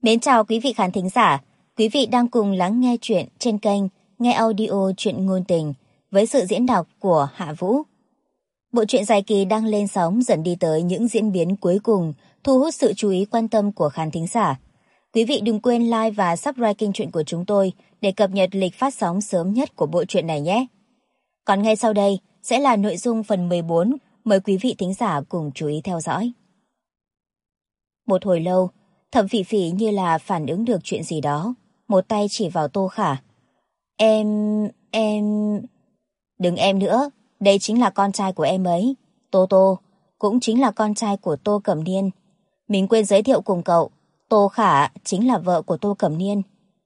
Mến chào quý vị khán thính giả. Quý vị đang cùng lắng nghe chuyện trên kênh Nghe Audio Chuyện Ngôn Tình với sự diễn đọc của Hạ Vũ. Bộ truyện dài kỳ đang lên sóng dần đi tới những diễn biến cuối cùng, thu hút sự chú ý quan tâm của khán thính giả. Quý vị đừng quên like và subscribe kênh truyện của chúng tôi để cập nhật lịch phát sóng sớm nhất của bộ truyện này nhé. Còn ngay sau đây sẽ là nội dung phần 14, mời quý vị thính giả cùng chú ý theo dõi. Một hồi lâu, Thẩm Phỉ Phỉ như là phản ứng được chuyện gì đó, một tay chỉ vào Tô Khả. Em... Đừng em nữa, đây chính là con trai của em ấy. Tô Tô, cũng chính là con trai của Tô Cẩm Niên. Mình quên giới thiệu cùng cậu, Tô Khả chính là vợ của Tô Cẩm Niên.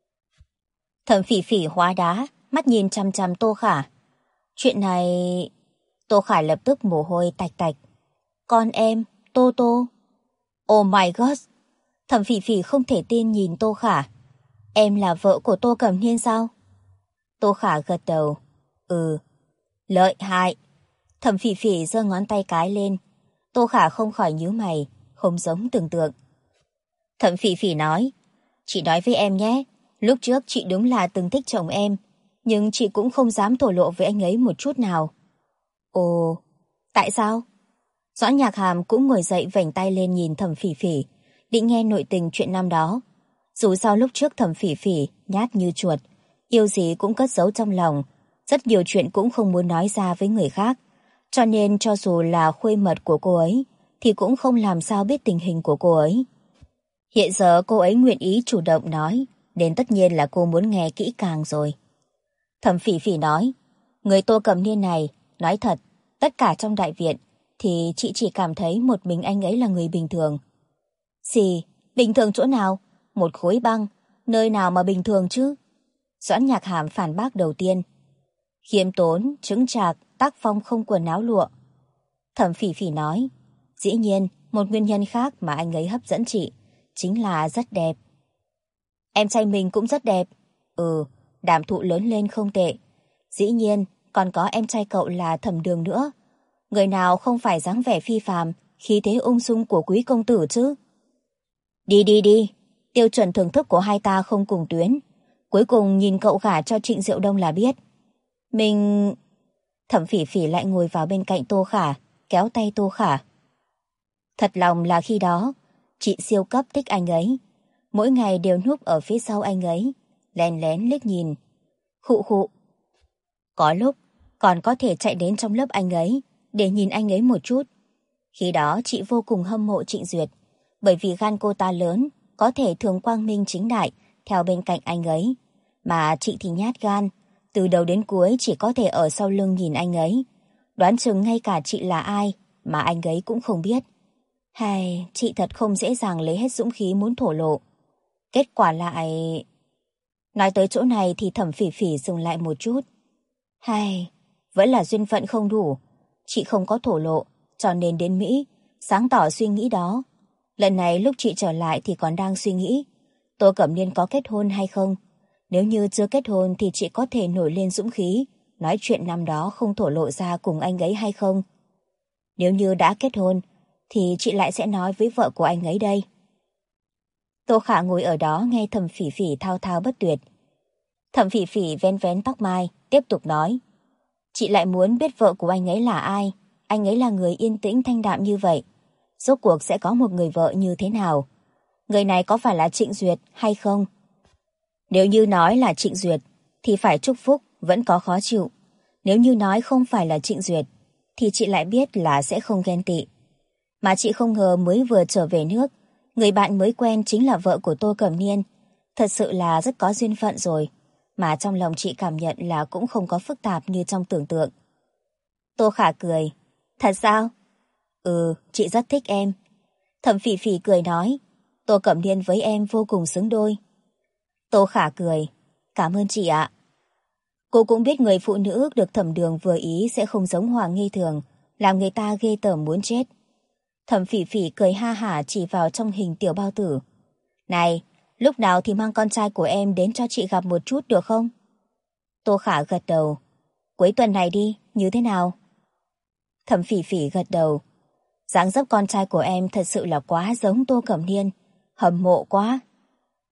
Thẩm Phỉ Phỉ hóa đá, mắt nhìn chằm chằm Tô Khả. Chuyện này... Tô Khả lập tức mồ hôi tạch tạch. Con em, Tô Tô. Oh my god! Thẩm Phỉ Phỉ không thể tin nhìn Tô Khả. Em là vợ của Tô Cẩm Niên sao? Tô Khả gật đầu. Ừ. Lợi hại. Thẩm Phỉ Phỉ giơ ngón tay cái lên. Tô Khả không khỏi nhíu mày, không giống tưởng tượng. Thẩm Phỉ Phỉ nói, chị nói với em nhé, lúc trước chị đúng là từng thích chồng em, nhưng chị cũng không dám thổ lộ với anh ấy một chút nào. Ồ, tại sao? Doãn Nhạc Hàm cũng ngồi dậy vểnh tay lên nhìn Thẩm Phỉ Phỉ, định nghe nội tình chuyện năm đó. Dù sao lúc trước Thẩm Phỉ Phỉ nhát như chuột, yêu gì cũng cất giấu trong lòng, rất nhiều chuyện cũng không muốn nói ra với người khác, cho nên cho dù là khuê mật của cô ấy thì cũng không làm sao biết tình hình của cô ấy. Hiện giờ cô ấy nguyện ý chủ động nói, nên tất nhiên là cô muốn nghe kỹ càng rồi. Thẩm Phỉ Phỉ nói, người Tô Cẩm Niên này, nói thật, tất cả trong đại viện thì chị chỉ cảm thấy một mình anh ấy là người bình thường. Gì? Bình thường chỗ nào? Một khối băng, nơi nào mà bình thường chứ? Doãn Nhạc Hàm phản bác đầu tiên. Khiêm tốn, chững chạc, tác phong không quần áo lụa. Thẩm Phỉ Phỉ nói, dĩ nhiên, một nguyên nhân khác mà anh ấy hấp dẫn chị, chính là rất đẹp. Em trai mình cũng rất đẹp. Ừ, Đàm Thụ lớn lên không tệ. Dĩ nhiên, còn có em trai cậu là Thẩm Đường nữa. Người nào không phải dáng vẻ phi phàm, khí thế ung dung của quý công tử chứ? Đi, tiêu chuẩn thưởng thức của hai ta không cùng tuyến. Cuối cùng nhìn cậu gả cho Trịnh Diệu Đông là biết. Mình... Thẩm Phỉ Phỉ lại ngồi vào bên cạnh Tô Khả, kéo tay Tô Khả. Thật lòng là khi đó, chị siêu cấp thích anh ấy. Mỗi ngày đều núp ở phía sau anh ấy, lén lén liếc nhìn. Khụ khụ. Có lúc, còn có thể chạy đến trong lớp anh ấy, để nhìn anh ấy một chút. Khi đó chị vô cùng hâm mộ Trịnh Duyệt, bởi vì gan cô ta lớn, có thể thường quang minh chính đại, theo bên cạnh anh ấy. Mà chị thì nhát gan, từ đầu đến cuối chỉ có thể ở sau lưng nhìn anh ấy. Đoán chừng ngay cả chị là ai, mà anh ấy cũng không biết. Hay, chị thật không dễ dàng lấy hết dũng khí muốn thổ lộ. Kết quả lại... Nói tới chỗ này thì Thẩm Phỉ Phỉ dừng lại một chút. Hay, vẫn là duyên phận không đủ. Chị không có thổ lộ, cho nên đến Mỹ, sáng tỏ suy nghĩ đó. Lần này lúc chị trở lại thì còn đang suy nghĩ, Tô Cẩm Niên có kết hôn hay không? Nếu như chưa kết hôn thì chị có thể nổi lên dũng khí, nói chuyện năm đó không thổ lộ ra cùng anh ấy hay không? Nếu như đã kết hôn, thì chị lại sẽ nói với vợ của anh ấy đây. Tô Khả ngồi ở đó nghe Thẩm Phỉ Phỉ thao thao bất tuyệt. Thẩm Phỉ Phỉ vén vén tóc mai, tiếp tục nói. Chị lại muốn biết vợ của anh ấy là ai? Anh ấy là người yên tĩnh thanh đạm như vậy. Rốt cuộc sẽ có một người vợ như thế nào? Người này có phải là Trịnh Duyệt hay không? Nếu như nói là Trịnh Duyệt, thì phải chúc phúc, vẫn có khó chịu. Nếu như nói không phải là Trịnh Duyệt, thì chị lại biết là sẽ không ghen tị. Mà chị không ngờ mới vừa trở về nước, người bạn mới quen chính là vợ của Tô Cẩm Niên. Thật sự là rất có duyên phận rồi. Mà trong lòng chị cảm nhận là cũng không có phức tạp như trong tưởng tượng. Tô Khả cười. Thật sao? Ừ, chị rất thích em. Thẩm Phỉ Phỉ cười nói, Tô Cẩm Niên với em vô cùng xứng đôi. Tô Khả cười. Cảm ơn chị ạ. Cô cũng biết người phụ nữ được Thẩm Đường vừa ý sẽ không giống Hoàng Nghi Thường, làm người ta ghê tởm muốn chết. Thẩm Phỉ Phỉ cười ha hả chỉ vào trong hình tiểu bao tử. Này, lúc nào thì mang con trai của em đến cho chị gặp một chút được không? Tô Khả gật đầu. Cuối tuần này đi, như thế nào? Thẩm Phỉ Phỉ gật đầu. Dáng dấp con trai của em thật sự là quá giống Tô Cẩm Niên. Hâm mộ quá.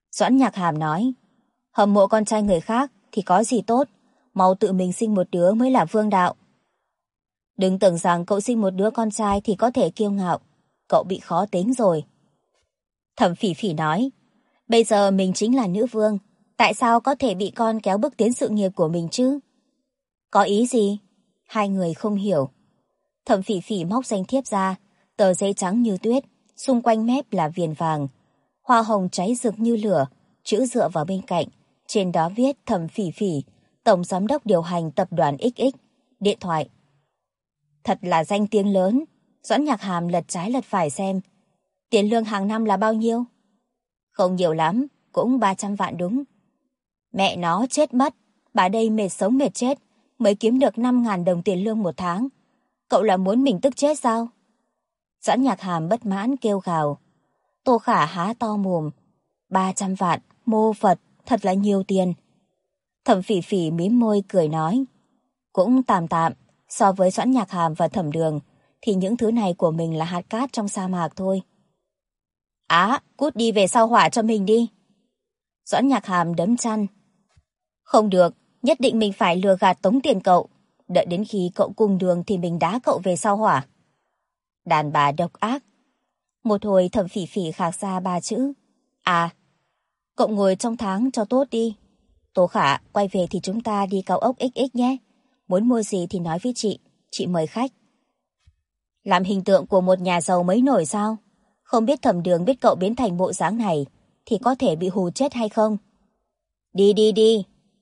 Doãn Nhạc Hàm nói, hâm mộ con trai người khác thì có gì tốt, mau tự mình sinh một đứa mới là vương đạo. Đừng tưởng rằng cậu sinh một đứa con trai thì có thể kiêu ngạo, cậu bị khó tính rồi. Thẩm Phỉ Phỉ nói, bây giờ mình chính là nữ vương, tại sao có thể bị con kéo bước tiến sự nghiệp của mình chứ? Có ý gì? Hai người không hiểu. Thẩm Phỉ Phỉ móc danh thiếp ra, tờ giấy trắng như tuyết, xung quanh mép là viền vàng. Hoa hồng cháy rực như lửa, chữ dựa vào bên cạnh, trên đó viết Thẩm Phỉ Phỉ, Tổng Giám đốc điều hành tập đoàn XX, điện thoại. Thật là danh tiếng lớn. Doãn Nhạc Hàm lật trái lật phải xem. Tiền lương hàng năm là bao nhiêu? Không nhiều lắm, cũng 300 vạn đúng. Mẹ nó chết mất, bà đây mệt sống mệt chết, mới kiếm được 5.000 đồng tiền lương một tháng. Cậu là muốn mình tức chết sao? Doãn Nhạc Hàm bất mãn kêu gào. Tô Khả há to mồm. 300 vạn, mô Phật, thật là nhiều tiền. Thẩm Phỉ Phỉ mím môi cười nói. Cũng tạm tạm, so với Doãn Nhạc Hàm và Thẩm Đường, thì những thứ này của mình là hạt cát trong sa mạc thôi. Cút đi về sao hỏa cho mình đi. Doãn Nhạc Hàm đấm chăn. Không được, nhất định mình phải lừa gạt tống tiền cậu. Đợi đến khi cậu cùng đường thì mình đá cậu về sao hỏa. Đàn bà độc ác. Một hồi Thẩm Phỉ Phỉ khạc ra 3 chữ. Cậu ngồi trong tháng cho tốt đi. Tố Khả, quay về thì chúng ta đi cao ốc XX nhé. Muốn mua gì thì nói với chị mời khách. Làm hình tượng của một nhà giàu mới nổi sao? Không biết Thẩm Đường biết cậu biến thành bộ dáng này thì có thể bị hù chết hay không? Đi.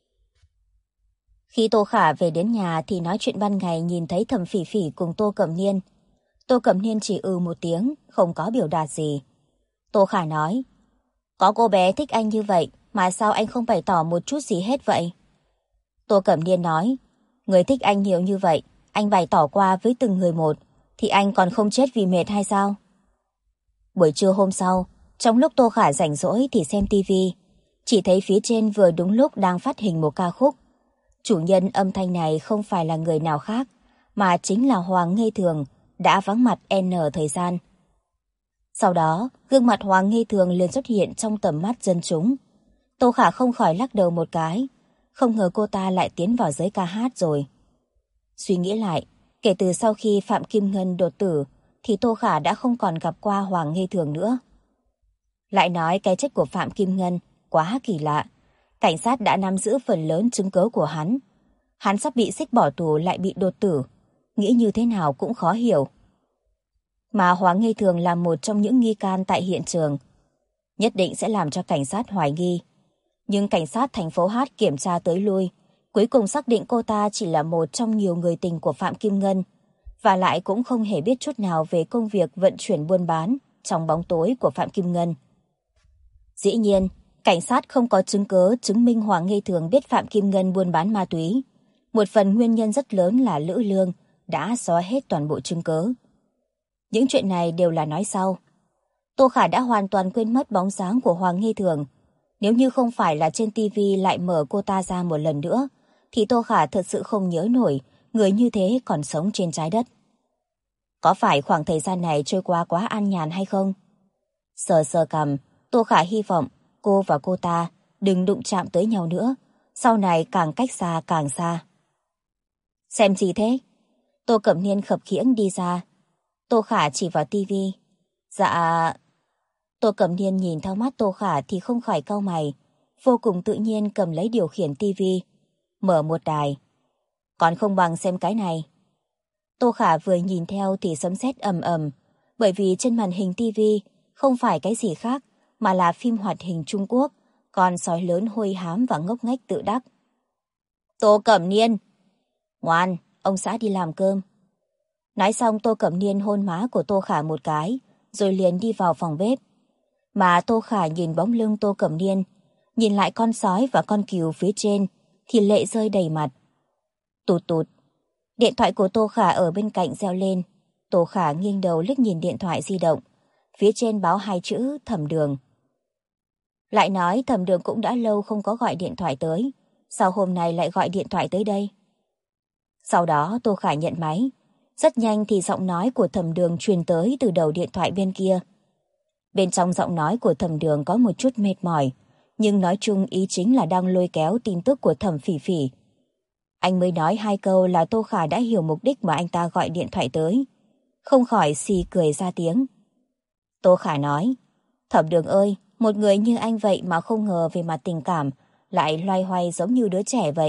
Khi Tô Khả về đến nhà thì nói chuyện ban ngày nhìn thấy Thẩm Phỉ Phỉ cùng Tô Cẩm Niên. Tô Cẩm Niên chỉ một tiếng, không có biểu đạt gì. Tô Khả nói, có cô bé thích anh như vậy mà sao anh không bày tỏ một chút gì hết vậy? Tô Cẩm Niên nói, người thích anh nhiều như vậy, anh bày tỏ qua với từng người một, thì anh còn không chết vì mệt hay sao? Buổi trưa hôm sau, trong lúc Tô Khả rảnh rỗi thì xem tivi, chỉ thấy phía trên vừa đúng lúc đang phát hình một ca khúc. Chủ nhân âm thanh này không phải là người nào khác, mà chính là Hoàng Ngây Thường, đã vắng mặt N thời gian. Sau đó, gương mặt Hoàng Ngây Thường liền xuất hiện trong tầm mắt dân chúng. Tô Khả không khỏi lắc đầu một cái, không ngờ cô ta lại tiến vào giới ca hát rồi. Suy nghĩ lại, kể từ sau khi Phạm Kim Ngân đột tử, thì Tô Khả đã không còn gặp qua Hoàng Ngây Thường nữa. Lại nói cái chết của Phạm Kim Ngân quá kỳ lạ. Cảnh sát đã nắm giữ phần lớn chứng cứ của hắn. Hắn sắp bị xích bỏ tù lại bị đột tử. Nghĩ như thế nào cũng khó hiểu. Mà Hoàng Ngây Thường là một trong những nghi can tại hiện trường. Nhất định sẽ làm cho cảnh sát hoài nghi. Nhưng cảnh sát thành phố Hát kiểm tra tới lui, cuối cùng xác định cô ta chỉ là một trong nhiều người tình của Phạm Kim Ngân, và lại cũng không hề biết chút nào về công việc vận chuyển buôn bán trong bóng tối của Phạm Kim Ngân. Dĩ nhiên, cảnh sát không có chứng cứ chứng minh Hoàng Ngây Thường biết Phạm Kim Ngân buôn bán ma túy. Một phần nguyên nhân rất lớn là Lữ Lương đã xóa hết toàn bộ chứng cứ. Những chuyện này đều là nói sau. Tô Khả đã hoàn toàn quên mất bóng dáng của Hoàng Ngây Thường. Nếu như không phải là trên TV lại mở cô ta ra một lần nữa, thì Tô Khả thật sự không nhớ nổi người như thế còn sống trên trái đất. Có phải khoảng thời gian này trôi qua quá an nhàn hay không? Sờ cằm, Tô Khả hy vọng cô và cô ta đừng đụng chạm tới nhau nữa, sau này càng cách xa càng xa. Xem gì thế? Tô Cẩm Niên khập khiễng đi ra. Tô Khả chỉ vào tivi. Dạ... Tô Cẩm Niên nhìn theo mắt Tô Khả thì không khỏi cau mày, vô cùng tự nhiên cầm lấy điều khiển tivi, mở một đài. Còn không bằng xem cái này. Tô Khả vừa nhìn theo thì sấm sét ầm ầm, bởi vì trên màn hình tivi không phải cái gì khác mà là phim hoạt hình Trung Quốc, con sói lớn hôi hám và ngốc nghếch tự đắc. Tô Cẩm Niên! Ngoan, ông xã đi làm cơm. Nói xong Tô Cẩm Niên hôn má của Tô Khả một cái, rồi liền đi vào phòng bếp. Mà Tô Khả nhìn bóng lưng Tô Cẩm Niên, nhìn lại con sói và con cừu phía trên, thì lệ rơi đầy mặt. Tụt tụt. Điện thoại của Tô Khả ở bên cạnh reo lên. Tô Khả nghiêng đầu liếc nhìn điện thoại di động. Phía trên báo 2 chữ Thẩm Đường. Lại nói Thẩm Đường cũng đã lâu không có gọi điện thoại tới. Sao hôm nay lại gọi điện thoại tới đây? Sau đó Tô Khả nhận máy. Rất nhanh thì giọng nói của Thẩm Đường truyền tới từ đầu điện thoại bên kia. Bên trong giọng nói của Thẩm Đường có một chút mệt mỏi, nhưng nói chung ý chính là đang lôi kéo tin tức của Thẩm Phỉ Phỉ. Anh mới nói 2 câu là Tô Khả đã hiểu mục đích mà anh ta gọi điện thoại tới. Không khỏi xì cười ra tiếng. Tô Khả nói, Thẩm Đường ơi, một người như anh vậy mà không ngờ về mặt tình cảm, lại loay hoay giống như đứa trẻ vậy.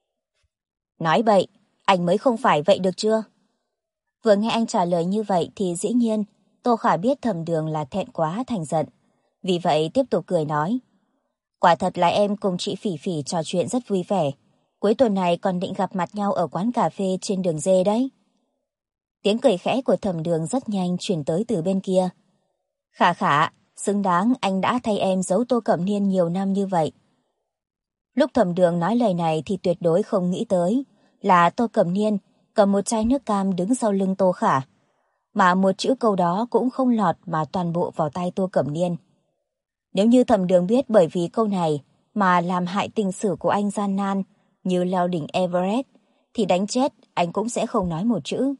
Nói bậy, anh mới không phải vậy được chưa? Vừa nghe anh trả lời như vậy thì dĩ nhiên Tô Khả biết Thẩm Đường là thẹn quá thành giận. Vì vậy tiếp tục cười nói, quả thật là em cùng chị Phỉ Phỉ trò chuyện rất vui vẻ. Cuối tuần này còn định gặp mặt nhau ở quán cà phê trên đường Dê đấy. Tiếng cười khẽ của Thẩm Đường rất nhanh chuyển tới từ bên kia. Khả khả, xứng đáng anh đã thay em giấu Tô Cẩm Niên nhiều năm như vậy. Lúc Thẩm Đường nói lời này thì tuyệt đối không nghĩ tới là Tô Cẩm Niên cầm một chai nước cam đứng sau lưng Tô Khả. Mà một chữ câu đó cũng không lọt mà toàn bộ vào tay Tô Cẩm Niên. Nếu như Thẩm Đường biết bởi vì câu này mà làm hại tình sử của anh gian nan như leo đỉnh Everest, thì đánh chết anh cũng sẽ không nói một chữ.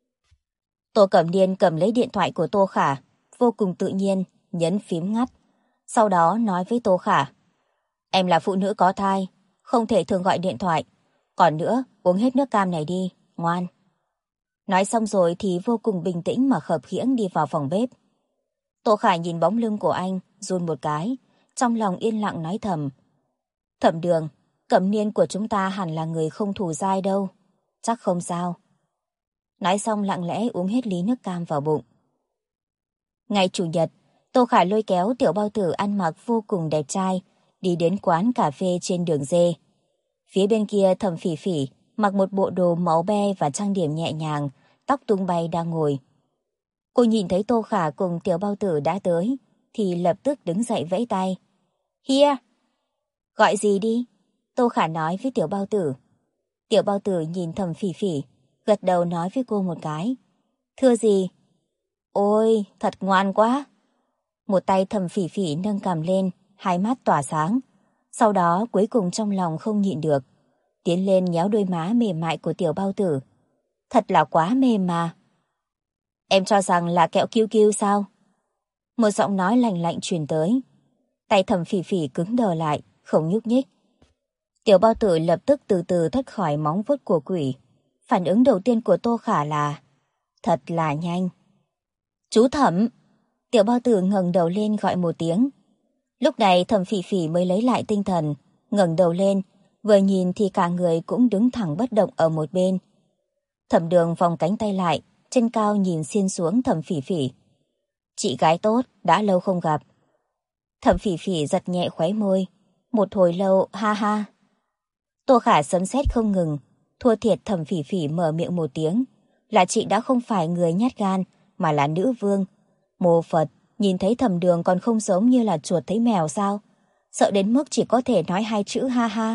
Tô Cẩm Niên cầm lấy điện thoại của Tô Khả, vô cùng tự nhiên, nhấn phím ngắt. Sau đó nói với Tô Khả, em là phụ nữ có thai, không thể thường gọi điện thoại. Còn nữa, uống hết nước cam này đi, ngoan. Nói xong rồi thì vô cùng bình tĩnh mà khập khiễng đi vào phòng bếp. Tô Khả nhìn bóng lưng của anh, run một cái, trong lòng yên lặng nói thầm. Thẩm Đường, Cẩm Niên của chúng ta hẳn là người không thù dai đâu. Chắc không sao. Nói xong lặng lẽ uống hết ly nước cam vào bụng. Ngày Chủ nhật, Tô Khả lôi kéo Tiểu Bao Tử ăn mặc vô cùng đẹp trai, đi đến quán cà phê trên đường Dê. Phía bên kia Thẩm Phỉ Phỉ mặc một bộ đồ máu be và trang điểm nhẹ nhàng, tóc tung bay đang ngồi. Cô nhìn thấy Tô Khả cùng Tiểu Bao Tử đã tới, thì lập tức đứng dậy vẫy tay. Here! Gọi gì đi? Tô Khả nói với Tiểu Bao Tử. Tiểu Bao Tử nhìn Thẩm Phỉ Phỉ, gật đầu nói với cô một cái. Thưa gì? Ôi, thật ngoan quá! Một tay Thẩm Phỉ Phỉ nâng cằm lên, hai mắt tỏa sáng. Sau đó cuối cùng trong lòng không nhịn được, tiến lên nhéo đôi má mềm mại của Tiểu Bao Tử. Thật là quá mềm mà. Em cho rằng là kẹo kiu kiu sao? Một giọng nói lạnh lạnh truyền tới. Tay Thẩm Phỉ Phỉ cứng đờ lại, không nhúc nhích. Tiểu Bao Tử lập tức từ từ thoát khỏi móng vuốt của quỷ. Phản ứng đầu tiên của Tô Khả là thật là nhanh. Chú Thẩm! Tiểu Bao Tử ngẩng đầu lên gọi một tiếng. Lúc này Thẩm Phỉ Phỉ mới lấy lại tinh thần, ngẩng đầu lên, vừa nhìn thì cả người cũng đứng thẳng bất động ở một bên. Thẩm Đường vòng cánh tay lại, trên cao nhìn xiên xuống Thẩm Phỉ Phỉ. Chị gái tốt, đã lâu không gặp. Thẩm Phỉ Phỉ giật nhẹ khóe môi, một hồi lâu ha ha. Tô Khả sấm sét không ngừng, thua thiệt Thẩm Phỉ Phỉ mở miệng một tiếng, là chị đã không phải người nhát gan, mà là nữ vương. Mô Phật, nhìn thấy Thẩm Đường còn không giống như là chuột thấy mèo sao? Sợ đến mức chỉ có thể nói 2 chữ ha ha.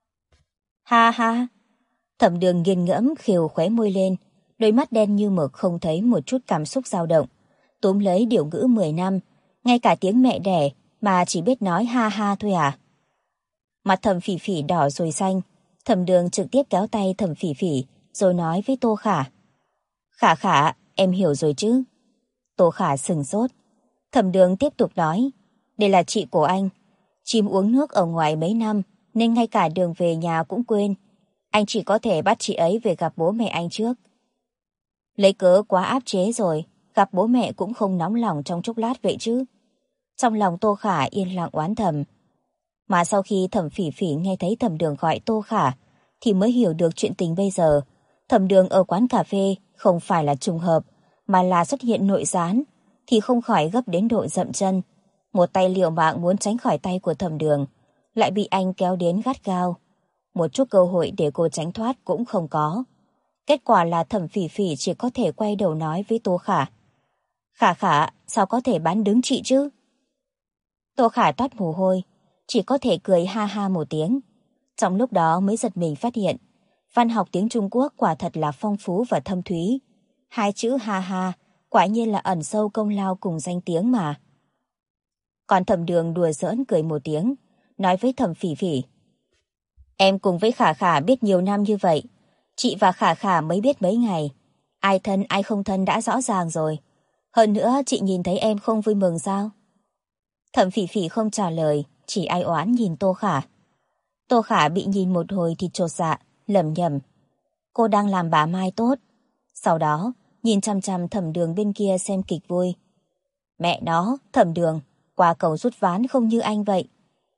Ha ha. Thẩm Đường nghiền ngẫm khều khóe môi lên, đôi mắt đen như mực không thấy một chút cảm xúc dao động. Túm lấy điệu ngữ 10 năm, ngay cả tiếng mẹ đẻ mà chỉ biết nói ha ha thôi à? Mặt Thẩm Phỉ Phỉ đỏ rồi xanh, Thẩm Đường trực tiếp kéo tay Thẩm Phỉ Phỉ rồi nói với Tô Khả. Khả khả, em hiểu rồi chứ? Tô Khả sừng sốt. Thẩm Đường tiếp tục nói, đây là chị của anh. Chim uống nước ở ngoài mấy năm nên ngay cả đường về nhà cũng quên. Anh chỉ có thể bắt chị ấy về gặp bố mẹ anh trước. Lấy cớ quá áp chế rồi, gặp bố mẹ cũng không nóng lòng trong chốc lát vậy chứ. Trong lòng Tô Khả yên lặng oán thầm. Mà sau khi Thẩm Phỉ Phỉ nghe thấy Thẩm Đường gọi Tô Khả thì mới hiểu được chuyện tình bây giờ. Thẩm Đường ở quán cà phê không phải là trùng hợp, mà là xuất hiện nội gián, thì không khỏi gấp đến độ dậm chân. Một tay liều mạng muốn tránh khỏi tay của Thẩm Đường, lại bị anh kéo đến gắt gao. Một chút cơ hội để cô tránh thoát cũng không có. Kết quả là Thẩm Phỉ Phỉ chỉ có thể quay đầu nói với Tô Khả. Khả khả, sao có thể bán đứng chị chứ? Tô Khả toát mồ hôi, chỉ có thể cười ha ha một tiếng. Trong lúc đó mới giật mình phát hiện, văn học tiếng Trung Quốc quả thật là phong phú và thâm thúy. 2 chữ ha ha, quả nhiên là ẩn sâu công lao cùng danh tiếng mà. Còn Thẩm Đường đùa giỡn cười một tiếng, nói với Thẩm Phỉ Phỉ. Em cùng với Khả Khả biết nhiều năm như vậy, chị và Khả Khả mới biết mấy ngày. Ai thân ai không thân đã rõ ràng rồi. Hơn nữa chị nhìn thấy em không vui mừng sao? Thẩm Phỉ Phỉ không trả lời, chỉ ai oán nhìn Tô Khả. Tô Khả bị nhìn một hồi thì chột dạ, lẩm nhẩm. Cô đang làm bà Mai tốt. Sau đó, nhìn chằm chằm Thẩm Đường bên kia xem kịch vui. Mẹ nó, Thẩm Đường, qua cầu rút ván không như anh vậy.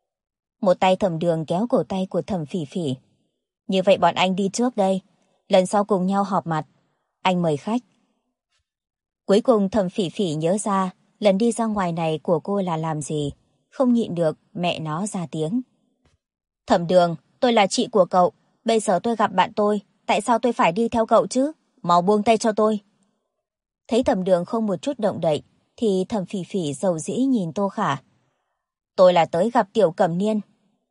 Một tay Thẩm Đường kéo cổ tay của Thẩm Phỉ Phỉ. Như vậy bọn anh đi trước đây, lần sau cùng nhau họp mặt. Anh mời khách. Cuối cùng Thẩm Phỉ Phỉ nhớ ra, lần đi ra ngoài này của cô là làm gì, không nhịn được mẹ nó ra tiếng. Thẩm Đường, tôi là chị của cậu, bây giờ tôi gặp bạn tôi, tại sao tôi phải đi theo cậu chứ? Mau buông tay cho tôi. Thấy Thẩm Đường không một chút động đậy, thì Thẩm Phỉ Phỉ dầu dĩ nhìn Tô Khả. Tôi là tới gặp Tiểu Cẩm Niên.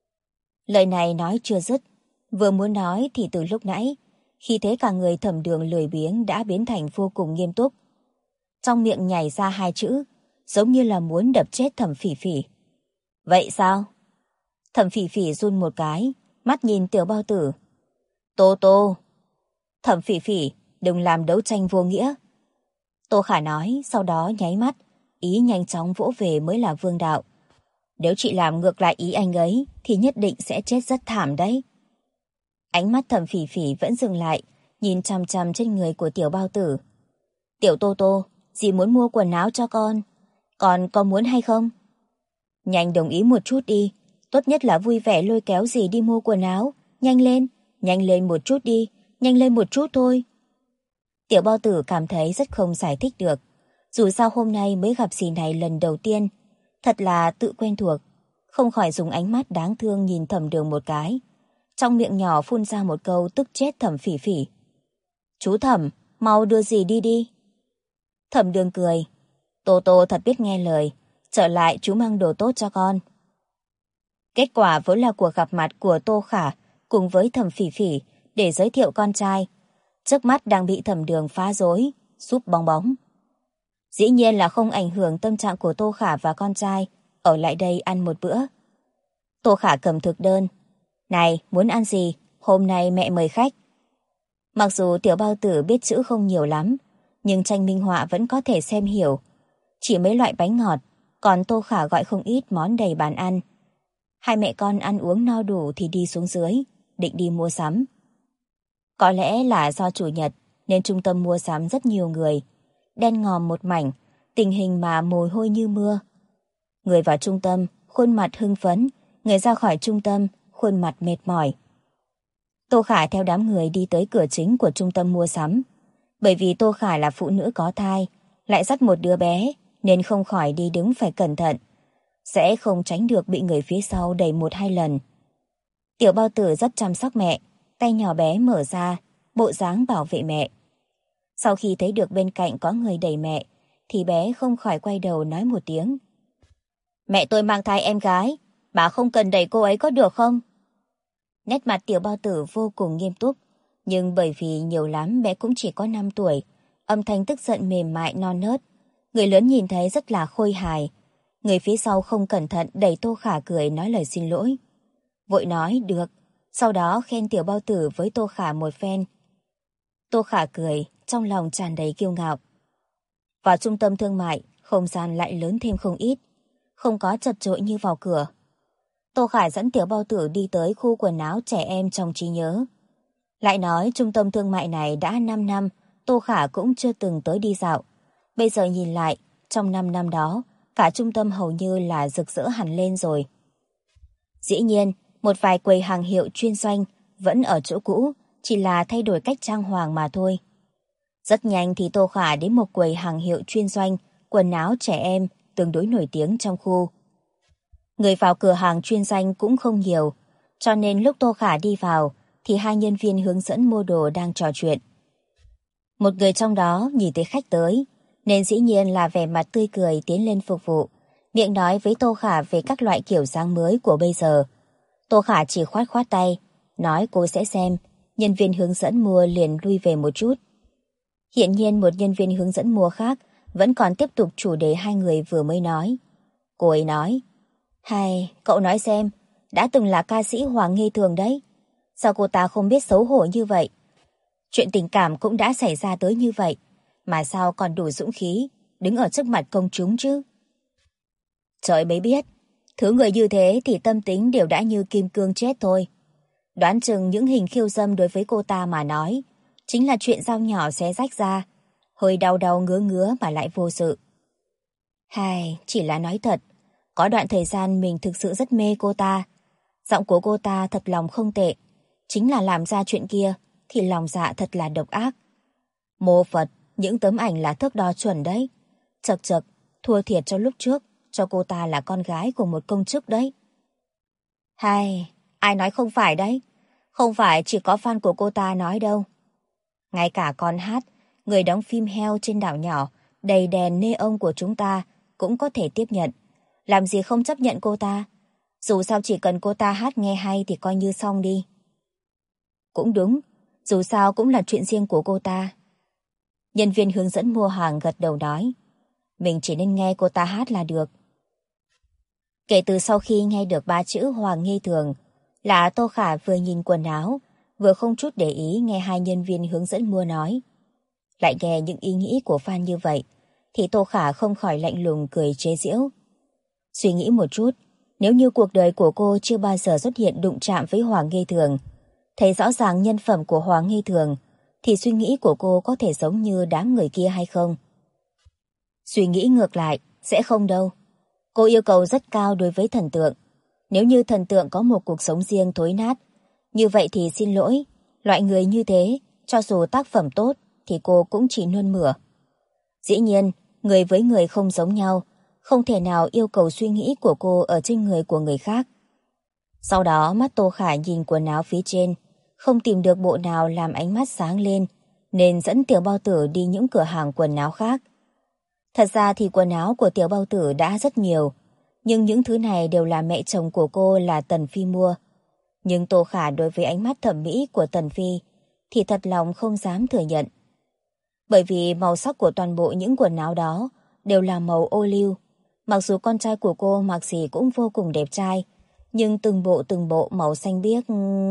Lời này nói chưa dứt, vừa muốn nói thì từ lúc nãy, khi thấy cả người Thẩm Đường lười biếng đã biến thành vô cùng nghiêm túc. Trong miệng nhảy ra hai chữ, giống như là muốn đập chết Thẩm Phỉ Phỉ. Vậy sao? Thẩm Phỉ Phỉ run một cái, mắt nhìn Tiểu Bao Tử. Tô Tô. Thẩm Phỉ Phỉ, đừng làm đấu tranh vô nghĩa. Tô Khả nói, sau đó nháy mắt, ý nhanh chóng vỗ về mới là vương đạo. Nếu chị làm ngược lại ý anh ấy, thì nhất định sẽ chết rất thảm đấy. Ánh mắt Thẩm Phỉ Phỉ vẫn dừng lại, nhìn chằm chằm trên người của Tiểu Bao Tử. Tiểu Tô Tô, dì muốn mua quần áo cho con có muốn hay không? Nhanh đồng ý một chút đi, tốt nhất là vui vẻ lôi kéo dì đi mua quần áo. Nhanh lên một chút đi, nhanh lên một chút thôi. Tiểu Bao Tử cảm thấy rất không giải thích được. Dù sao hôm nay mới gặp dì này lần đầu tiên, thật là tự quen thuộc, không khỏi dùng ánh mắt đáng thương nhìn Thẩm Đường một cái. Trong miệng nhỏ phun ra một câu tức chết Thẩm Phỉ Phỉ. Chú Thẩm, mau đưa dì đi đi. Thẩm Đường cười. Tô Tô thật biết nghe lời, trở lại chú mang đồ tốt cho con. Kết quả vốn là cuộc gặp mặt của Tô Khả cùng với Thẩm Phỉ Phỉ để giới thiệu con trai. Trước mắt đang bị Thẩm Đường phá rối, giúp bong bóng. Dĩ nhiên là không ảnh hưởng tâm trạng của Tô Khả và con trai ở lại đây ăn một bữa. Tô Khả cầm thực đơn. Này, muốn ăn gì? Hôm nay mẹ mời khách. Mặc dù Tiểu Bao Tử biết chữ không nhiều lắm, nhưng tranh minh họa vẫn có thể xem hiểu. Chỉ mấy loại bánh ngọt, còn Tô Khả gọi không ít món đầy bàn ăn. Hai mẹ con ăn uống no đủ thì đi xuống dưới, định đi mua sắm. Có lẽ là do chủ nhật nên trung tâm mua sắm rất nhiều người. Đen ngòm một mảnh, tình hình mà mồ hôi như mưa. Người vào trung tâm, khuôn mặt hưng phấn, người ra khỏi trung tâm, khuôn mặt mệt mỏi. Tô Khả theo đám người đi tới cửa chính của trung tâm mua sắm. Bởi vì Tô Khả là phụ nữ có thai, lại dắt một đứa bé, nên không khỏi đi đứng phải cẩn thận. Sẽ không tránh được bị người phía sau đẩy một hai lần. Tiểu Bao Tử rất chăm sóc mẹ, tay nhỏ bé mở ra, bộ dáng bảo vệ mẹ. Sau khi thấy được bên cạnh có người đẩy mẹ, thì bé không khỏi quay đầu nói một tiếng. Mẹ tôi mang thai em gái, bà không cần đẩy cô ấy có được không? Nét mặt Tiểu Bao Tử vô cùng nghiêm túc, nhưng bởi vì nhiều lắm bé cũng chỉ có 5 tuổi, âm thanh tức giận mềm mại non nớt. Người lớn nhìn thấy rất là khôi hài. Người phía sau không cẩn thận đẩy Tô Khả cười nói lời xin lỗi. Vội nói được, sau đó khen Tiểu Bao Tử với Tô Khả một phen. Tô Khả cười, trong lòng tràn đầy kiêu ngạo. Vào trung tâm thương mại, không gian lại lớn thêm không ít, không có chật chội như vào cửa. Tô Khả dẫn Tiểu Bao Tử đi tới khu quần áo trẻ em trong trí nhớ. Lại nói trung tâm thương mại này đã 5 năm, Tô Khả cũng chưa từng tới đi dạo. Bây giờ nhìn lại, trong 5 năm đó, cả trung tâm hầu như là rực rỡ hẳn lên rồi. Dĩ nhiên, một vài quầy hàng hiệu chuyên doanh vẫn ở chỗ cũ, chỉ là thay đổi cách trang hoàng mà thôi. Rất nhanh thì Tô Khả đến một quầy hàng hiệu chuyên doanh, quần áo trẻ em, tương đối nổi tiếng trong khu. Người vào cửa hàng chuyên doanh cũng không nhiều, cho nên lúc Tô Khả đi vào, thì hai nhân viên hướng dẫn mua đồ đang trò chuyện. Một người trong đó nhìn thấy khách tới, nên dĩ nhiên là vẻ mặt tươi cười tiến lên phục vụ, miệng nói với Tô Khả về các loại kiểu dáng mới của bây giờ. Tô Khả chỉ khoát khoát tay, nói cô sẽ xem, nhân viên hướng dẫn mua liền lui về một chút. Hiển nhiên một nhân viên hướng dẫn mua khác vẫn còn tiếp tục chủ đề hai người vừa mới nói. Cô ấy nói, hay, cậu nói xem, đã từng là ca sĩ Hoàng Nghi Thường đấy. Sao cô ta không biết xấu hổ như vậy? Chuyện tình cảm cũng đã xảy ra tới như vậy, mà sao còn đủ dũng khí đứng ở trước mặt công chúng chứ? Trời mới biết, Thứ người như thế thì tâm tính đều đã như kim cương chết thôi. Đoán chừng những hình khiêu dâm đối với cô ta mà nói chính là chuyện dao nhỏ xé rách ra, hơi đau đau ngứa ngứa mà lại vô sự. Hay, chỉ là nói thật, có đoạn thời gian mình thực sự rất mê cô ta. Giọng của cô ta thật lòng không tệ, chính là làm ra chuyện kia thì lòng dạ thật là độc ác. Mô Phật, những tấm ảnh là thước đo chuẩn đấy. Chật chật, thua thiệt cho lúc trước, cho cô ta là con gái của một công chức đấy. Hay, ai nói không phải đấy? Không phải chỉ có fan của cô ta nói đâu. Ngay cả con hát, người đóng phim heo trên đảo nhỏ, đầy đèn neon của chúng ta cũng có thể tiếp nhận. Làm gì không chấp nhận cô ta? Dù sao chỉ cần cô ta hát nghe hay thì coi như xong đi. Cũng đúng, dù sao cũng là chuyện riêng của cô ta. Nhân viên hướng dẫn mua hàng gật đầu nói, mình chỉ nên nghe cô ta hát là được. Kể từ sau khi nghe được 3 chữ Hoàng Nghi Thường, là Tô Khả vừa nhìn quần áo, vừa không chút để ý nghe hai nhân viên hướng dẫn mua nói. Lại nghe những ý nghĩ của fan như vậy, thì Tô Khả không khỏi lạnh lùng cười chế giễu. Suy nghĩ một chút, nếu như cuộc đời của cô chưa bao giờ xuất hiện đụng chạm với Hoàng Nghi Thường, thấy rõ ràng nhân phẩm của Hoàng Nghi Thường, thì suy nghĩ của cô có thể giống như đám người kia hay không? Suy nghĩ ngược lại, sẽ không đâu. Cô yêu cầu rất cao đối với thần tượng. Nếu như thần tượng có một cuộc sống riêng thối nát, như vậy thì xin lỗi, loại người như thế, cho dù tác phẩm tốt, thì cô cũng chỉ nôn mửa. Dĩ nhiên, người với người không giống nhau, không thể nào yêu cầu suy nghĩ của cô ở trên người của người khác. Sau đó mắt Tô Khả nhìn quần áo phía trên, không tìm được bộ nào làm ánh mắt sáng lên, nên dẫn Tiểu Bao Tử đi những cửa hàng quần áo khác. Thật ra thì quần áo của Tiểu Bao Tử đã rất nhiều, nhưng những thứ này đều là mẹ chồng của cô là Tần Phi mua. Nhưng Tô Khả đối với ánh mắt thẩm mỹ của Tần Phi thì thật lòng không dám thừa nhận. Bởi vì màu sắc của toàn bộ những quần áo đó đều là màu ô liu. Mặc dù con trai của cô mặc gì cũng vô cùng đẹp trai, nhưng từng bộ màu xanh biếc...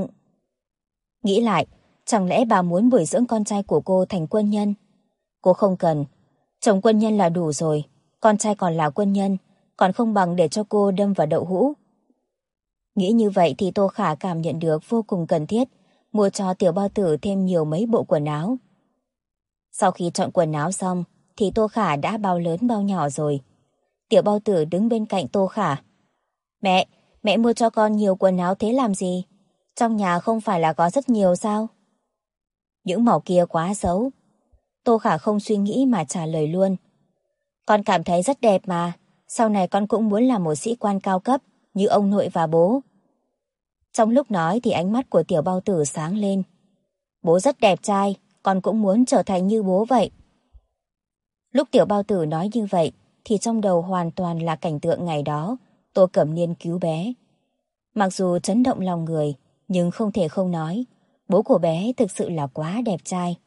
Nghĩ lại, chẳng lẽ bà muốn bồi dưỡng con trai của cô thành quân nhân? Cô không cần. Chồng quân nhân là đủ rồi, con trai còn là quân nhân, còn không bằng để cho cô đâm vào đậu hũ. Nghĩ như vậy thì Tô Khả cảm nhận được vô cùng cần thiết mua cho Tiểu Bao Tử thêm nhiều mấy bộ quần áo. Sau khi chọn quần áo xong thì Tô Khả đã bao lớn bao nhỏ rồi. Tiểu Bao Tử đứng bên cạnh Tô Khả. Mẹ mua cho con nhiều quần áo thế làm gì? Trong nhà không phải là có rất nhiều sao? Những màu kia quá xấu. Tô Khả không suy nghĩ mà trả lời luôn. Con cảm thấy rất đẹp mà, sau này con cũng muốn làm một sĩ quan cao cấp như ông nội và bố. Trong lúc nói thì ánh mắt của Tiểu Bao Tử sáng lên. Bố rất đẹp trai, con cũng muốn trở thành như bố vậy. Lúc Tiểu Bao Tử nói như vậy thì trong đầu hoàn toàn là cảnh tượng ngày đó Tô Cẩm Niên cứu bé. Mặc dù chấn động lòng người, nhưng không thể không nói, bố của bé thực sự là quá đẹp trai.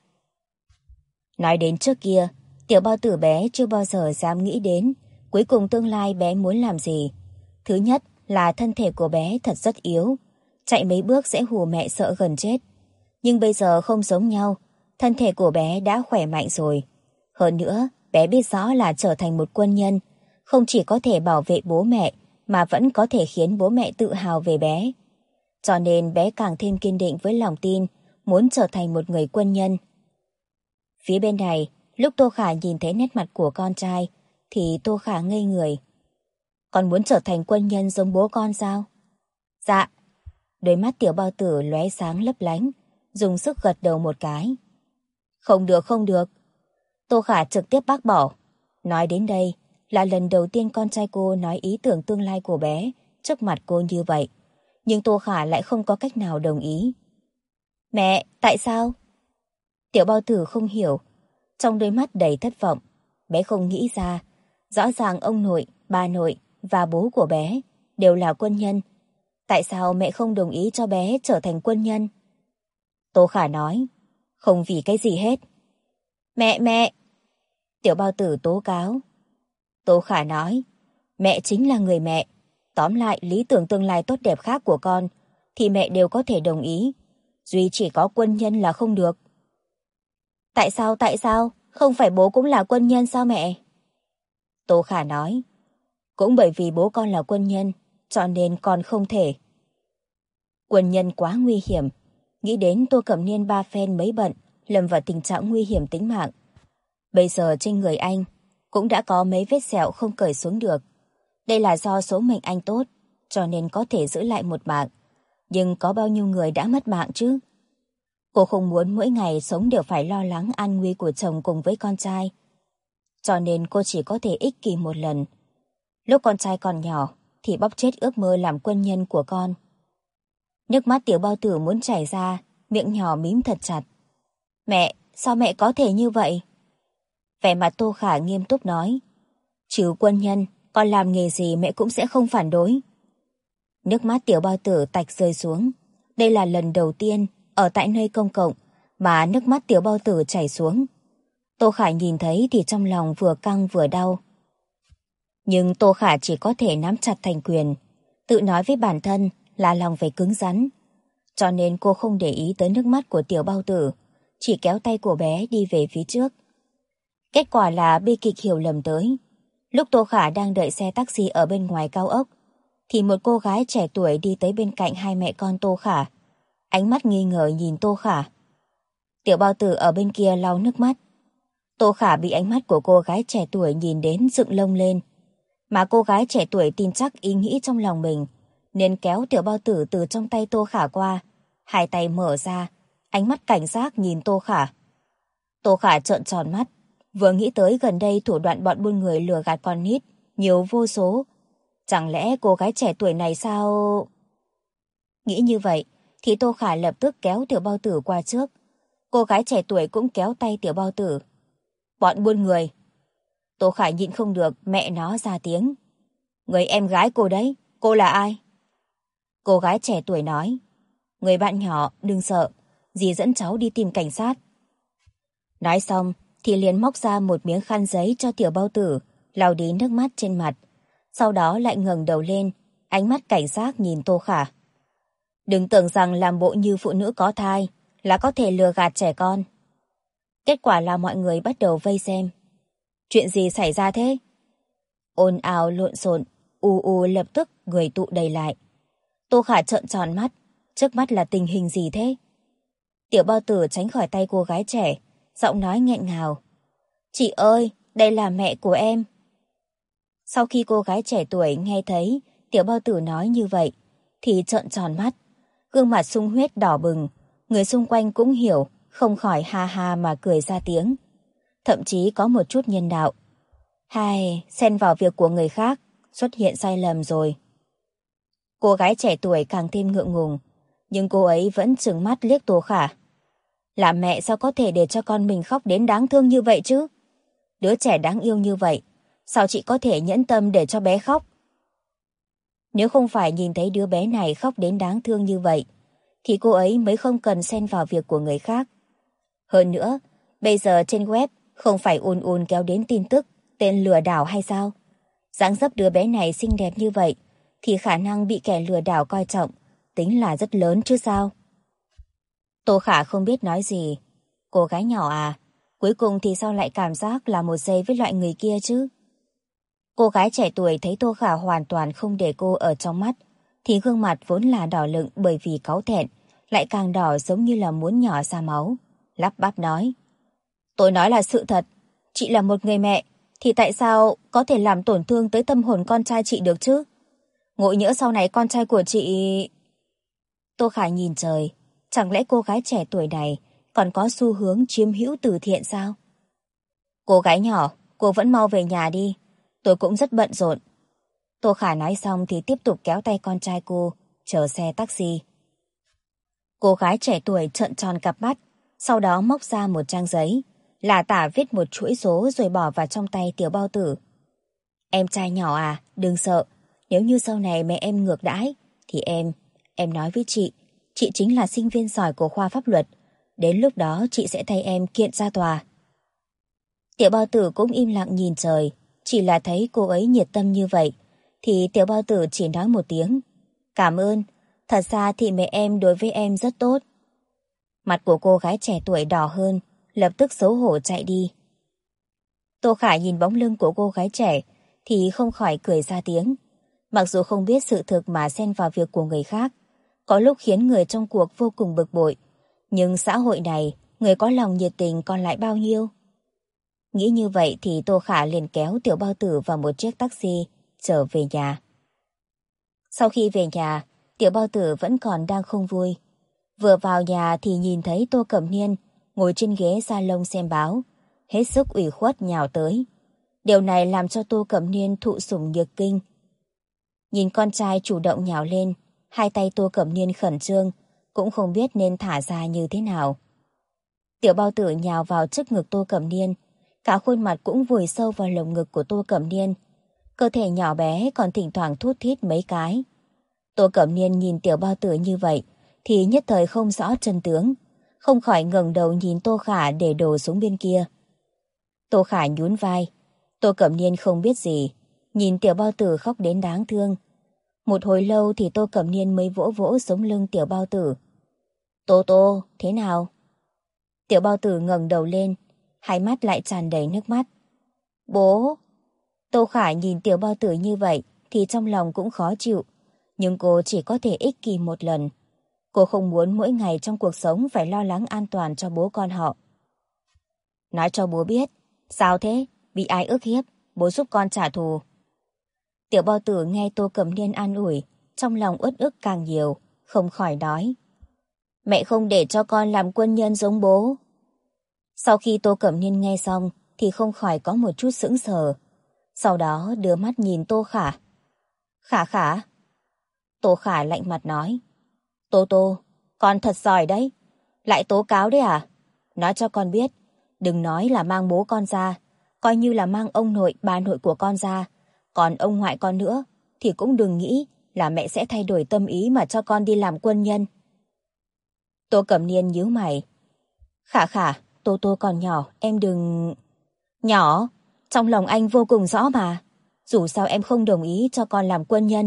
Nói đến trước kia, Tiểu Bao Tử bé chưa bao giờ dám nghĩ đến cuối cùng tương lai bé muốn làm gì. Thứ nhất là thân thể của bé thật rất yếu, chạy mấy bước sẽ hù mẹ sợ gần chết. Nhưng bây giờ không giống nhau, thân thể của bé đã khỏe mạnh rồi. Hơn nữa, bé biết rõ là trở thành một quân nhân, không chỉ có thể bảo vệ bố mẹ, mà vẫn có thể khiến bố mẹ tự hào về bé. Cho nên bé càng thêm kiên định với lòng tin, muốn trở thành một người quân nhân. Phía bên này, lúc Tô Khả nhìn thấy nét mặt của con trai, thì Tô Khả ngây người. Con muốn trở thành quân nhân giống bố con sao? Dạ. Đôi mắt Tiểu Bao Tử lóe sáng lấp lánh, dùng sức gật đầu một cái. Không được, không được. Tô Khả trực tiếp bác bỏ. Nói đến đây, là lần đầu tiên con trai cô nói ý tưởng tương lai của bé trước mặt cô như vậy. Nhưng Tô Khả lại không có cách nào đồng ý. Mẹ, tại sao? Tiểu Bao Tử không hiểu, trong đôi mắt đầy thất vọng. Bé không nghĩ ra, rõ ràng ông nội, bà nội và bố của bé đều là quân nhân. Tại sao mẹ không đồng ý cho bé trở thành quân nhân? Tô Khả nói, không vì cái gì hết. Mẹ! Tiểu Bao Tử tố cáo. Tô Khả nói, mẹ chính là người mẹ. Tóm lại lý tưởng tương lai tốt đẹp khác của con thì mẹ đều có thể đồng ý. Duy chỉ có quân nhân là không được. Tại sao? Không phải bố cũng là quân nhân sao mẹ? Tô Khả nói, cũng bởi vì bố con là quân nhân cho nên con không thể. Quân nhân quá nguy hiểm. Nghĩ đến Tô Cẩm Niên ba phen mấy bận, lâm vào tình trạng nguy hiểm tính mạng. Bây giờ trên người anh cũng đã có mấy vết sẹo không cởi xuống được. Đây là do số mệnh anh tốt, cho nên có thể giữ lại một mạng. Nhưng có bao nhiêu người đã mất mạng chứ? Cô không muốn mỗi ngày sống đều phải lo lắng an nguy của chồng cùng với con trai. Cho nên cô chỉ có thể ích kỷ một lần. Lúc con trai còn nhỏ thì bóp chết ước mơ làm quân nhân của con. Nước mắt Tiểu Bao Tử muốn chảy ra, miệng nhỏ mím thật chặt. Mẹ, sao mẹ có thể như vậy? Vẻ mặt Tô Khả nghiêm túc nói. Trừ quân nhân, con làm nghề gì mẹ cũng sẽ không phản đối. Nước mắt Tiểu Bao Tử tạch rơi xuống. Đây là lần đầu tiên ở tại nơi công cộng mà nước mắt Tiểu Bao Tử chảy xuống. Tô Khả nhìn thấy thì trong lòng vừa căng vừa đau. Nhưng Tô Khả chỉ có thể nắm chặt thành quyền, tự nói với bản thân là lòng phải cứng rắn. Cho nên cô không để ý tới nước mắt của Tiểu Bao Tử, chỉ kéo tay của bé đi về phía trước. Kết quả là bi kịch hiểu lầm tới. Lúc Tô Khả đang đợi xe taxi ở bên ngoài cao ốc, thì một cô gái trẻ tuổi đi tới bên cạnh hai mẹ con Tô Khả. Ánh mắt nghi ngờ nhìn Tô Khả. Tiểu Bao Tử ở bên kia lau nước mắt. Tô Khả bị ánh mắt của cô gái trẻ tuổi nhìn đến dựng lông lên. Mà cô gái trẻ tuổi tin chắc ý nghĩ trong lòng mình, nên kéo Tiểu Bao Tử từ trong tay Tô Khả qua. Hai tay mở ra, ánh mắt cảnh giác nhìn Tô Khả. Tô Khả trợn tròn mắt, vừa nghĩ tới gần đây thủ đoạn bọn buôn người lừa gạt con nít nhiều vô số. Chẳng lẽ cô gái trẻ tuổi này sao? Nghĩ như vậy thì Tô Khả lập tức kéo Tiểu Bao Tử qua trước. Cô gái trẻ tuổi cũng kéo tay Tiểu Bao Tử. Bọn buôn người. Tô Khả nhịn không được, mẹ nó ra tiếng. Người em gái cô đấy, cô là ai? Cô gái trẻ tuổi nói. Người bạn nhỏ, đừng sợ, dì dẫn cháu đi tìm cảnh sát. Nói xong thì liền móc ra một miếng khăn giấy cho Tiểu Bao Tử, lau đi nước mắt trên mặt. Sau đó lại ngẩng đầu lên, ánh mắt cảnh giác nhìn Tô Khả. Đừng tưởng rằng làm bộ như phụ nữ có thai là có thể lừa gạt trẻ con. Kết quả là mọi người bắt đầu vây xem. Chuyện gì xảy ra thế? Ồn ào lộn xộn, lập tức người tụ đầy lại. Tô Khả trợn tròn mắt, trước mắt là tình hình gì thế? Tiểu Bao Tử tránh khỏi tay cô gái trẻ, giọng nói nghẹn ngào. Chị ơi, đây là mẹ của em. Sau khi cô gái trẻ tuổi nghe thấy Tiểu Bao Tử nói như vậy, thì trợn tròn mắt, gương mặt sung huyết đỏ bừng, người xung quanh cũng hiểu, không khỏi ha ha mà cười ra tiếng. Thậm chí có một chút nhân đạo. Hai, xen vào việc của người khác, xuất hiện sai lầm rồi. Cô gái trẻ tuổi càng thêm ngượng ngùng, nhưng cô ấy vẫn trừng mắt liếc Tô Khả. Làm mẹ sao có thể để cho con mình khóc đến đáng thương như vậy chứ? Đứa trẻ đáng yêu như vậy, sao chị có thể nhẫn tâm để cho bé khóc? Nếu không phải nhìn thấy đứa bé này khóc đến đáng thương như vậy, thì cô ấy mới không cần xen vào việc của người khác. Hơn nữa, bây giờ trên web không phải kéo đến tin tức tên lừa đảo hay sao? Dáng dấp đứa bé này xinh đẹp như vậy, thì khả năng bị kẻ lừa đảo coi trọng tính là rất lớn chứ sao? Tô Khả không biết nói gì. Cô gái nhỏ à, cuối cùng thì sao lại cảm giác là một giây với loại người kia chứ? Cô gái trẻ tuổi thấy Tô Khả hoàn toàn không để cô ở trong mắt, thì gương mặt vốn là đỏ lựng bởi vì cáu thẹn, lại càng đỏ giống như là muốn nhỏ ra máu. Lắp bắp nói. Tôi nói là sự thật, chị là một người mẹ, thì tại sao có thể làm tổn thương tới tâm hồn con trai chị được chứ? Ngộ nhỡ sau này con trai của chị... Tô Khả nhìn trời, chẳng lẽ cô gái trẻ tuổi này còn có xu hướng chiếm hữu từ thiện sao? Cô gái nhỏ, cô vẫn mau về nhà đi, tôi cũng rất bận rộn. Tô Khả nói xong thì tiếp tục kéo tay con trai cô, chờ xe taxi. Cô gái trẻ tuổi trợn tròn cặp mắt, sau đó móc ra một trang giấy, lả tả viết một chuỗi số rồi bỏ vào trong tay Tiểu Bao Tử. Em trai nhỏ à, đừng sợ, nếu như sau này mẹ em ngược đãi, thì em nói với chị chính là sinh viên giỏi của khoa pháp luật, đến lúc đó chị sẽ thay em kiện ra tòa. Tiểu Bao Tử cũng im lặng nhìn trời, chỉ là thấy cô ấy nhiệt tâm như vậy, thì Tiểu Bao Tử chỉ nói một tiếng. Cảm ơn, thật ra thì mẹ em đối với em rất tốt. Mặt của cô gái trẻ tuổi đỏ hơn, lập tức xấu hổ chạy đi. Tô Khả nhìn bóng lưng của cô gái trẻ thì không khỏi cười ra tiếng. Mặc dù không biết sự thực mà xen vào việc của người khác, có lúc khiến người trong cuộc vô cùng bực bội. Nhưng xã hội này, người có lòng nhiệt tình còn lại bao nhiêu? Nghĩ như vậy thì Tô Khả liền kéo Tiểu Bao Tử vào một chiếc taxi, trở về nhà. Sau khi về nhà, Tiểu Bao Tử vẫn còn đang không vui. Vừa vào nhà thì nhìn thấy Tô Cẩm Niên ngồi trên ghế salon xem báo, hết sức ủy khuất nhào tới. Điều này làm cho Tô Cẩm Niên thụ sủng nhược kinh. Nhìn con trai chủ động nhào lên, hai tay Tô Cẩm Niên khẩn trương, cũng không biết nên thả ra như thế nào. Tiểu Bao Tử nhào vào trước ngực Tô Cẩm Niên, cả khuôn mặt cũng vùi sâu vào lồng ngực của Tô Cẩm Niên. Cơ thể nhỏ bé còn thỉnh thoảng thút thít mấy cái. Tô Cẩm Niên nhìn Tiểu Bao Tử như vậy thì nhất thời không rõ chân tướng, không khỏi ngẩng đầu nhìn Tô Khả để đổ xuống bên kia. Tô Khả nhún vai. Tô Cẩm Niên không biết gì, nhìn Tiểu Bao Tử khóc đến đáng thương. Một hồi lâu thì Tô Cẩm Niên mới vỗ vỗ sống lưng Tiểu Bao Tử. Tô Tô, thế nào? Tiểu Bao Tử ngẩng đầu lên, hai mắt lại tràn đầy nước mắt. Bố! Tô Khả nhìn Tiểu Bao Tử như vậy thì trong lòng cũng khó chịu, nhưng cô chỉ có thể ích kỷ một lần. Cô không muốn mỗi ngày trong cuộc sống phải lo lắng an toàn cho bố con họ. Nói cho bố biết. Sao thế? Bị ai ức hiếp? Bố giúp con trả thù. Tiểu Bao Tử nghe Tô Cẩm Niên an ủi, trong lòng uất ức càng nhiều, không khỏi nói. Mẹ không để cho con làm quân nhân giống bố. Sau khi Tô Cẩm Niên nghe xong thì không khỏi có một chút sững sờ. Sau đó đưa mắt nhìn Tô Khả. Khả Khả. Tô Khả lạnh mặt nói. Tô Tô, con thật giỏi đấy. Lại tố cáo đấy à? Nói cho con biết, đừng nói là mang bố con ra, coi như là mang ông nội, bà nội của con ra. Còn ông ngoại con nữa, thì cũng đừng nghĩ là mẹ sẽ thay đổi tâm ý mà cho con đi làm quân nhân. Tô Cẩm Niên nhíu mày. Khả Khả, Tô Tô còn nhỏ, em đừng... Nhỏ? Trong lòng anh vô cùng rõ mà. Dù sao em không đồng ý cho con làm quân nhân.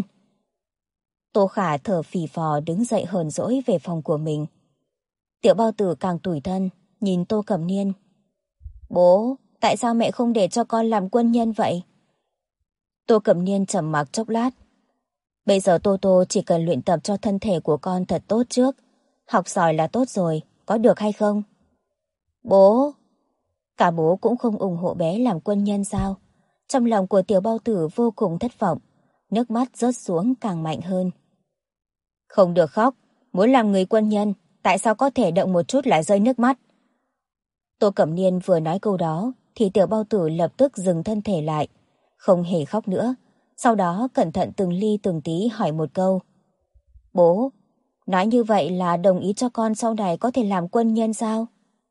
Tô Khả thở phì phò đứng dậy hờn dỗi về phòng của mình. Tiểu Bao Tử càng tủi thân, nhìn Tô Cẩm Niên. Bố, tại sao mẹ không để cho con làm quân nhân vậy? Tô Cẩm Niên trầm mặc chốc lát. Bây giờ Tô Tô chỉ cần luyện tập cho thân thể của con thật tốt trước. Học giỏi là tốt rồi, có được hay không? Bố! Cả bố cũng không ủng hộ bé làm quân nhân sao? Trong lòng của Tiểu Bao Tử vô cùng thất vọng, nước mắt rớt xuống càng mạnh hơn. Không được khóc, muốn làm người quân nhân, tại sao có thể động một chút lại rơi nước mắt? Tô Cẩm Niên vừa nói câu đó thì Tiểu Bao Tử lập tức dừng thân thể lại, không hề khóc nữa. Sau đó cẩn thận từng ly từng tí hỏi một câu. Bố, nói như vậy là đồng ý cho con sau này có thể làm quân nhân sao?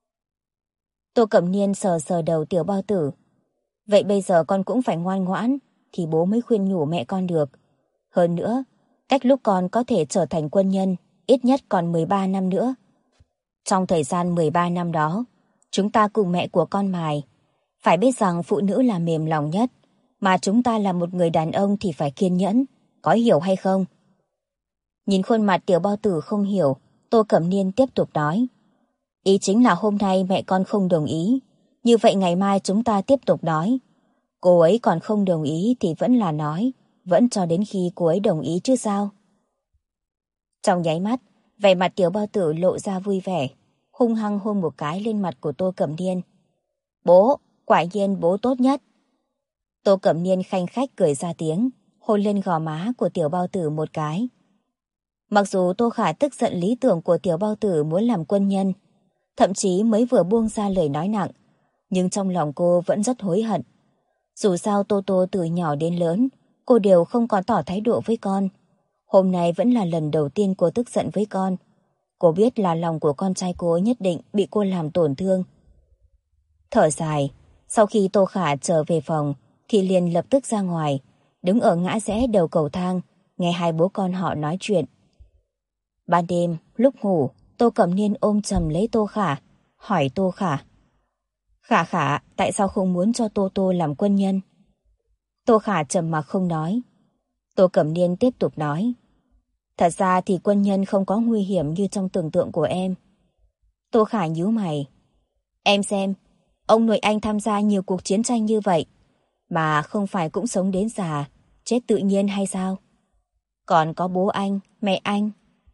Tô Cẩm Niên sờ sờ đầu Tiểu Bao Tử. Vậy bây giờ con cũng phải ngoan ngoãn thì bố mới khuyên nhủ mẹ con được. Hơn nữa, cách lúc con có thể trở thành quân nhân ít nhất còn 13 năm nữa. Trong thời gian 13 năm đó, chúng ta cùng mẹ của con mài. Phải biết rằng phụ nữ là mềm lòng nhất, mà chúng ta là một người đàn ông thì phải kiên nhẫn, có hiểu hay không? Nhìn khuôn mặt Tiểu Bao Tử không hiểu, Tô Cẩm Niên tiếp tục nói. Ý chính là hôm nay mẹ con không đồng ý, như vậy ngày mai chúng ta tiếp tục nói. Cô ấy còn không đồng ý thì vẫn là nói, vẫn cho đến khi cô ấy đồng ý chứ sao? Trong nháy mắt, vẻ mặt Tiểu Bao Tử lộ ra vui vẻ, hung hăng hôn một cái lên mặt của Tô Cẩm Niên. Bố, quả nhiên bố tốt nhất. Tô Cẩm Niên khanh khách cười ra tiếng, hôn lên gò má của Tiểu Bao Tử một cái. Mặc dù Tô Khả tức giận lý tưởng của Tiểu Bao Tử muốn làm quân nhân, thậm chí mới vừa buông ra lời nói nặng, nhưng trong lòng cô vẫn rất hối hận. Dù sao Tô Tô từ nhỏ đến lớn, cô đều không có tỏ thái độ với con. Hôm nay vẫn là lần đầu tiên cô tức giận với con. Cô biết là lòng của con trai cô nhất định bị cô làm tổn thương. Thở dài, sau khi Tô Khả trở về phòng, thì liền lập tức ra ngoài, đứng ở ngã rẽ đầu cầu thang, nghe hai bố con họ nói chuyện. Ban đêm, lúc ngủ, Tô Cẩm Niên ôm chầm lấy Tô Khả, hỏi Tô Khả. Khả Khả, tại sao không muốn cho Tô Tô làm quân nhân? Tô Khả trầm mặc không nói. Tô Cẩm Niên tiếp tục nói. Thật ra thì quân nhân không có nguy hiểm như trong tưởng tượng của em. Tô Khả nhíu mày. Em xem, ông nội anh tham gia nhiều cuộc chiến tranh như vậy, mà không phải cũng sống đến già, chết tự nhiên hay sao? Còn có bố anh, mẹ anh.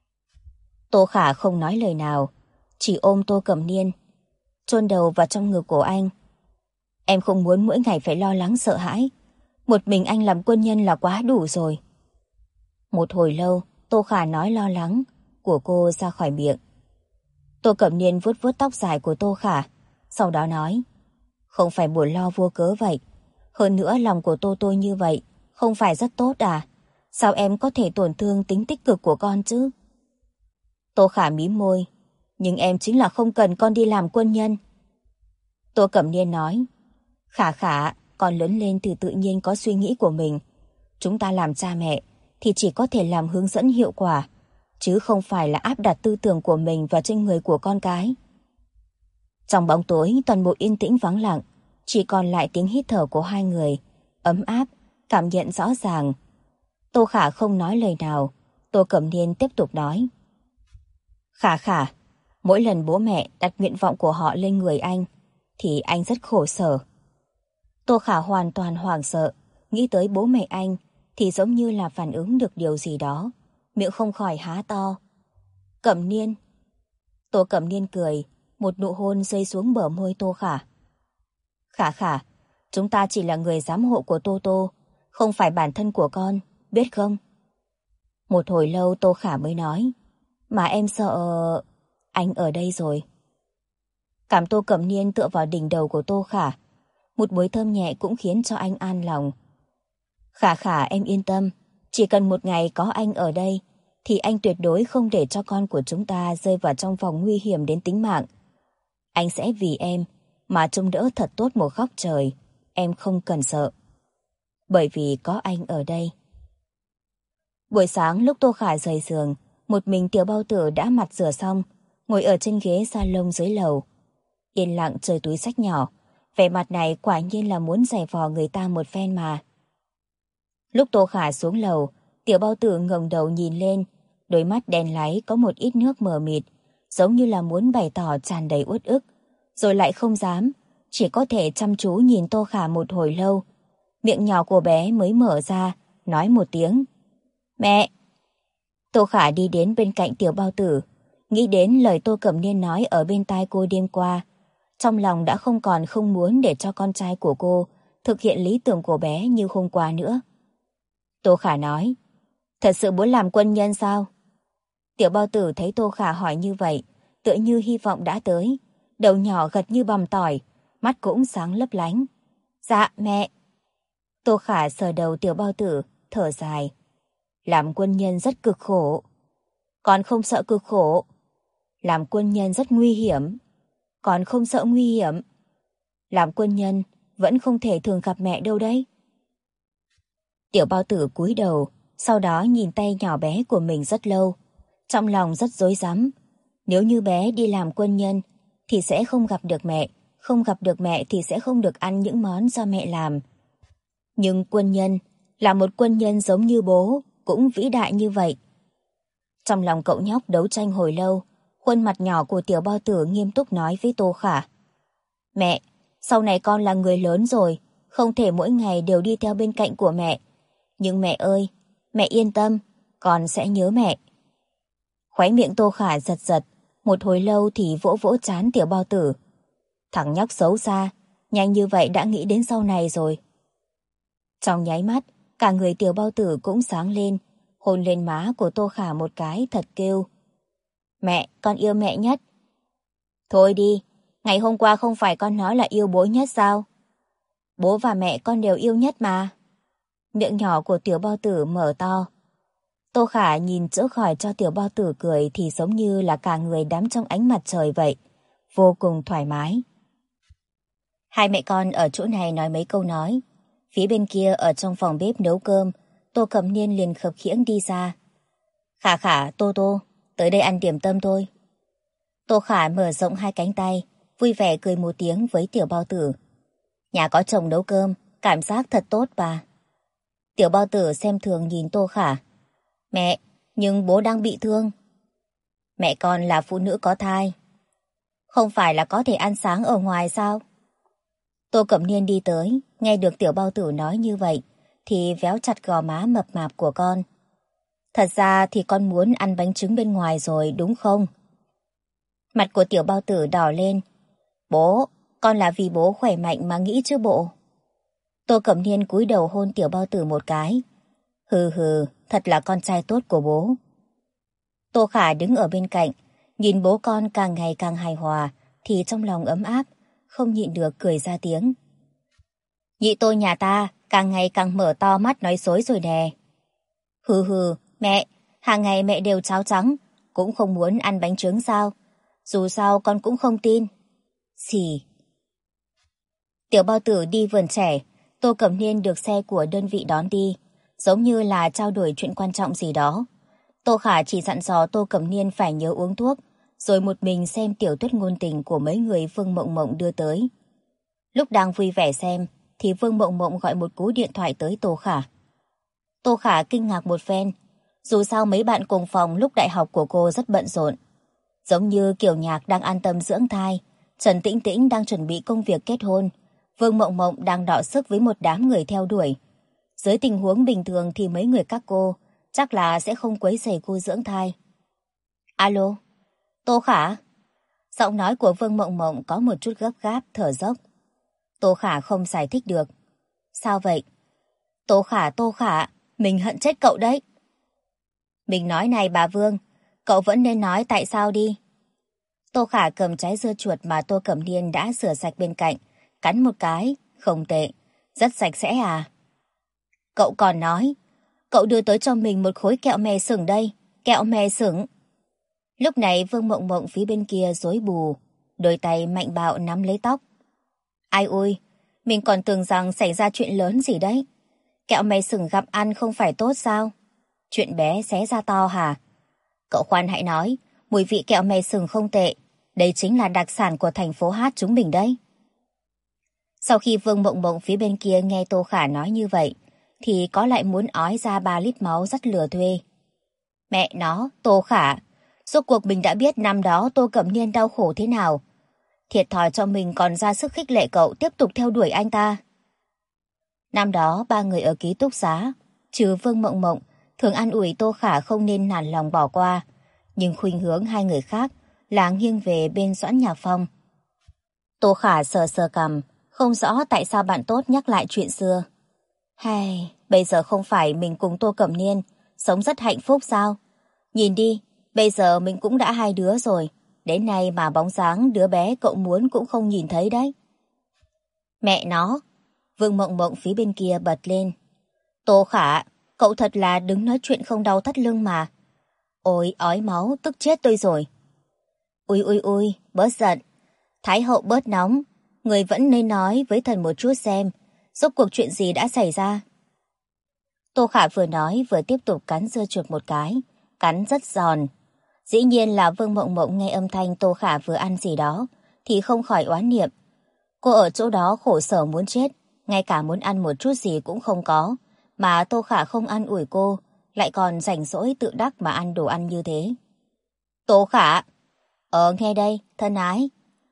Tô Khả không nói lời nào, chỉ ôm Tô Cẩm Niên, chôn đầu vào trong ngực của anh. Em không muốn mỗi ngày phải lo lắng sợ hãi. Một mình anh làm quân nhân là quá đủ rồi. Một hồi lâu, Tô Khả nói lo lắng của cô ra khỏi miệng. Tô Cẩm Niên vuốt vuốt tóc dài của Tô Khả, sau đó nói, không phải buồn lo vô cớ vậy. Hơn nữa lòng của tôi như vậy, không phải rất tốt à? Sao em có thể tổn thương tính tích cực của con chứ? Tô Khả mím môi, nhưng em chính là không cần con đi làm quân nhân. Tô Cẩm Niên nói, Khả, con lớn lên thì tự nhiên có suy nghĩ của mình. Chúng ta làm cha mẹ thì chỉ có thể làm hướng dẫn hiệu quả, chứ không phải là áp đặt tư tưởng của mình vào trên người của con cái. Trong bóng tối toàn bộ yên tĩnh vắng lặng, chỉ còn lại tiếng hít thở của hai người, ấm áp, cảm nhận rõ ràng. Tô Khả không nói lời nào, Tô Cẩm Niên tiếp tục nói. Khả, mỗi lần bố mẹ đặt nguyện vọng của họ lên người anh, thì anh rất khổ sở. Tô Khả hoàn toàn hoảng sợ, nghĩ tới bố mẹ anh thì giống như là phản ứng được điều gì đó, miệng không khỏi há to. Cẩm Niên. Tô Cẩm Niên cười, một nụ hôn rơi xuống bờ môi Tô Khả. Khả, chúng ta chỉ là người giám hộ của Tô, không phải bản thân của con, biết không? Một hồi lâu Tô Khả mới nói, mà em sợ... Anh ở đây rồi. Cảm Tô Cẩm Niên tựa vào đỉnh đầu của Tô Khả, một mùi thơm nhẹ cũng khiến cho anh an lòng. Khả, em yên tâm, chỉ cần một ngày có anh ở đây, thì anh tuyệt đối không để cho con của chúng ta rơi vào trong vòng nguy hiểm đến tính mạng. Anh sẽ vì em mà trông đỡ thật tốt một góc trời, em không cần sợ. Bởi vì có anh ở đây. Buổi sáng lúc Tô Khả rời giường, một mình Tiểu Bao Tử đã mặt rửa xong, ngồi ở trên ghế salon dưới lầu. Yên lặng chơi túi xách nhỏ, vẻ mặt này quả nhiên là muốn giày vò người ta một phen mà. Lúc Tô Khả xuống lầu, Tiểu Bao Tử ngẩng đầu nhìn lên, đôi mắt đen láy có một ít nước mờ mịt, giống như là muốn bày tỏ tràn đầy uất ức, rồi lại không dám, chỉ có thể chăm chú nhìn Tô Khả một hồi lâu. Miệng nhỏ của bé mới mở ra, nói một tiếng. Mẹ! Tô Khả đi đến bên cạnh Tiểu Bao Tử, nghĩ đến lời Tô Cẩm Niên nói ở bên tai cô đêm qua. Trong lòng đã không còn không muốn để cho con trai của cô thực hiện lý tưởng của bé như hôm qua nữa. Tô Khả nói, thật sự muốn làm quân nhân sao? Tiểu Bao Tử thấy Tô Khả hỏi như vậy, tựa như hy vọng đã tới, đầu nhỏ gật như bằm tỏi, mắt cũng sáng lấp lánh. Dạ, mẹ. Tô Khả sờ đầu Tiểu Bao Tử, thở dài. Làm quân nhân rất cực khổ. Con không sợ cực khổ. Làm quân nhân rất nguy hiểm. Con không sợ nguy hiểm. Làm quân nhân vẫn không thể thường gặp mẹ đâu đấy. Tiểu Bao Tử cúi đầu, sau đó nhìn tay nhỏ bé của mình rất lâu. Trong lòng rất rối rắm. Nếu như bé đi làm quân nhân thì sẽ không gặp được mẹ, không gặp được mẹ thì sẽ không được ăn những món do mẹ làm. Nhưng quân nhân, là một quân nhân giống như bố, cũng vĩ đại như vậy. Trong lòng cậu nhóc đấu tranh hồi lâu, khuôn mặt nhỏ của Tiểu Bao Tử nghiêm túc nói với Tô Khả. Mẹ, sau này con là người lớn rồi, không thể mỗi ngày đều đi theo bên cạnh của mẹ. Nhưng mẹ ơi, mẹ yên tâm, con sẽ nhớ mẹ. Khóe miệng Tô Khả giật giật, một hồi lâu thì vỗ vỗ trán Tiểu Bao Tử. Thằng nhóc xấu xa, nhanh như vậy đã nghĩ đến sau này rồi. Trong nháy mắt, cả người Tiểu Bao Tử cũng sáng lên, hôn lên má của Tô Khả một cái thật kêu. Mẹ, con yêu mẹ nhất. Thôi đi, ngày hôm qua không phải con nói là yêu bố nhất sao? Bố và mẹ con đều yêu nhất mà. Miệng nhỏ của Tiểu Bao Tử mở to. Tô Khả nhìn chữa khỏi cho Tiểu Bao Tử cười thì giống như là cả người đắm trong ánh mặt trời vậy, vô cùng thoải mái. Hai mẹ con ở chỗ này nói mấy câu nói. Phía bên kia ở trong phòng bếp nấu cơm, Tô Cẩm Niên liền khập khiễng đi ra. Khả, Tô, tới đây ăn điểm tâm thôi. Tô Khả mở rộng hai cánh tay, vui vẻ cười một tiếng với Tiểu Bao Tử. Nhà có chồng nấu cơm, cảm giác thật tốt bà. Tiểu Bao Tử xem thường nhìn Tô Khả. Mẹ, nhưng bố đang bị thương. Mẹ con là phụ nữ có thai. Không phải là có thể ăn sáng ở ngoài sao? Tô Cẩm Niên đi tới, nghe được Tiểu Bao Tử nói như vậy, thì véo chặt gò má mập mạp của con. Thật ra thì con muốn ăn bánh trứng bên ngoài rồi đúng không? Mặt của tiểu bao tử đỏ lên. Bố, con là vì bố khỏe mạnh mà nghĩ chứ bộ. Tô Cẩm Niên cúi đầu hôn tiểu bao tử một cái. Hừ hừ, thật là con trai tốt của bố. Tô Khả đứng ở bên cạnh, nhìn bố con càng ngày càng hài hòa, thì trong lòng ấm áp, không nhịn được cười ra tiếng. Nhị Tô nhà ta càng ngày càng mở to mắt nói dối rồi nè. Hừ hừ, mẹ, hàng ngày mẹ đều cháo trắng, cũng không muốn ăn bánh trứng sao? Dù sao con cũng không tin. Xì. Tiểu bao tử đi vườn trẻ, Tô Cẩm Niên được xe của đơn vị đón đi, giống như là trao đổi chuyện quan trọng gì đó. Tô Khả chỉ dặn dò Tô Cẩm Niên phải nhớ uống thuốc, rồi một mình xem tiểu thuyết ngôn tình của mấy người Vương Mộng Mộng đưa tới. Lúc đang vui vẻ xem, thì Vương Mộng Mộng gọi một cú điện thoại tới Tô Khả. Tô Khả kinh ngạc một phen, dù sao mấy bạn cùng phòng lúc đại học của cô rất bận rộn. Giống như Kiều Nhạc đang an tâm dưỡng thai, Trần Tĩnh Tĩnh đang chuẩn bị công việc kết hôn, Vương Mộng Mộng đang đọ sức với một đám người theo đuổi. Dưới tình huống bình thường thì mấy người các cô chắc là sẽ không quấy rầy cô dưỡng thai. Alo, Tô Khả? Giọng nói của Vương Mộng Mộng có một chút gấp gáp, thở dốc. Tô Khả không giải thích được. Sao vậy? Tô Khả, mình hận chết cậu đấy. Mình nói này bà Vương, cậu vẫn nên nói tại sao đi. Tô Khả cầm trái dưa chuột mà Tô Cẩm Niên đã rửa sạch bên cạnh, cắn một cái, không tệ, rất sạch sẽ à. Cậu còn nói, cậu đưa tới cho mình một khối kẹo mè sừng đây, kẹo mè sừng. Lúc này Vương Mộng Mộng phía bên kia rối bù, đôi tay mạnh bạo nắm lấy tóc. Ai ôi, mình còn tưởng rằng xảy ra chuyện lớn gì đấy. Kẹo mè sừng gặm ăn không phải tốt sao? Chuyện bé xé ra to hả? Cậu khoan hãy nói, mùi vị kẹo mè sừng không tệ, đây chính là đặc sản của thành phố Hát chúng mình đấy. Sau khi Vương Mộng Mộng phía bên kia nghe Tô Khả nói như vậy, thì có lại muốn ói ra 3 lít máu rất lừa thuê. Mẹ nó, Tô Khả, rốt cuộc mình đã biết năm đó Tô Cẩm Niên đau khổ thế nào. Thiệt thòi cho mình còn ra sức khích lệ cậu tiếp tục theo đuổi anh ta. Năm đó 3 người ở ký túc xá, trừ Vương Mộng Mộng, thường an ủi Tô Khả không nên nản lòng bỏ qua, nhưng khuynh hướng hai người khác là nghiêng về bên Doãn Nhạc Phong. Tô Khả sờ sờ cằm, không rõ tại sao bạn tốt nhắc lại chuyện xưa. Hay, bây giờ không phải mình cùng Tô Cẩm Niên sống rất hạnh phúc sao? Nhìn đi, bây giờ mình cũng đã 2 đứa rồi, đến nay mà bóng dáng đứa bé cậu muốn cũng không nhìn thấy đấy. Mẹ nó, Vương Mộng Mộng phía bên kia bật lên. Tô Khả, cậu thật là đứng nói chuyện không đau thắt lưng mà. Ôi, ói máu, tức chết tôi rồi. Ui, bớt giận. Thái hậu bớt nóng, người vẫn nên nói với thần một chút xem, rốt cuộc chuyện gì đã xảy ra. Tô Khả vừa nói vừa tiếp tục cắn dưa chuột một cái, cắn rất giòn. Dĩ nhiên là Vương Mộng Mộng nghe âm thanh Tô Khả vừa ăn gì đó, thì không khỏi oán niệm. Cô ở chỗ đó khổ sở muốn chết, ngay cả muốn ăn một chút gì cũng không có, mà Tô Khả không ăn ủi cô, lại còn rảnh rỗi tự đắc mà ăn đồ ăn như thế. Tô Khả! Nghe đây, thân ái.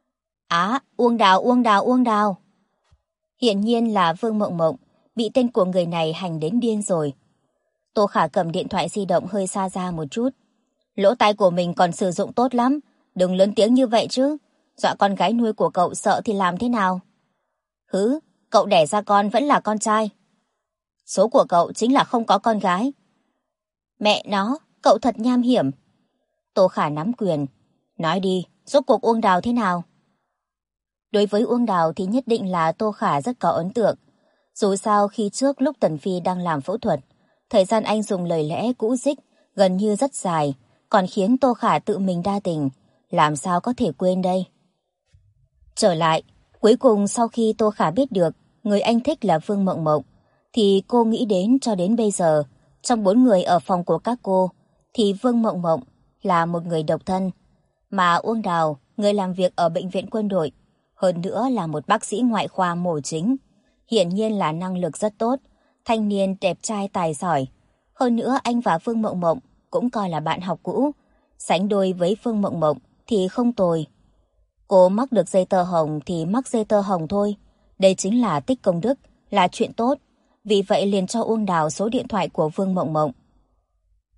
Uông đào. Hiển nhiên là Vương Mộng Mộng bị tên của người này hành đến điên rồi. Tô Khả cầm điện thoại di động hơi xa ra một chút. Lỗ tai của mình còn sử dụng tốt lắm, đừng lớn tiếng như vậy chứ. Dọa con gái nuôi của cậu sợ thì làm thế nào? Hứ, cậu đẻ ra con vẫn là con trai. Số của cậu chính là không có con gái. Mẹ nó, cậu thật nham hiểm. Tô Khả nắm quyền. Nói đi, rốt cuộc Uông Đào thế nào? Đối với Uông Đào thì nhất định là Tô Khả rất có ấn tượng. Dù sao khi trước lúc Tần Phi đang làm phẫu thuật, thời gian anh dùng lời lẽ cũ dích gần như rất dài, còn khiến Tô Khả tự mình đa tình. Làm sao có thể quên đây? Trở lại, cuối cùng sau khi Tô Khả biết được người anh thích là Vương Mộng Mộng, thì cô nghĩ đến cho đến bây giờ, trong 4 người ở phòng của các cô, thì Vương Mộng Mộng là một người độc thân, mà Uông Đào, người làm việc ở bệnh viện quân đội, hơn nữa là một bác sĩ ngoại khoa mổ chính, hiển nhiên là năng lực rất tốt, thanh niên đẹp trai tài giỏi. Hơn nữa anh và Vương Mộng Mộng cũng coi là bạn học cũ, sánh đôi với Vương Mộng Mộng thì không tồi. Cô mắc được dây tơ hồng thì mắc dây tơ hồng thôi, đây chính là tích công đức, là chuyện tốt, vì vậy liền cho Uông Đào số điện thoại của Vương Mộng Mộng.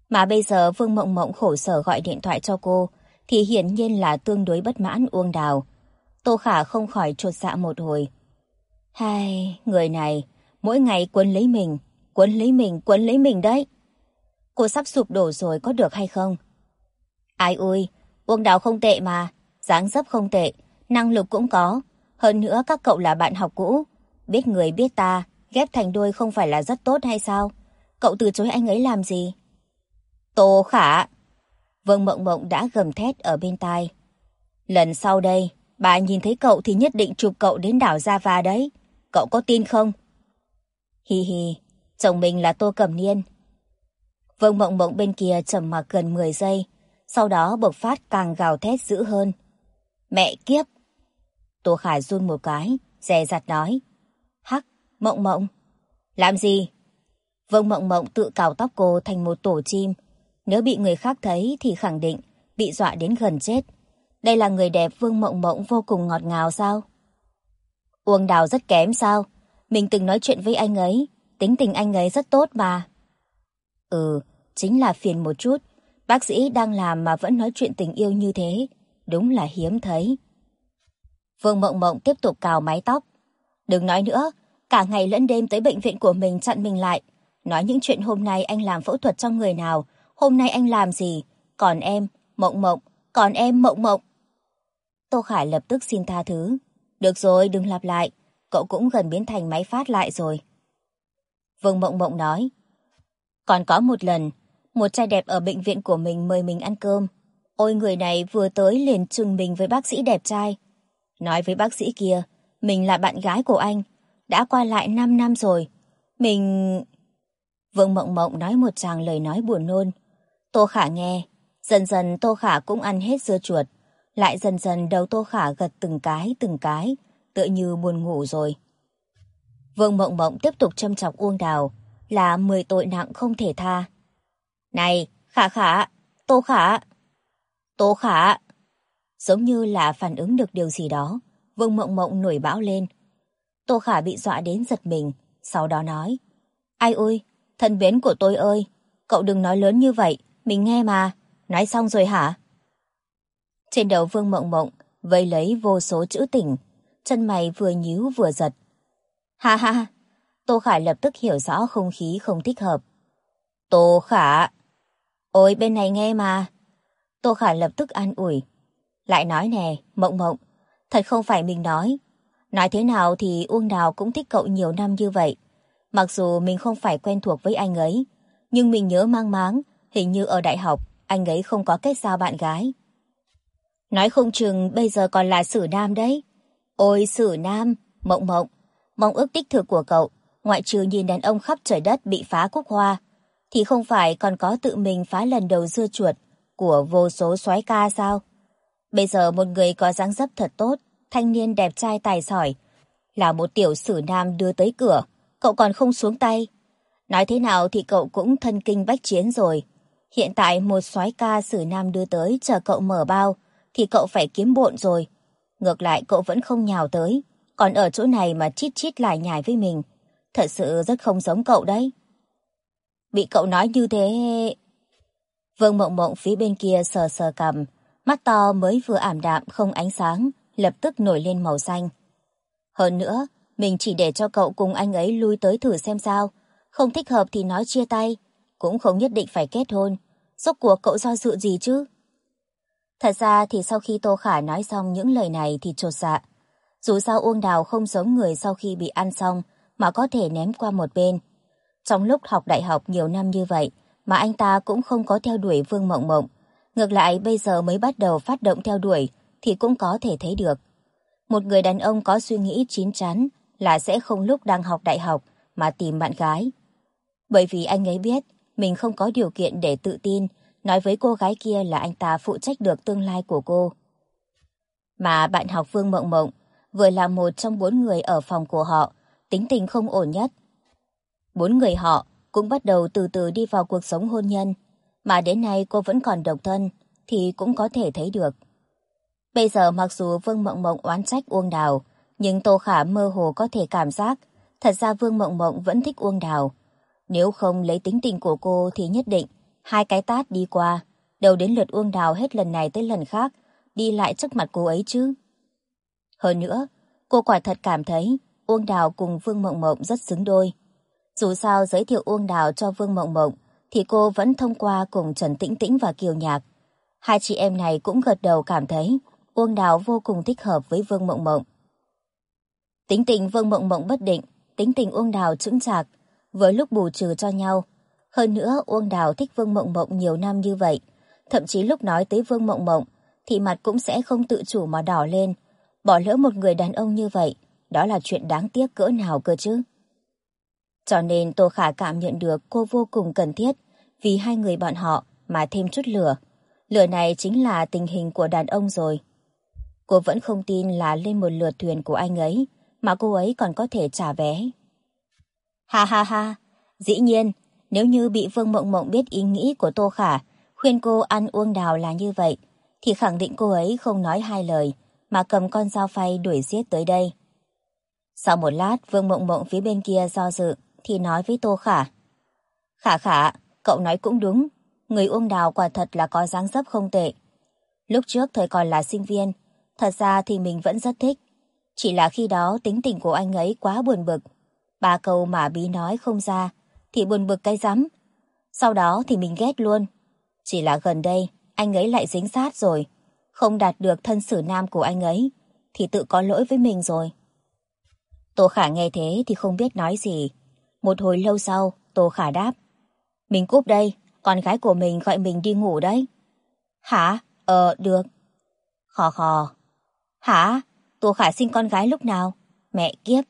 Mà bây giờ Vương Mộng Mộng khổ sở gọi điện thoại cho cô thì hiển nhiên là tương đối bất mãn Uông Đào. Tô Khả không khỏi chột dạ một hồi. Hai, người này mỗi ngày quấn lấy mình, quấn lấy mình, quấn lấy mình đấy. Cô sắp sụp đổ rồi, có được hay không? Ai ui, Uông Đào không tệ mà, dáng dấp không tệ, năng lực cũng có. Hơn nữa các cậu là bạn học cũ, biết người biết ta, ghép thành đôi không phải là rất tốt hay sao? Cậu từ chối anh ấy làm gì? Tô Khả! Vương Mộng Mộng đã gầm thét ở bên tai. Lần sau đây, bà nhìn thấy cậu thì nhất định chụp cậu đến đảo Java đấy. Cậu có tin không? Hi hi, chồng mình là Tô Cẩm Niên. Vương Mộng Mộng bên kia trầm mặc gần 10 giây, sau đó bộc phát càng gào thét dữ hơn. Mẹ kiếp! Tô Khả run một cái, dè dặt nói. Hắc, Mộng Mộng. Làm gì? Vương Mộng Mộng tự cào tóc cô thành một tổ chim. Nếu bị người khác thấy thì khẳng định bị dọa đến gần chết. Đây là người đẹp Vương Mộng Mộng vô cùng ngọt ngào sao? Uông Đào rất kém sao? Mình từng nói chuyện với anh ấy, tính tình anh ấy rất tốt mà. Chính là phiền một chút. Bác sĩ đang làm mà vẫn nói chuyện tình yêu như thế, đúng là hiếm thấy. Vương Mộng Mộng tiếp tục cào mái tóc. Đừng nói nữa, cả ngày lẫn đêm tới bệnh viện của mình chặn mình lại. Nói những chuyện hôm nay anh làm phẫu thuật cho người nào, hôm nay anh làm gì, còn em, Mộng Mộng, còn em Mộng Mộng. Tô Khải lập tức xin tha thứ. Được rồi, đừng lặp lại, cậu cũng gần biến thành máy phát lại rồi. Vương Mộng Mộng nói. Còn có một lần, một trai đẹp ở bệnh viện của mình mời mình ăn cơm. Ôi người này vừa tới liền chừng mình với bác sĩ đẹp trai. Nói với bác sĩ kia, mình là bạn gái của anh, đã qua lại 5 năm rồi. Mình... Vương Mộng Mộng nói một tràng lời nói buồn nôn. Tô Khả nghe, dần dần Tô Khả cũng ăn hết dưa chuột. Lại dần dần đầu Tô Khả gật từng cái, tựa như buồn ngủ rồi. Vương Mộng Mộng tiếp tục châm chọc Uông Đào, là 10 tội nặng không thể tha. Này, Khả Khả, Tô Khả, Tô Khả. Giống như là phản ứng được điều gì đó, Vương Mộng Mộng nổi bão lên. Tô Khả bị dọa đến giật mình, sau đó nói. Ai ôi, thân mến của tôi ơi, cậu đừng nói lớn như vậy, mình nghe mà. Nói xong rồi hả? Trên đầu Vương Mộng Mộng vây lấy vô số chữ tỉnh, chân mày vừa nhíu vừa giật. Ha ha, Tô Khả lập tức hiểu rõ không khí không thích hợp. Tô Khả! Ôi bên này nghe mà. Tô Khả lập tức an ủi. Lại nói nè, Mộng Mộng, thật không phải mình nói. Nói thế nào thì Uông Đào cũng thích cậu nhiều năm như vậy. Mặc dù mình không phải quen thuộc với anh ấy, nhưng mình nhớ mang máng, hình như ở đại học, anh ấy không có kết giao bạn gái. Nói không chừng bây giờ còn là Sử Nam đấy. Ôi Sử Nam, Mộng Mộng, mong ước đích thực của cậu, ngoại trừ nhìn đàn ông khắp trời đất bị phá cúc hoa, thì không phải còn có tự mình phá lần đầu dưa chuột của vô số soái ca sao? Bây giờ một người có dáng dấp thật tốt, thanh niên đẹp trai tài giỏi, là một tiểu Sử Nam đưa tới cửa, cậu còn không xuống tay. Nói thế nào thì cậu cũng thân kinh bách chiến rồi. Hiện tại một soái ca Sử Nam đưa tới chờ cậu mở bao, thì cậu phải kiếm bộn rồi. Ngược lại cậu vẫn không nhào tới, còn ở chỗ này mà chít chít lải nhải với mình. Thật sự rất không giống cậu đấy. Bị cậu nói như thế... Vương Mộng Mộng phía bên kia sờ sờ cằm, mắt to mới vừa ảm đạm không ánh sáng, lập tức nổi lên màu xanh. Hơn nữa, mình chỉ để cho cậu cùng anh ấy lui tới thử xem sao. Không thích hợp thì nói chia tay, cũng không nhất định phải kết hôn. Rốt cuộc cậu do dự gì chứ? Thật ra thì sau khi Tô Khả nói xong những lời này thì chột dạ. Dù sao Uông Đào không giống người sau khi bị ăn xong mà có thể ném qua một bên. Trong lúc học đại học nhiều năm như vậy mà anh ta cũng không có theo đuổi Vương Mộng Mộng. Ngược lại bây giờ mới bắt đầu phát động theo đuổi thì cũng có thể thấy được. Một người đàn ông có suy nghĩ chín chắn là sẽ không lúc đang học đại học mà tìm bạn gái. Bởi vì anh ấy biết mình không có điều kiện để tự tin nói với cô gái kia là anh ta phụ trách được tương lai của cô. Mà bạn học Vương Mộng Mộng vừa là một trong 4 người ở phòng của họ, tính tình không ổn nhất. 4 người họ cũng bắt đầu từ từ đi vào cuộc sống hôn nhân, mà đến nay cô vẫn còn độc thân thì cũng có thể thấy được. Bây giờ mặc dù Vương Mộng Mộng oán trách Uông Đào, nhưng Tô Khả mơ hồ có thể cảm giác thật ra Vương Mộng Mộng vẫn thích Uông Đào. Nếu không lấy tính tình của cô thì nhất định 2 cái tát đi qua, đâu đến lượt Uông Đào hết lần này tới lần khác đi lại trước mặt cô ấy chứ. Hơn nữa, cô quả thật cảm thấy Uông Đào cùng Vương Mộng Mộng rất xứng đôi. Dù sao giới thiệu Uông Đào cho Vương Mộng Mộng thì cô vẫn thông qua cùng Trần Tĩnh Tĩnh và Kiều Nhạc. Hai chị em này cũng gật đầu cảm thấy Uông Đào vô cùng thích hợp với Vương Mộng Mộng. Tính tình Vương Mộng Mộng bất định, tính tình Uông Đào chững chạc, với lúc bù trừ cho nhau. Hơn nữa Uông Đào thích Vương Mộng Mộng nhiều năm như vậy, thậm chí lúc nói tới Vương Mộng Mộng thì mặt cũng sẽ không tự chủ mà đỏ lên. Bỏ lỡ một người đàn ông như vậy, đó là chuyện đáng tiếc cỡ nào cơ chứ. Cho nên Tô Khả cảm nhận được cô vô cùng cần thiết vì hai người bọn họ mà thêm chút lửa. Lửa này chính là tình hình của đàn ông rồi. Cô vẫn không tin là lên một lượt thuyền của anh ấy mà cô ấy còn có thể trả vé. Ha ha ha, dĩ nhiên, nếu như bị Vương Mộng Mộng biết ý nghĩ của Tô Khả, khuyên cô ăn Uông Đào là như vậy, thì khẳng định cô ấy không nói hai lời, mà cầm con dao phay đuổi giết tới đây. Sau một lát, Vương Mộng Mộng phía bên kia do dự, thì nói với Tô Khả. Khả Khả, cậu nói cũng đúng, người Uông Đào quả thật là có dáng dấp không tệ. Lúc trước thời còn là sinh viên, thật ra thì mình vẫn rất thích. Chỉ là khi đó tính tình của anh ấy quá buồn bực. 3 câu mà bí nói không ra, thì buồn bực cái rắm. Sau đó thì mình ghét luôn. Chỉ là gần đây, anh ấy lại dính sát rồi. Không đạt được thân xử nam của anh ấy, thì tự có lỗi với mình rồi. Tô Khả nghe thế thì không biết nói gì. Một hồi lâu sau, Tô Khả đáp. Mình cúp đây, con gái của mình gọi mình đi ngủ đấy. Hả? Được. Khò khò. Hả? Tô Khả sinh con gái lúc nào? Mẹ kiếp.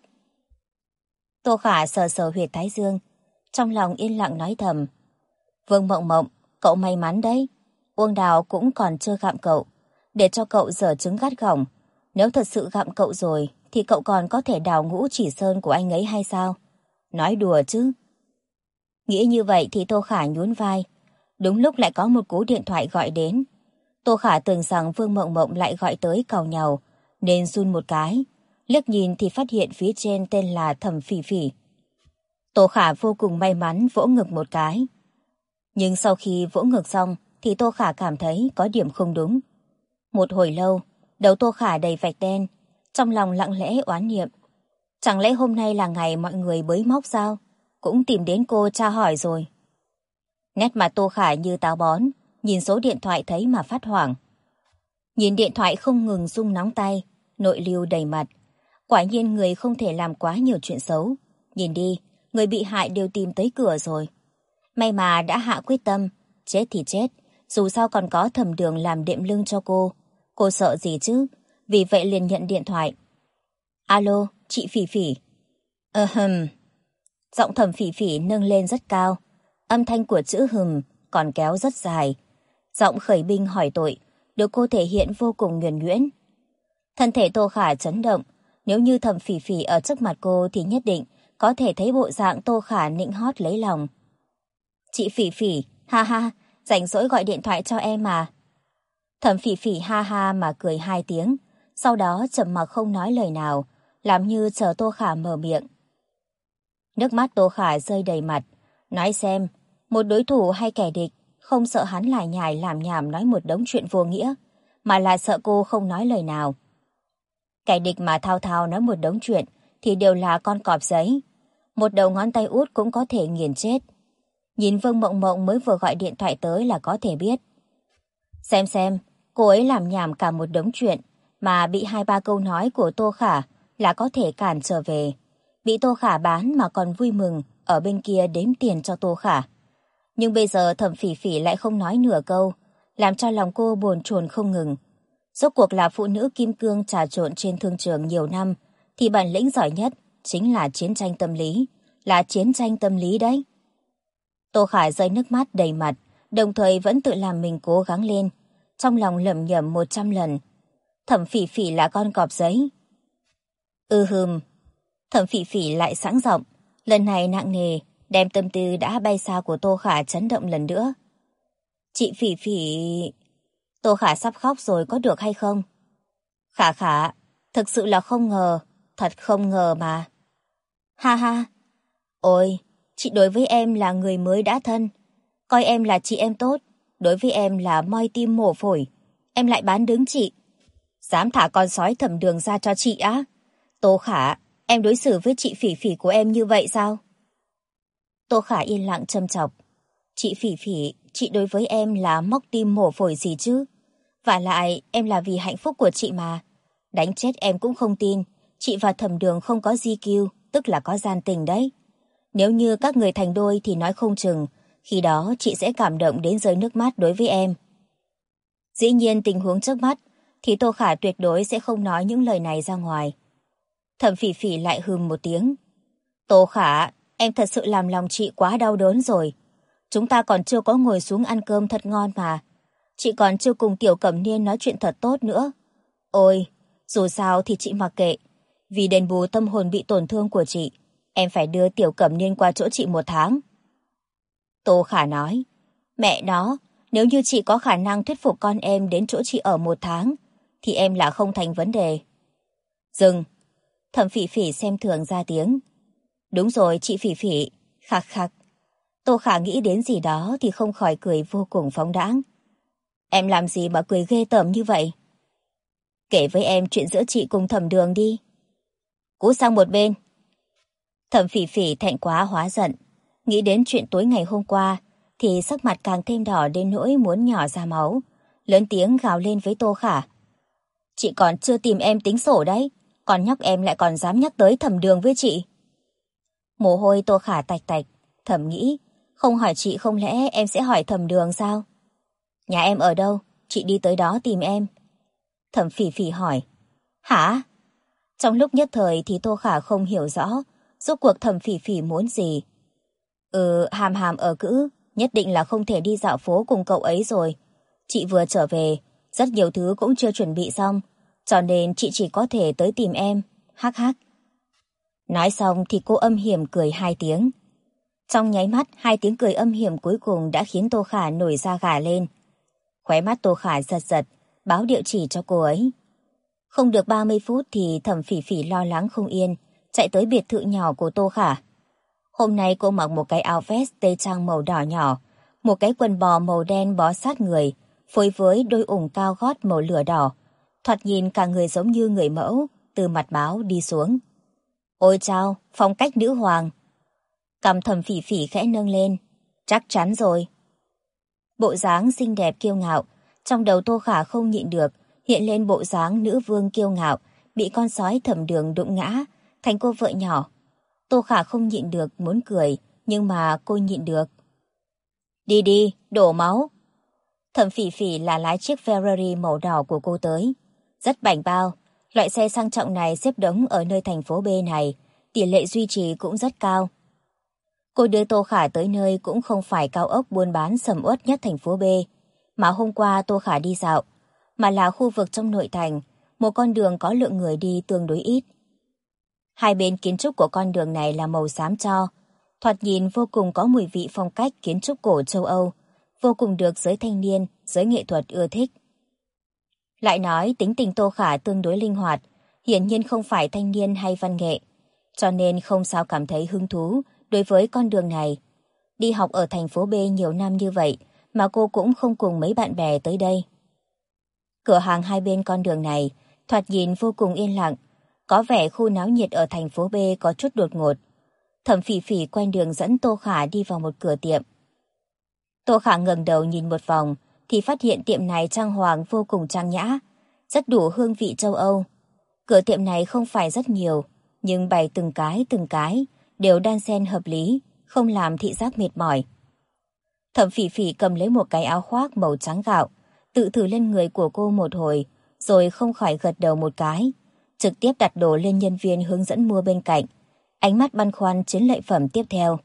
Tô Khả sờ sờ huyệt thái dương, trong lòng yên lặng nói thầm. Vương Mộng Mộng, cậu may mắn đấy. Uông Đào cũng còn chưa gặm cậu, để cho cậu dở trứng gắt gỏng. Nếu thật sự gặm cậu rồi, thì cậu còn có thể đào ngũ chỉ sơn của anh ấy hay sao? Nói đùa chứ. Nghĩ như vậy thì Tô Khả nhún vai. Đúng lúc lại có một cú điện thoại gọi đến. Tô Khả tưởng rằng Vương Mộng Mộng lại gọi tới càu nhàu, nên run một cái. Liếc nhìn thì phát hiện phía trên tên là Thẩm Phỉ Phỉ. Tô Khả vô cùng may mắn vỗ ngực một cái. Nhưng sau khi vỗ ngực xong thì Tô Khả cảm thấy có điểm không đúng. Một hồi lâu, đầu Tô Khả đầy vạch đen, trong lòng lặng lẽ oán niệm. Chẳng lẽ hôm nay là ngày mọi người bới móc sao? Cũng tìm đến cô tra hỏi rồi. Nét mặt Tô Khả như táo bón, nhìn số điện thoại thấy mà phát hoảng. Nhìn điện thoại không ngừng rung nóng tay, nội lưu đầy mặt. Quả nhiên người không thể làm quá nhiều chuyện xấu. Nhìn đi, người bị hại đều tìm tới cửa rồi. May mà đã hạ quyết tâm, chết thì chết, dù sao còn có Thẩm Đường làm đệm lưng cho cô. Cô sợ gì chứ, vì vậy liền nhận điện thoại. Alo, chị Phỉ Phỉ. Giọng Thẩm Phỉ Phỉ nâng lên rất cao, âm thanh của chữ còn kéo rất dài. Giọng khởi binh hỏi tội được cô thể hiện vô cùng nhuần nhuyễn. Thân thể Tô Khả chấn động, nếu như Thẩm Phỉ Phỉ ở trước mặt cô thì nhất định có thể thấy bộ dạng Tô Khả nịnh hót lấy lòng. Chị Phỉ Phỉ, ha ha, rảnh rỗi gọi điện thoại cho em mà. Thẩm Phỉ Phỉ ha ha mà cười 2 tiếng, sau đó trầm mặc không nói lời nào, làm như chờ Tô Khả mở miệng. Nước mắt Tô Khả rơi đầy mặt, nói xem, một đối thủ hay kẻ địch, không sợ hắn lải nhải làm nhảm nói một đống chuyện vô nghĩa, mà là sợ cô không nói lời nào. Kẻ địch mà thao thao nói một đống chuyện thì đều là con cọp giấy, một đầu ngón tay út cũng có thể nghiền chết. Nhìn Vương Mộng Mộng mới vừa gọi điện thoại tới là có thể biết. Xem, cô ấy làm nhảm cả một đống chuyện mà bị 2-3 câu nói của Tô Khả là có thể cản trở về. Bị Tô Khả bán mà còn vui mừng ở bên kia đếm tiền cho Tô Khả. Nhưng bây giờ Thẩm Phỉ Phỉ lại không nói nửa câu, làm cho lòng cô bồn chồn không ngừng. Rốt cuộc là phụ nữ kim cương trà trộn trên thương trường nhiều năm, thì bản lĩnh giỏi nhất chính là chiến tranh tâm lý, là chiến tranh tâm lý đấy. Tô Khả rơi nước mắt đầy mặt, đồng thời vẫn tự làm mình cố gắng lên, trong lòng lẩm nhẩm 100 lần. Thẩm Phỉ Phỉ là con cọp giấy. Thẩm Phỉ Phỉ lại sẵn giọng, lần này nặng nề, đem tâm tư đã bay xa của Tô Khả chấn động lần nữa. Chị Phỉ Phỉ... Tô Khả sắp khóc rồi, có được hay không? Khả, thực sự là không ngờ, thật không ngờ mà. Ha ha, ôi, chị đối với em là người mới đã thân. Coi em là chị em tốt, đối với em là moi tim mổ phổi. Em lại bán đứng chị. Dám thả con sói Thẩm Đường ra cho chị á? Tô Khả, em đối xử với chị Phỉ Phỉ của em như vậy sao? Tô Khả yên lặng châm chọc. Chị Phỉ Phỉ, chị đối với em là móc tim mổ phổi gì chứ? Và lại, em là vì hạnh phúc của chị mà. Đánh chết em cũng không tin, chị và Thẩm Đường không có GQ, tức là có gian tình đấy. Nếu như các người thành đôi thì nói không chừng, khi đó chị sẽ cảm động đến rơi nước mắt đối với em. Dĩ nhiên tình huống trước mắt, thì Tô Khả tuyệt đối sẽ không nói những lời này ra ngoài. Thẩm Phỉ Phỉ lại hừm một tiếng. Tô Khả, em thật sự làm lòng chị quá đau đớn rồi. Chúng ta còn chưa có ngồi xuống ăn cơm thật ngon mà. Chị còn chưa cùng Tiểu Cẩm Niên nói chuyện thật tốt nữa. Ôi, dù sao thì chị mặc kệ. Vì đền bù tâm hồn bị tổn thương của chị, em phải đưa Tiểu Cẩm Niên qua chỗ chị 1 tháng. Tô Khả nói, mẹ nó, nếu như chị có khả năng thuyết phục con em đến chỗ chị ở 1 tháng, thì em là không thành vấn đề. Dừng. Thẩm Phỉ Phỉ xem thường ra tiếng. Đúng rồi chị Phỉ Phỉ, khạc khạc. Tô Khả nghĩ đến gì đó thì không khỏi cười vô cùng phóng đãng. Em làm gì mà cười ghê tởm như vậy? Kể với em chuyện giữa chị cùng Thẩm Đường đi. Cút sang một bên. Thẩm Phỉ Phỉ thẹn quá hóa giận. Nghĩ đến chuyện tối ngày hôm qua thì sắc mặt càng thêm đỏ đến nỗi muốn nhỏ ra máu. Lớn tiếng gào lên với Tô Khả. Chị còn chưa tìm em tính sổ đấy. Còn nhóc em lại còn dám nhắc tới Thẩm Đường với chị. Mồ hôi Tô Khả tạch tạch. Thầm nghĩ, không hỏi chị không lẽ em sẽ hỏi Thẩm Đường sao? Nhà em ở đâu? Chị đi tới đó tìm em. Thẩm Phỉ Phỉ hỏi. Hả? Trong lúc nhất thời thì Tô Khả không hiểu rõ rốt cuộc Thẩm Phỉ Phỉ muốn gì. Hàm hàm ở cữ, nhất định là không thể đi dạo phố cùng cậu ấy rồi. Chị vừa trở về, rất nhiều thứ cũng chưa chuẩn bị xong, cho nên chị chỉ có thể tới tìm em. Hắc hắc. Nói xong thì cô âm hiểm cười 2 tiếng. Trong nháy mắt, 2 tiếng cười âm hiểm cuối cùng đã khiến Tô Khả nổi da gà lên. Khóe mắt Tô Khả giật giật, báo địa chỉ cho cô ấy. Không được 30 phút thì Thẩm Phỉ Phỉ lo lắng không yên, chạy tới biệt thự nhỏ của Tô Khả. Hôm nay cô mặc một cái áo vest tây trang màu đỏ nhỏ, một cái quần bò màu đen bó sát người, phối với đôi ủng cao gót màu lửa đỏ. Thoạt nhìn cả người giống như người mẫu, từ mặt báo đi xuống. Ôi chao, phong cách nữ hoàng. Cằm Thẩm Phỉ Phỉ khẽ nâng lên. Chắc chắn rồi. Bộ dáng xinh đẹp kiêu ngạo, trong đầu Tô Khả không nhịn được, hiện lên bộ dáng nữ vương kiêu ngạo, bị con sói Thẩm Đường đụng ngã, thành cô vợ nhỏ. Tô Khả không nhịn được muốn cười, nhưng mà cô nhịn được. Đi đi, đổ máu. Thẩm Phỉ Phỉ là lái chiếc Ferrari màu đỏ của cô tới. Rất bảnh bao, loại xe sang trọng này xếp đống ở nơi thành phố B này, tỷ lệ duy trì cũng rất cao. Cô đưa Tô Khả tới nơi cũng không phải cao ốc buôn bán sầm uất nhất thành phố B, mà hôm qua Tô Khả đi dạo, mà là khu vực trong nội thành, một con đường có lượng người đi tương đối ít. Hai bên kiến trúc của con đường này là màu xám tro, thoạt nhìn vô cùng có mùi vị phong cách kiến trúc cổ châu Âu, vô cùng được giới thanh niên, giới nghệ thuật ưa thích. Lại nói tính tình Tô Khả tương đối linh hoạt, hiển nhiên không phải thanh niên hay văn nghệ, cho nên không sao cảm thấy hứng thú đối với con đường này. Đi học ở thành phố B nhiều năm như vậy mà cô cũng không cùng mấy bạn bè tới đây. Cửa hàng hai bên con đường này thoạt nhìn vô cùng yên lặng, có vẻ khu náo nhiệt ở thành phố B có chút đột ngột. Thẩm Phỉ Phỉ quen đường dẫn Tô Khả đi vào một cửa tiệm. Tô Khả ngẩng đầu nhìn một vòng thì phát hiện tiệm này trang hoàng vô cùng trang nhã, rất đủ hương vị châu Âu. Cửa tiệm này không phải rất nhiều, nhưng bày từng cái đều đan xen hợp lý, không làm thị giác mệt mỏi. Thẩm Phỉ Phỉ cầm lấy một cái áo khoác màu trắng gạo, tự thử lên người của cô một hồi, rồi không khỏi gật đầu một cái, trực tiếp đặt đồ lên nhân viên hướng dẫn mua bên cạnh, ánh mắt băn khoăn chiến lợi phẩm tiếp theo.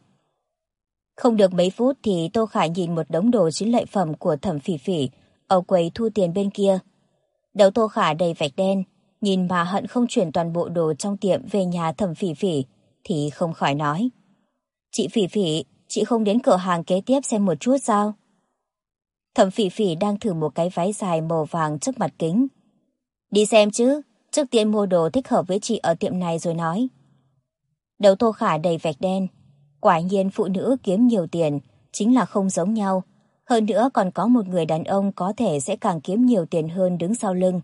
Không được mấy phút thì Tô Khả nhìn một đống đồ chiến lợi phẩm của Thẩm Phỉ Phỉ ở quầy thu tiền bên kia. Đầu Tô Khả đầy vạch đen, nhìn mà hận không chuyển toàn bộ đồ trong tiệm về nhà Thẩm Phỉ Phỉ, thì không khỏi nói. Chị Phỉ Phỉ, chị không đến cửa hàng kế tiếp xem một chút sao? Thẩm Phỉ Phỉ đang thử một cái váy dài màu vàng trước mặt kính. Đi xem chứ, trước tiên mua đồ thích hợp với chị ở tiệm này rồi nói. Đầu Tô Khả đầy vạch đen. Quả nhiên phụ nữ kiếm nhiều tiền, chính là không giống nhau. Hơn nữa còn có một người đàn ông có thể sẽ càng kiếm nhiều tiền hơn đứng sau lưng.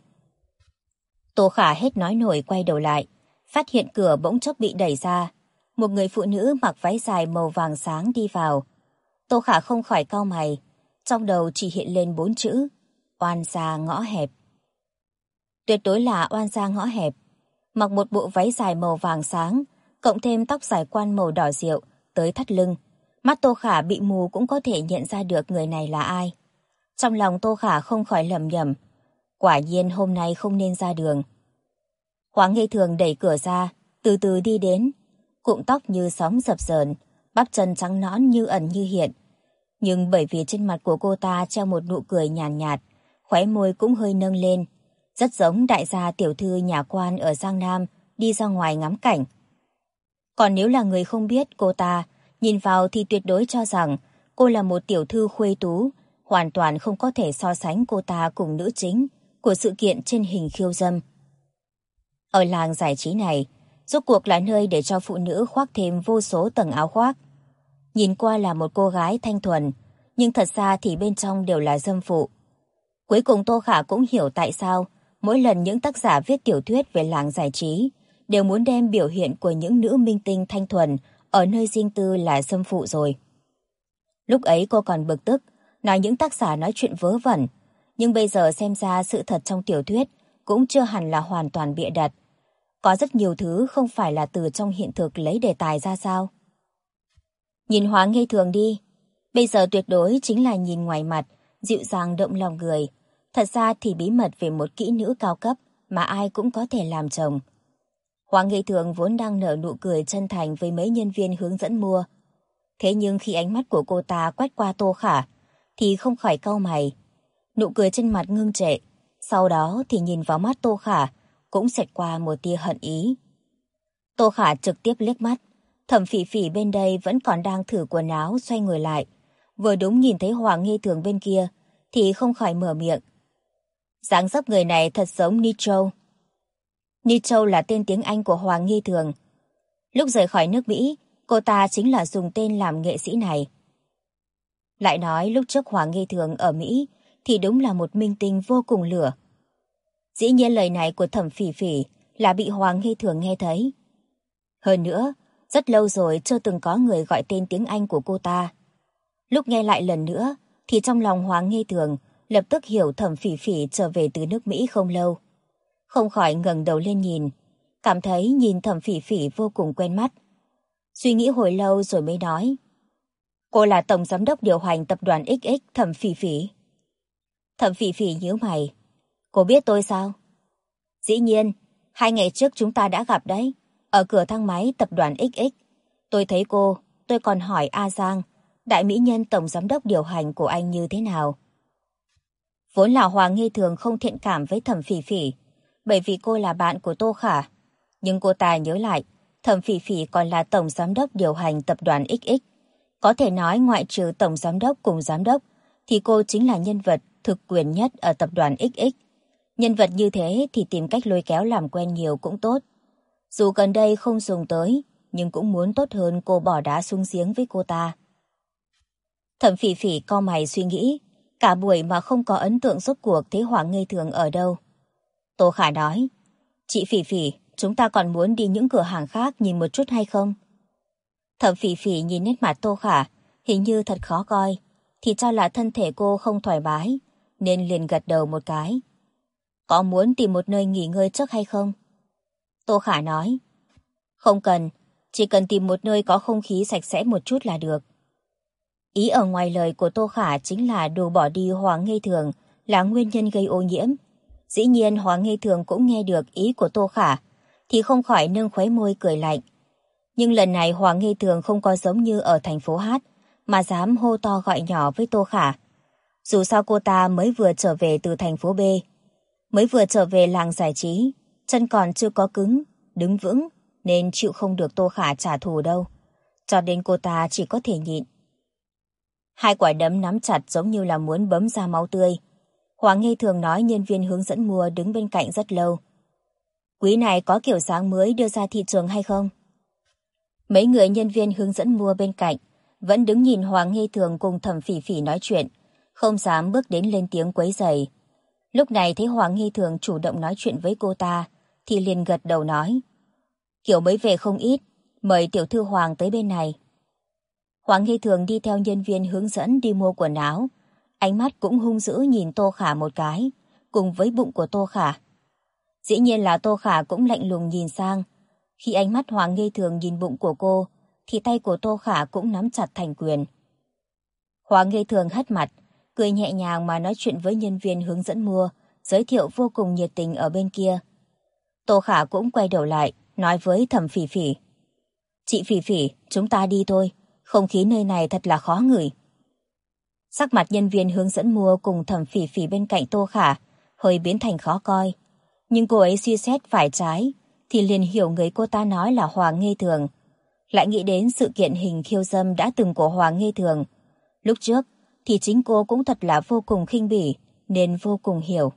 Tô Khả hết nói nổi quay đầu lại, phát hiện cửa bỗng chốc bị đẩy ra. Một người phụ nữ mặc váy dài màu vàng sáng đi vào. Tô Khả không khỏi cau mày, trong đầu chỉ hiện lên 4 chữ: oan gia ngõ hẹp. Tuyệt đối là oan gia ngõ hẹp. Mặc một bộ váy dài màu vàng sáng, cộng thêm tóc dài quan màu đỏ rượu tới thắt lưng, mắt Tô Khả bị mù cũng có thể nhận ra được người này là ai. Trong lòng Tô Khả không khỏi lẩm nhẩm, quả nhiên hôm nay không nên ra đường. Hoàng Nghi Thường đẩy cửa ra, từ từ đi đến, cụm tóc như sóng dập dờn, bắp chân trắng nõn như ẩn như hiện. Nhưng bởi vì trên mặt của cô ta treo một nụ cười nhàn nhạt, khóe môi cũng hơi nâng lên, rất giống đại gia tiểu thư nhà quan ở Giang Nam đi ra ngoài ngắm cảnh. Còn nếu là người không biết cô ta, nhìn vào thì tuyệt đối cho rằng cô là một tiểu thư khuê tú, hoàn toàn không có thể so sánh cô ta cùng nữ chính của sự kiện trên hình khiêu dâm. Ở làng giải trí này, rốt cuộc là nơi để cho phụ nữ khoác thêm vô số tầng áo khoác. Nhìn qua là một cô gái thanh thuần, nhưng thật ra thì bên trong đều là dâm phụ. Cuối cùng Tô Khả cũng hiểu tại sao mỗi lần những tác giả viết tiểu thuyết về làng giải trí đều muốn đem biểu hiện của những nữ minh tinh thanh thuần ở nơi riêng tư là dâm phụ rồi. Lúc ấy cô còn bực tức, nói những tác giả nói chuyện vớ vẩn, nhưng bây giờ xem ra sự thật trong tiểu thuyết cũng chưa hẳn là hoàn toàn bịa đặt. Có rất nhiều thứ không phải là từ trong hiện thực lấy đề tài ra sao. Nhìn Hoàng Nghi Thường đi, bây giờ tuyệt đối chính là nhìn ngoài mặt, dịu dàng động lòng người. Thật ra thì bí mật về một kỹ nữ cao cấp mà ai cũng có thể làm chồng. Hoàng Nghi Thường vốn đang nở nụ cười chân thành với mấy nhân viên hướng dẫn mua. Thế nhưng khi ánh mắt của cô ta quét qua Tô Khả, thì không khỏi cau mày. Nụ cười trên mặt ngưng trệ, sau đó thì nhìn vào mắt Tô Khả, cũng xẹt qua một tia hận ý. Tô Khả trực tiếp liếc mắt, Thẩm Phỉ Phỉ bên đây vẫn còn đang thử quần áo xoay người lại. Vừa đúng nhìn thấy Hoàng Nghi Thường bên kia, thì không khỏi mở miệng. Dáng dấp người này thật giống Nitro. Nitro là tên tiếng Anh của Hoàng Nghi Thường. Lúc rời khỏi nước Mỹ, cô ta chính là dùng tên làm nghệ sĩ này. Lại nói lúc trước Hoàng Nghi Thường ở Mỹ thì đúng là một minh tinh vô cùng lửa. Dĩ nhiên lời này của Thẩm Phỉ Phỉ là bị Hoàng Nghi Thường nghe thấy. Hơn nữa, rất lâu rồi chưa từng có người gọi tên tiếng Anh của cô ta. Lúc nghe lại lần nữa thì trong lòng Hoàng Nghi Thường lập tức hiểu Thẩm Phỉ Phỉ trở về từ nước Mỹ không lâu. Không khỏi ngẩng đầu lên nhìn, cảm thấy nhìn Thẩm Phỉ Phỉ vô cùng quen mắt. Suy nghĩ hồi lâu rồi mới nói. Cô là tổng giám đốc điều hành tập đoàn XX Thẩm Phỉ Phỉ. Thẩm Phỉ Phỉ nhíu mày. Cô biết tôi sao? Dĩ nhiên, 2 ngày trước chúng ta đã gặp đấy, ở cửa thang máy tập đoàn XX. Tôi thấy cô, tôi còn hỏi A Giang, đại mỹ nhân tổng giám đốc điều hành của anh như thế nào. Vốn là Hoàng Nghi Thường không thiện cảm với Thẩm Phỉ Phỉ, bởi vì cô là bạn của Tô Khả. Nhưng cô ta nhớ lại, Thẩm Phỉ Phỉ còn là tổng giám đốc điều hành tập đoàn XX. Có thể nói ngoại trừ tổng giám đốc cùng giám đốc, thì cô chính là nhân vật thực quyền nhất ở tập đoàn XX. Nhân vật như thế thì tìm cách lôi kéo làm quen nhiều cũng tốt. Dù gần đây không dùng tới, nhưng cũng muốn tốt hơn cô bỏ đá xuống giếng với cô ta. Thẩm Phỉ Phỉ cau mày suy nghĩ, cả buổi mà không có ấn tượng rốt cuộc thấy Hoàng Nghi Thường ở đâu. Tô Khả nói, chị Phỉ Phỉ, chúng ta còn muốn đi những cửa hàng khác nhìn một chút hay không? Thẩm Phỉ Phỉ nhìn nét mặt Tô Khả, hình như thật khó coi, thì cho là thân thể cô không thoải mái, nên liền gật đầu một cái. Có muốn tìm một nơi nghỉ ngơi trước hay không? Tô Khả nói, không cần, chỉ cần tìm một nơi có không khí sạch sẽ một chút là được. Ý ở ngoài lời của Tô Khả chính là đồ bỏ đi Hoàng Nghi Thường là nguyên nhân gây ô nhiễm. Dĩ nhiên Hoàng Nghi Thường cũng nghe được ý của Tô Khả, thì không khỏi nâng khóe môi cười lạnh. Nhưng lần này Hoàng Nghi Thường không có giống như ở thành phố Hát, mà dám hô to gọi nhỏ với Tô Khả. Dù sao cô ta mới vừa trở về từ thành phố B, mới vừa trở về làng giải trí, chân còn chưa có cứng, đứng vững, nên chịu không được Tô Khả trả thù đâu. Cho nên cô ta chỉ có thể nhịn. 2 quả đấm nắm chặt giống như là muốn bấm ra máu tươi. Hoàng Nghi Thường nói nhân viên hướng dẫn mua đứng bên cạnh rất lâu. Quý này có kiểu dáng mới đưa ra thị trường hay không? Mấy người nhân viên hướng dẫn mua bên cạnh vẫn đứng nhìn Hoàng Nghê Thường cùng Thẩm Phỉ Phỉ nói chuyện, không dám bước đến lên tiếng quấy rầy. Lúc này thấy Hoàng Nghê Thường chủ động nói chuyện với cô ta, thì liền gật đầu nói: Kiều mới về không ít, mời tiểu thư Hoàng tới bên này. Hoàng Nghê Thường đi theo nhân viên hướng dẫn đi mua quần áo, ánh mắt cũng hung dữ nhìn Tô Khả một cái, cùng với bụng của Tô Khả. Dĩ nhiên là Tô Khả cũng lạnh lùng nhìn sang. Khi ánh mắt Hoàng Nghê Thường nhìn bụng của cô, thì tay của Tô Khả cũng nắm chặt thành quyền. Hoàng Nghê Thường hất mặt, cười nhẹ nhàng mà nói chuyện với nhân viên hướng dẫn mua, giới thiệu vô cùng nhiệt tình ở bên kia. Tô Khả cũng quay đầu lại, nói với Thẩm Phỉ Phỉ: Chị Phỉ Phỉ, chúng ta đi thôi, không khí nơi này thật là khó ngửi. Sắc mặt nhân viên hướng dẫn mua cùng Thẩm Phỉ Phỉ bên cạnh Tô Khả hơi biến thành khó coi. Nhưng cô ấy suy xét phải trái, thì liền hiểu người cô ta nói là Hoàng Nghê Thường. Lại nghĩ đến sự kiện hình khiêu dâm đã từng của Hoàng Nghê Thường. Lúc trước thì chính cô cũng thật là vô cùng khinh bỉ, nên vô cùng hiểu.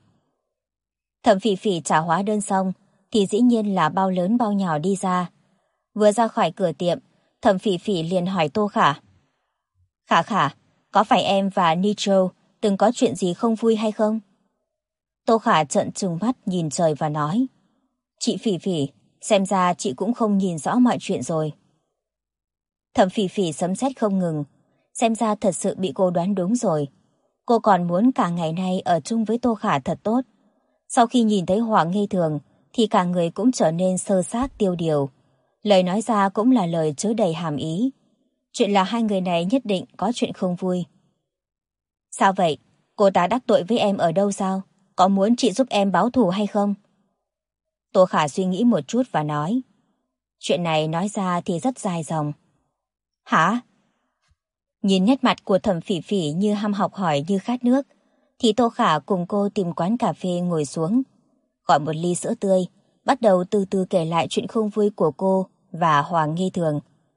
Thẩm Phỉ Phỉ trả hóa đơn xong, thì dĩ nhiên là bao lớn bao nhỏ đi ra. Vừa ra khỏi cửa tiệm, Thẩm Phỉ Phỉ liền hỏi Tô Khả: Khả Khả, có phải em và Nitro từng có chuyện gì không vui hay không? Tô Khả trợn trừng mắt nhìn trời và nói: Chị Phỉ Phỉ, xem ra chị cũng không nhìn rõ mọi chuyện rồi. Thẩm Phỉ Phỉ sấm sét không ngừng, xem ra thật sự bị cô đoán đúng rồi. Cô còn muốn cả ngày nay ở chung với Tô Khả thật tốt. Sau khi nhìn thấy Hoàng Nghê Thường, thì cả người cũng trở nên sơ xác tiêu điều. Lời nói ra cũng là lời chứa đầy hàm ý. Chuyện là hai người này nhất định có chuyện không vui. Sao vậy? Cô ta đắc tội với em ở đâu sao? Có muốn chị giúp em báo thù hay không? Tô Khả suy nghĩ một chút và nói: Chuyện này nói ra thì rất dài dòng. Hả? Nhìn nét mặt của Thẩm Phỉ Phỉ như ham học hỏi như khát nước, thì Tô Khả cùng cô tìm quán cà phê ngồi xuống, gọi một ly sữa tươi, bắt đầu từ từ kể lại chuyện không vui của cô và Hoàng Nghê Thường.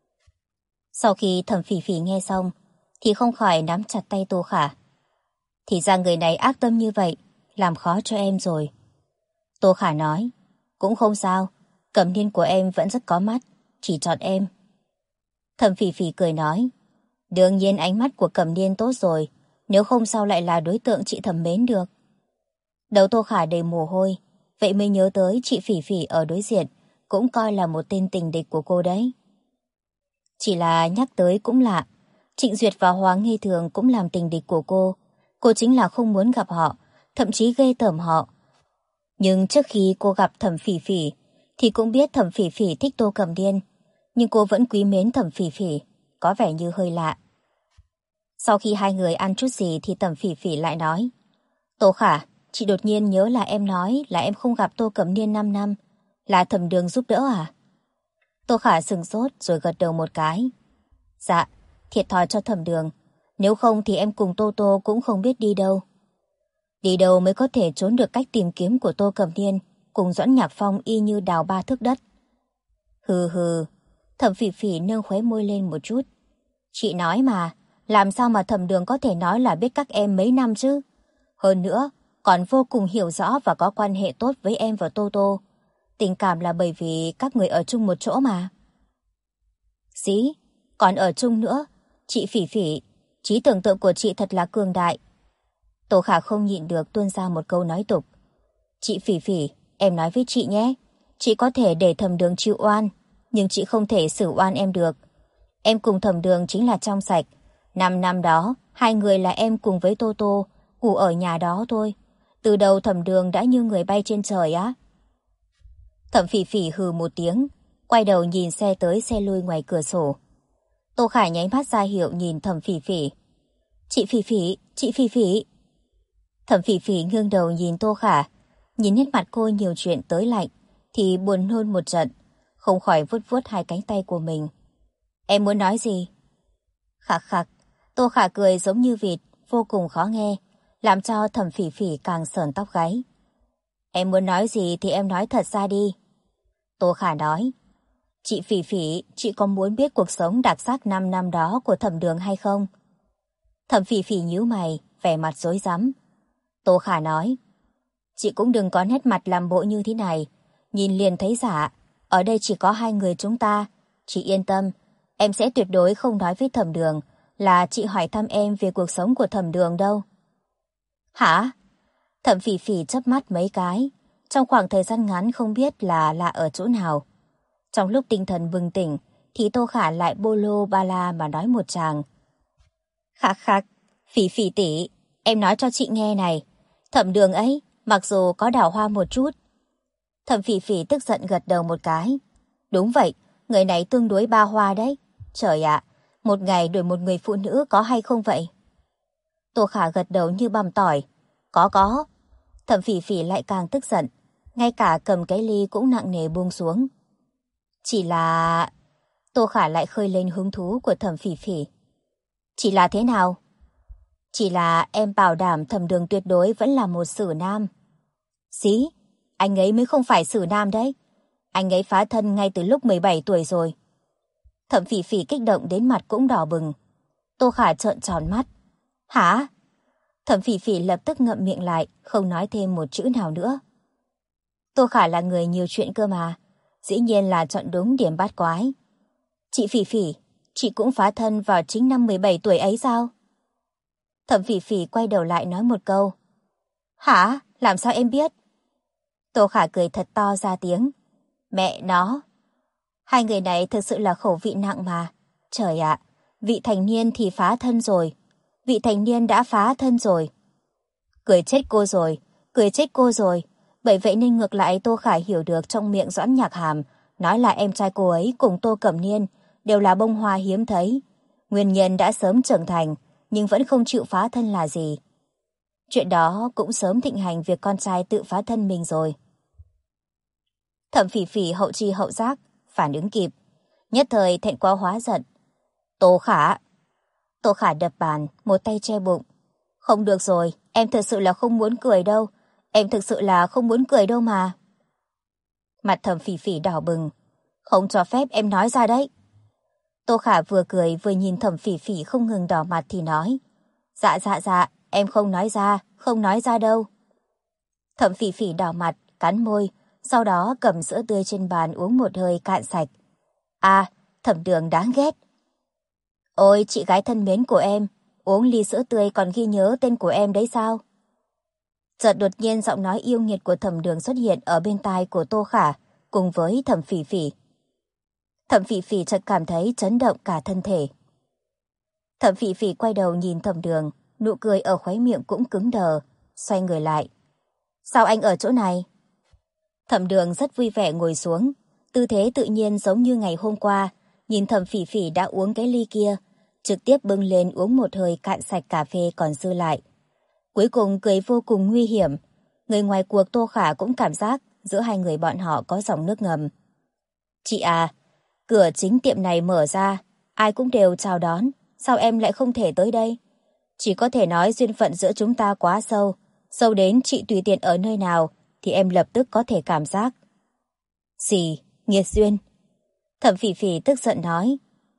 Sau khi Thẩm Phỉ Phỉ nghe xong, thì không khỏi nắm chặt tay Tô Khả. Thì ra người này ác tâm như vậy, làm khó cho em rồi. Tô Khả nói: Cũng không sao, Cẩm Niên của em vẫn rất có mắt, chỉ chọn em. Thẩm Phỉ Phỉ cười nói: Đương nhiên ánh mắt của Cẩm Niên tốt rồi, nếu không sao lại là đối tượng chị thầm mến được. Đầu Tô Khả đầy mồ hôi, vậy mới nhớ tới chị Phỉ Phỉ ở đối diện cũng coi là một tên tình địch của cô đấy. Chỉ là nhắc tới cũng lạ, Trịnh Duyệt và Hoàng Nghê Thường cũng làm tình địch của cô chính là không muốn gặp họ, thậm chí ghê tởm họ. Nhưng trước khi cô gặp Thẩm Phỉ Phỉ, thì cũng biết Thẩm Phỉ Phỉ thích Tô Cẩm Niên, nhưng cô vẫn quý mến Thẩm Phỉ Phỉ, có vẻ như hơi lạ. Sau khi hai người ăn chút gì thì Thẩm Phỉ Phỉ lại nói: Tô Khả, chị đột nhiên nhớ là em nói là em không gặp Tô Cẩm Niên 5 năm, là Thẩm Đường giúp đỡ à? Tô Khả sừng sốt rồi gật đầu một cái. Dạ, thiệt thòi cho Thẩm Đường, nếu không thì em cùng Tô Tô cũng không biết đi đâu. Đi đâu mới có thể trốn được cách tìm kiếm của Tô Cẩm Niên cùng Doãn Nhạc Phong y như đào ba thước đất. Hừ hừ, Thẩm Phỉ Phỉ nâng khóe môi lên một chút. Chị nói mà, làm sao mà Thẩm Đường có thể nói là biết các em mấy năm chứ? Hơn nữa, còn vô cùng hiểu rõ và có quan hệ tốt với em và Tô Tô. Tình cảm là bởi vì các người ở chung một chỗ mà. Dĩ, còn ở chung nữa, chị Phỉ Phỉ, trí tưởng tượng của chị thật là cường đại. Tô Khả không nhịn được tuôn ra một câu nói tục. Chị Phỉ Phỉ, em nói với chị nhé, chị có thể để Thẩm Đường chịu oan, nhưng chị không thể xử oan em được. Em cùng Thẩm Đường chính là trong sạch. 5 năm đó, hai người là em cùng với Tô Tô ngủ ở nhà đó thôi. Từ đầu Thẩm Đường đã như người bay trên trời á. Thẩm Phỉ Phỉ hừ một tiếng, quay đầu nhìn xe tới xe lui ngoài cửa sổ. Tô Khả nháy mắt ra hiệu nhìn Thẩm Phỉ Phỉ. Chị Phỉ Phỉ, chị Phỉ Phỉ. Thẩm Phỉ Phỉ ngước đầu nhìn Tô Khả, nhìn nét mặt cô nhiều chuyện tới lạnh, thì buồn nôn một trận, không khỏi vuốt vuốt hai cánh tay của mình. Em muốn nói gì? Khạc khạc, Tô Khả cười giống như vịt, vô cùng khó nghe, làm cho Thẩm Phỉ Phỉ càng sởn tóc gáy. Em muốn nói gì thì em nói thật ra đi. Tô Khả nói: Chị Phỉ Phỉ, chị có muốn biết cuộc sống đặc sắc 5 năm đó của Thẩm Đường hay không? Thẩm Phỉ Phỉ nhíu mày, vẻ mặt rối rắm. Tô Khả nói: Chị cũng đừng có nét mặt làm bộ như thế này, nhìn liền thấy giả. Ở đây chỉ có hai người chúng ta, chị yên tâm, Em sẽ tuyệt đối không nói với Thẩm Đường là chị hỏi thăm em về cuộc sống của Thẩm Đường đâu. Hả? Thẩm Phỉ Phỉ chớp mắt mấy cái, trong khoảng thời gian ngắn không biết là lạ ở chỗ nào. Trong lúc tinh thần bừng tỉnh, thì Tô Khả lại bô lô ba la mà nói một tràng. Khắc khắc, Phỉ Phỉ tỷ, em nói cho chị nghe này, Thẩm Đường ấy, mặc dù có đào hoa một chút. Thẩm Phỉ Phỉ tức giận gật đầu một cái. Đúng vậy, người này tương đối ba hoa đấy. Trời ạ, một ngày đuổi một người phụ nữ có hay không vậy? Tô Khả gật đầu như băm tỏi. Có. Thẩm Phỉ Phỉ lại càng tức giận, ngay cả cầm cái ly cũng nặng nề buông xuống. Chỉ là... Tô Khả lại khơi lên hứng thú của Thẩm Phỉ Phỉ. Chỉ là thế nào? Chỉ là em bảo đảm Thẩm Đường tuyệt đối vẫn là một sử nam. Xí, anh ấy mới không phải sử nam đấy. Anh ấy phá thân ngay từ lúc 17 tuổi rồi. Thẩm Phỉ Phỉ kích động đến mặt cũng đỏ bừng. Tô Khả trợn tròn mắt. Hả? Thẩm Phỉ Phỉ lập tức ngậm miệng lại, không nói thêm một chữ nào nữa. Tô Khả là người nhiều chuyện cơ mà, dĩ nhiên là chọn đúng điểm bát quái. Chị Phỉ Phỉ, chị cũng phá thân vào chính năm 17 tuổi ấy sao? Thẩm Phỉ Phỉ quay đầu lại nói một câu. Hả? Làm sao em biết? Tô Khả cười thật to ra tiếng. Mẹ nó! Hai người này thực sự là khẩu vị nặng mà. Trời ạ, vị thành niên thì phá thân rồi. Vị thành niên đã phá thân rồi. Cười chết cô rồi. Bởi vậy nên ngược lại Tô Khả hiểu được trong miệng Doãn Nhạc Hàm nói là em trai cô ấy cùng Tô Cẩm Niên đều là bông hoa hiếm thấy. Nguyên nhân đã sớm trưởng thành nhưng vẫn không chịu phá thân là gì. Chuyện đó cũng sớm thịnh hành việc con trai tự phá thân mình rồi. Thẩm Phỉ Phỉ hậu chi hậu giác, phản ứng kịp. Nhất thời thẹn quá hóa giận. Tô Khả! Tô Khả đập bàn, một tay che bụng. Không được rồi, em thực sự là không muốn cười đâu. Em thực sự là không muốn cười đâu mà. Mặt Thẩm Phỉ Phỉ đỏ bừng. Không cho phép em nói ra đấy. Tô Khả vừa cười vừa nhìn Thẩm Phỉ Phỉ không ngừng đỏ mặt thì nói. Dạ, em không nói ra đâu. Thẩm Phỉ Phỉ đỏ mặt, cắn môi, sau đó cầm sữa tươi trên bàn uống một hơi cạn sạch. À, Thẩm Đường đáng ghét. Ôi, chị gái thân mến của em, uống ly sữa tươi còn ghi nhớ tên của em đấy sao? Chợt đột nhiên giọng nói yêu nghiệt của Thẩm Đường xuất hiện ở bên tai của Tô Khả, cùng với Thẩm Phỉ Phỉ. Thẩm Phỉ Phỉ chợt cảm thấy chấn động cả thân thể. Thẩm Phỉ Phỉ quay đầu nhìn Thẩm Đường, nụ cười ở khóe miệng cũng cứng đờ, xoay người lại. Sao anh ở chỗ này? Thẩm Đường rất vui vẻ ngồi xuống, tư thế tự nhiên giống như ngày hôm qua, nhìn Thẩm Phỉ Phỉ đã uống cái ly kia, trực tiếp bưng lên uống một hơi cạn sạch cà phê còn dư lại. Cuối cùng cười vô cùng nguy hiểm, người ngoài cuộc Tô Khả cũng cảm giác giữa hai người bọn họ có dòng nước ngầm. Chị à, cửa chính tiệm này mở ra, ai cũng đều chào đón, sao em lại không thể tới đây? Chỉ có thể nói duyên phận giữa chúng ta quá sâu, sâu đến chị tùy tiện ở nơi nào thì em lập tức có thể cảm giác. Gì? Nghiệt duyên? Thẩm Phỉ Phỉ tức giận nói.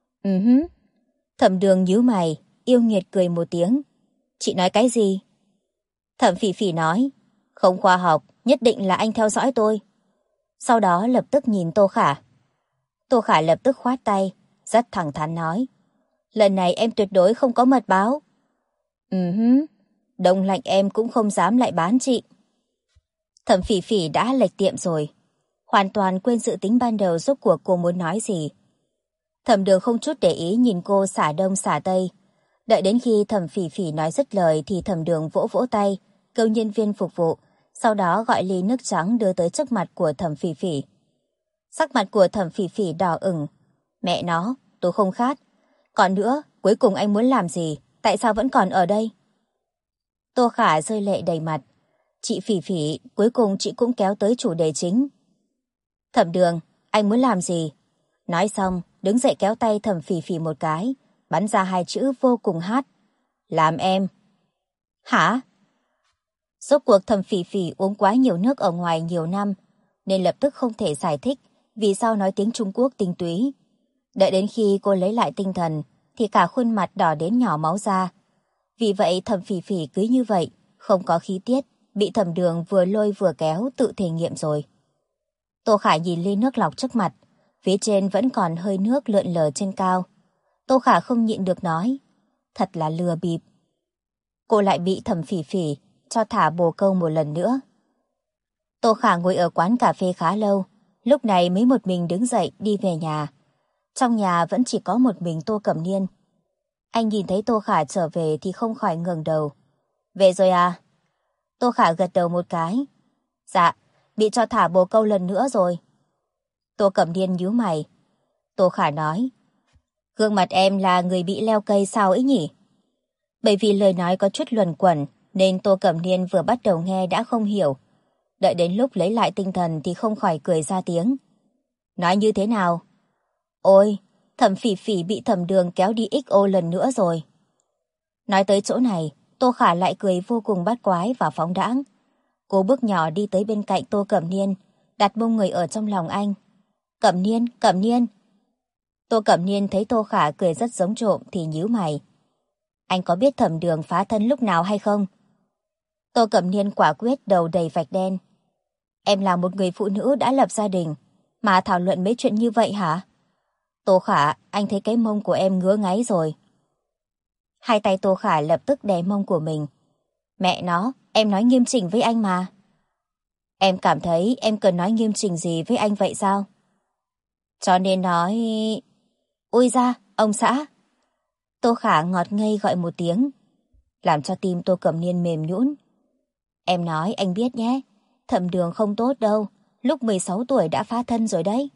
Thẩm Đường nhíu mày, yêu nghiệt cười một tiếng. Chị nói cái gì? Thẩm Phỉ Phỉ nói. Không khoa học, nhất định là anh theo dõi tôi. Sau đó lập tức nhìn Tô Khả. Tô Khả lập tức khoát tay, rất thẳng thắn nói. Lần này em tuyệt đối không có mật báo. Đông lạnh em cũng không dám lại bán chị. Thẩm Phỉ Phỉ đã lệch tiệm rồi, hoàn toàn quên dự tính ban đầu rốt cuộc cô muốn nói gì. Thẩm Đường không chút để ý nhìn cô xả đông xả tây. Đợi đến khi Thẩm Phỉ Phỉ nói dứt lời thì Thẩm Đường vỗ vỗ tay, kêu nhân viên phục vụ, sau đó gọi ly nước trắng đưa tới trước mặt của Thẩm Phỉ Phỉ. Sắc mặt của Thẩm Phỉ Phỉ đỏ ửng. Mẹ nó, tôi không khát. Còn nữa, cuối cùng anh muốn làm gì? Tại sao vẫn còn ở đây? Tô Khả rơi lệ đầy mặt. Chị Phỉ Phỉ, cuối cùng chị cũng kéo tới chủ đề chính. Thẩm Đường, anh muốn làm gì? Nói xong, đứng dậy kéo tay Thẩm Phỉ Phỉ một cái, bắn ra hai chữ vô cùng hát. Làm em. Hả? Rốt cuộc Thẩm Phỉ Phỉ uống quá nhiều nước ở ngoài nhiều năm, nên lập tức không thể giải thích vì sao nói tiếng Trung Quốc tinh túy. Đợi đến khi cô lấy lại tinh thần, thì cả khuôn mặt đỏ đến nhỏ máu ra. Vì vậy Thẩm Phỉ Phỉ cứ như vậy, không có khí tiết, bị Thẩm Đường vừa lôi vừa kéo tự thể nghiệm rồi. Tô Khả nhìn ly nước lọc trước mặt, Phía trên vẫn còn hơi nước lượn lờ trên cao. Tô Khả không nhịn được nói, thật là lừa bịp. Cô lại bị Thẩm Phỉ Phỉ cho thả bồ câu một lần nữa. Tô Khả ngồi ở quán cà phê khá lâu, lúc này mới một mình đứng dậy đi về nhà. Trong nhà vẫn chỉ có một mình Tô Cẩm Niên. Anh nhìn thấy Tô Khả trở về thì không khỏi ngẩng đầu. Về rồi à? Tô Khả gật đầu một cái. Dạ, bị cho thả bồ câu lần nữa rồi. Tô Cẩm Niên nhíu mày. Tô Khả nói, gương mặt em là người bị leo cây sao ấy nhỉ? Bởi vì lời nói có chút luẩn quẩn nên Tô Cẩm Niên vừa bắt đầu nghe đã không hiểu. Đợi đến lúc lấy lại tinh thần thì không khỏi cười ra tiếng. Nói như thế nào? Ôi, Thẩm Phỉ Phỉ bị Thẩm Đường kéo đi XO lần nữa rồi. Nói tới chỗ này, Tô Khả lại cười vô cùng bát quái và phóng đãng. Cô bước nhỏ đi tới bên cạnh Tô Cẩm Niên, đặt mông người ở trong lòng anh. Cẩm Niên, Cẩm Niên. Tô Cẩm Niên thấy Tô Khả cười rất giống trộm thì nhíu mày. Anh có biết Thẩm Đường phá thân lúc nào hay không? Tô Cẩm Niên quả quyết đầu đầy vạch đen. Em là một người phụ nữ đã lập gia đình, mà thảo luận mấy chuyện như vậy hả? Tô Khả, anh thấy cái mông của em ngứa ngáy rồi. Hai tay Tô Khả lập tức đè mông của mình. Mẹ nó, em nói nghiêm chỉnh với anh mà. Em cảm thấy em cần nói nghiêm chỉnh gì với anh vậy sao? Cho nên nói... Ôi da, ông xã. Tô Khả ngọt ngây gọi một tiếng, làm cho tim Tô Cẩm Niên mềm nhũn. Em nói anh biết nhé, Thẩm Đường không tốt đâu, lúc 16 tuổi đã phá thân rồi đấy.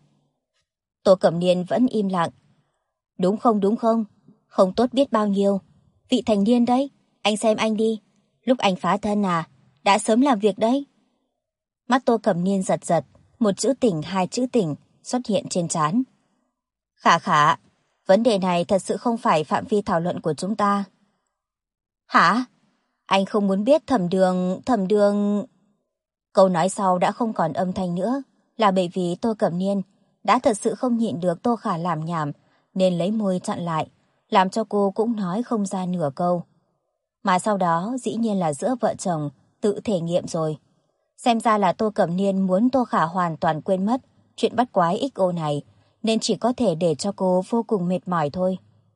Tô Cẩm Niên vẫn im lặng. Đúng không, không tốt biết bao nhiêu. Vị thành niên đấy, anh xem anh đi, lúc anh phá thân à, đã sớm làm việc đấy. Mắt Tô Cẩm Niên giật giật, một chữ tỉnh hai chữ tỉnh xuất hiện trên trán. Khả, vấn đề này thật sự không phải phạm vi thảo luận của chúng ta. Hả? Anh không muốn biết Thẩm Đường... Câu nói sau đã không còn âm thanh nữa, là bởi vì Tô Cẩm Niên đã thật sự không nhịn được Tô Khả làm nhảm, nên lấy môi chặn lại, làm cho cô cũng nói không ra nửa câu. Mà sau đó dĩ nhiên là giữa vợ chồng, tự thể nghiệm rồi. Xem ra là Tô Cẩm Niên muốn Tô Khả hoàn toàn quên mất chuyện bắt quái XO này, nên chỉ có thể để cho cô vô cùng mệt mỏi thôi.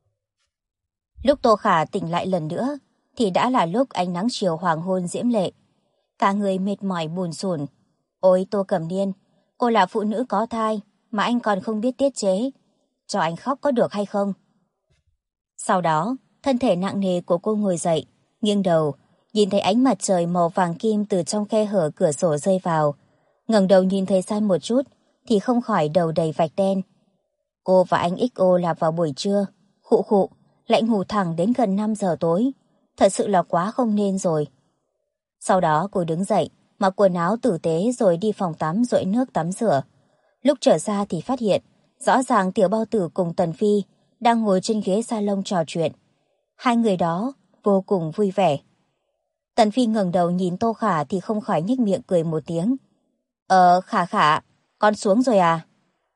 Lúc Tô Khả tỉnh lại lần nữa, thì đã là lúc ánh nắng chiều hoàng hôn diễm lệ. Cả người mệt mỏi buồn rủn. Ôi Tô Cẩm Niên, cô là phụ nữ có thai mà anh còn không biết tiết chế. Cho anh khóc có được hay không? Sau đó, thân thể nặng nề của cô ngồi dậy, nghiêng đầu, nhìn thấy ánh mặt trời màu vàng kim từ trong khe hở cửa sổ rơi vào. Ngẩng đầu nhìn thấy sai một chút, thì không khỏi đầu đầy vạch đen. Cô và anh XO là vào buổi trưa, khụ, lại ngủ thẳng đến gần 5 giờ tối. Thật sự là quá không nên rồi. Sau đó cô đứng dậy, mặc quần áo tử tế rồi đi phòng tắm dội nước tắm rửa. Lúc trở ra thì phát hiện, rõ ràng Tiểu Bao Tử cùng Tần Phi đang ngồi trên ghế salon trò chuyện. Hai người đó vô cùng vui vẻ. Tần Phi ngẩng đầu nhìn Tô Khả thì không khỏi nhếch miệng cười một tiếng. Khả, con xuống rồi à?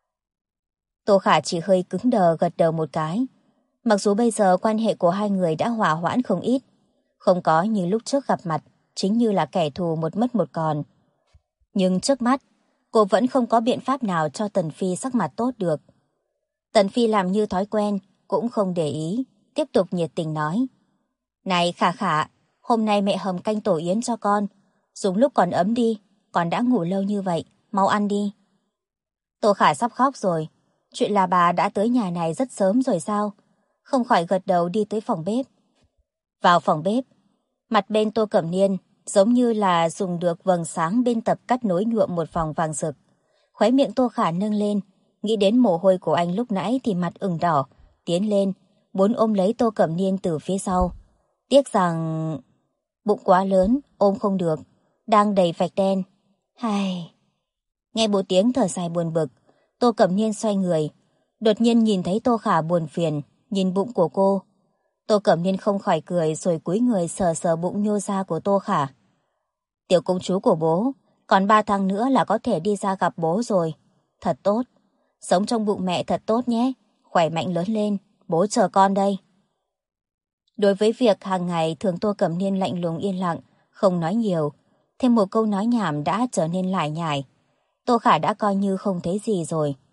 Tô Khả chỉ hơi cứng đờ gật đầu một cái. Mặc dù bây giờ quan hệ của hai người đã hòa hoãn không ít, không có như lúc trước gặp mặt, chính như là kẻ thù một mất một còn. Nhưng trước mắt, cô vẫn không có biện pháp nào cho Tần Phi sắc mặt tốt được. Tần Phi làm như thói quen, cũng không để ý, tiếp tục nhiệt tình nói. Này Khả, hôm nay mẹ hầm canh tổ yến cho con, dùng lúc còn ấm đi, con đã ngủ lâu như vậy, mau ăn đi. Tô Khả sắp khóc rồi, chuyện là bà đã tới nhà này rất sớm rồi sao? Không khỏi gật đầu đi tới phòng bếp. Vào phòng bếp, mặt bên Tô Cẩm Niên giống như là dùng được vầng sáng bên tập cắt nối nhuộm một vòng vàng rực. Khóe miệng Tô Khả nâng lên, nghĩ đến mồ hôi của anh lúc nãy thì mặt ửng đỏ, tiến lên, muốn ôm lấy Tô Cẩm Niên từ phía sau. Tiếc rằng bụng quá lớn, ôm không được, đang đầy vạch đen. Hai. Nghe một tiếng thở dài buồn bực, Tô Cẩm Niên xoay người, đột nhiên nhìn thấy Tô Khả buồn phiền, nhìn bụng của cô. Tô Cẩm Niên không khỏi cười rồi cúi người sờ sờ bụng nhô ra của Tô Khả. Tiểu công chúa của bố, còn 3 tháng nữa là có thể đi ra gặp bố rồi. Thật tốt, sống trong bụng mẹ thật tốt nhé, khỏe mạnh lớn lên, bố chờ con đây. Đối với việc hàng ngày thường Tô Cẩm Niên lạnh lùng yên lặng, không nói nhiều, thêm một câu nói nhảm đã trở nên lải nhải. Tô Khả đã coi như không thấy gì rồi.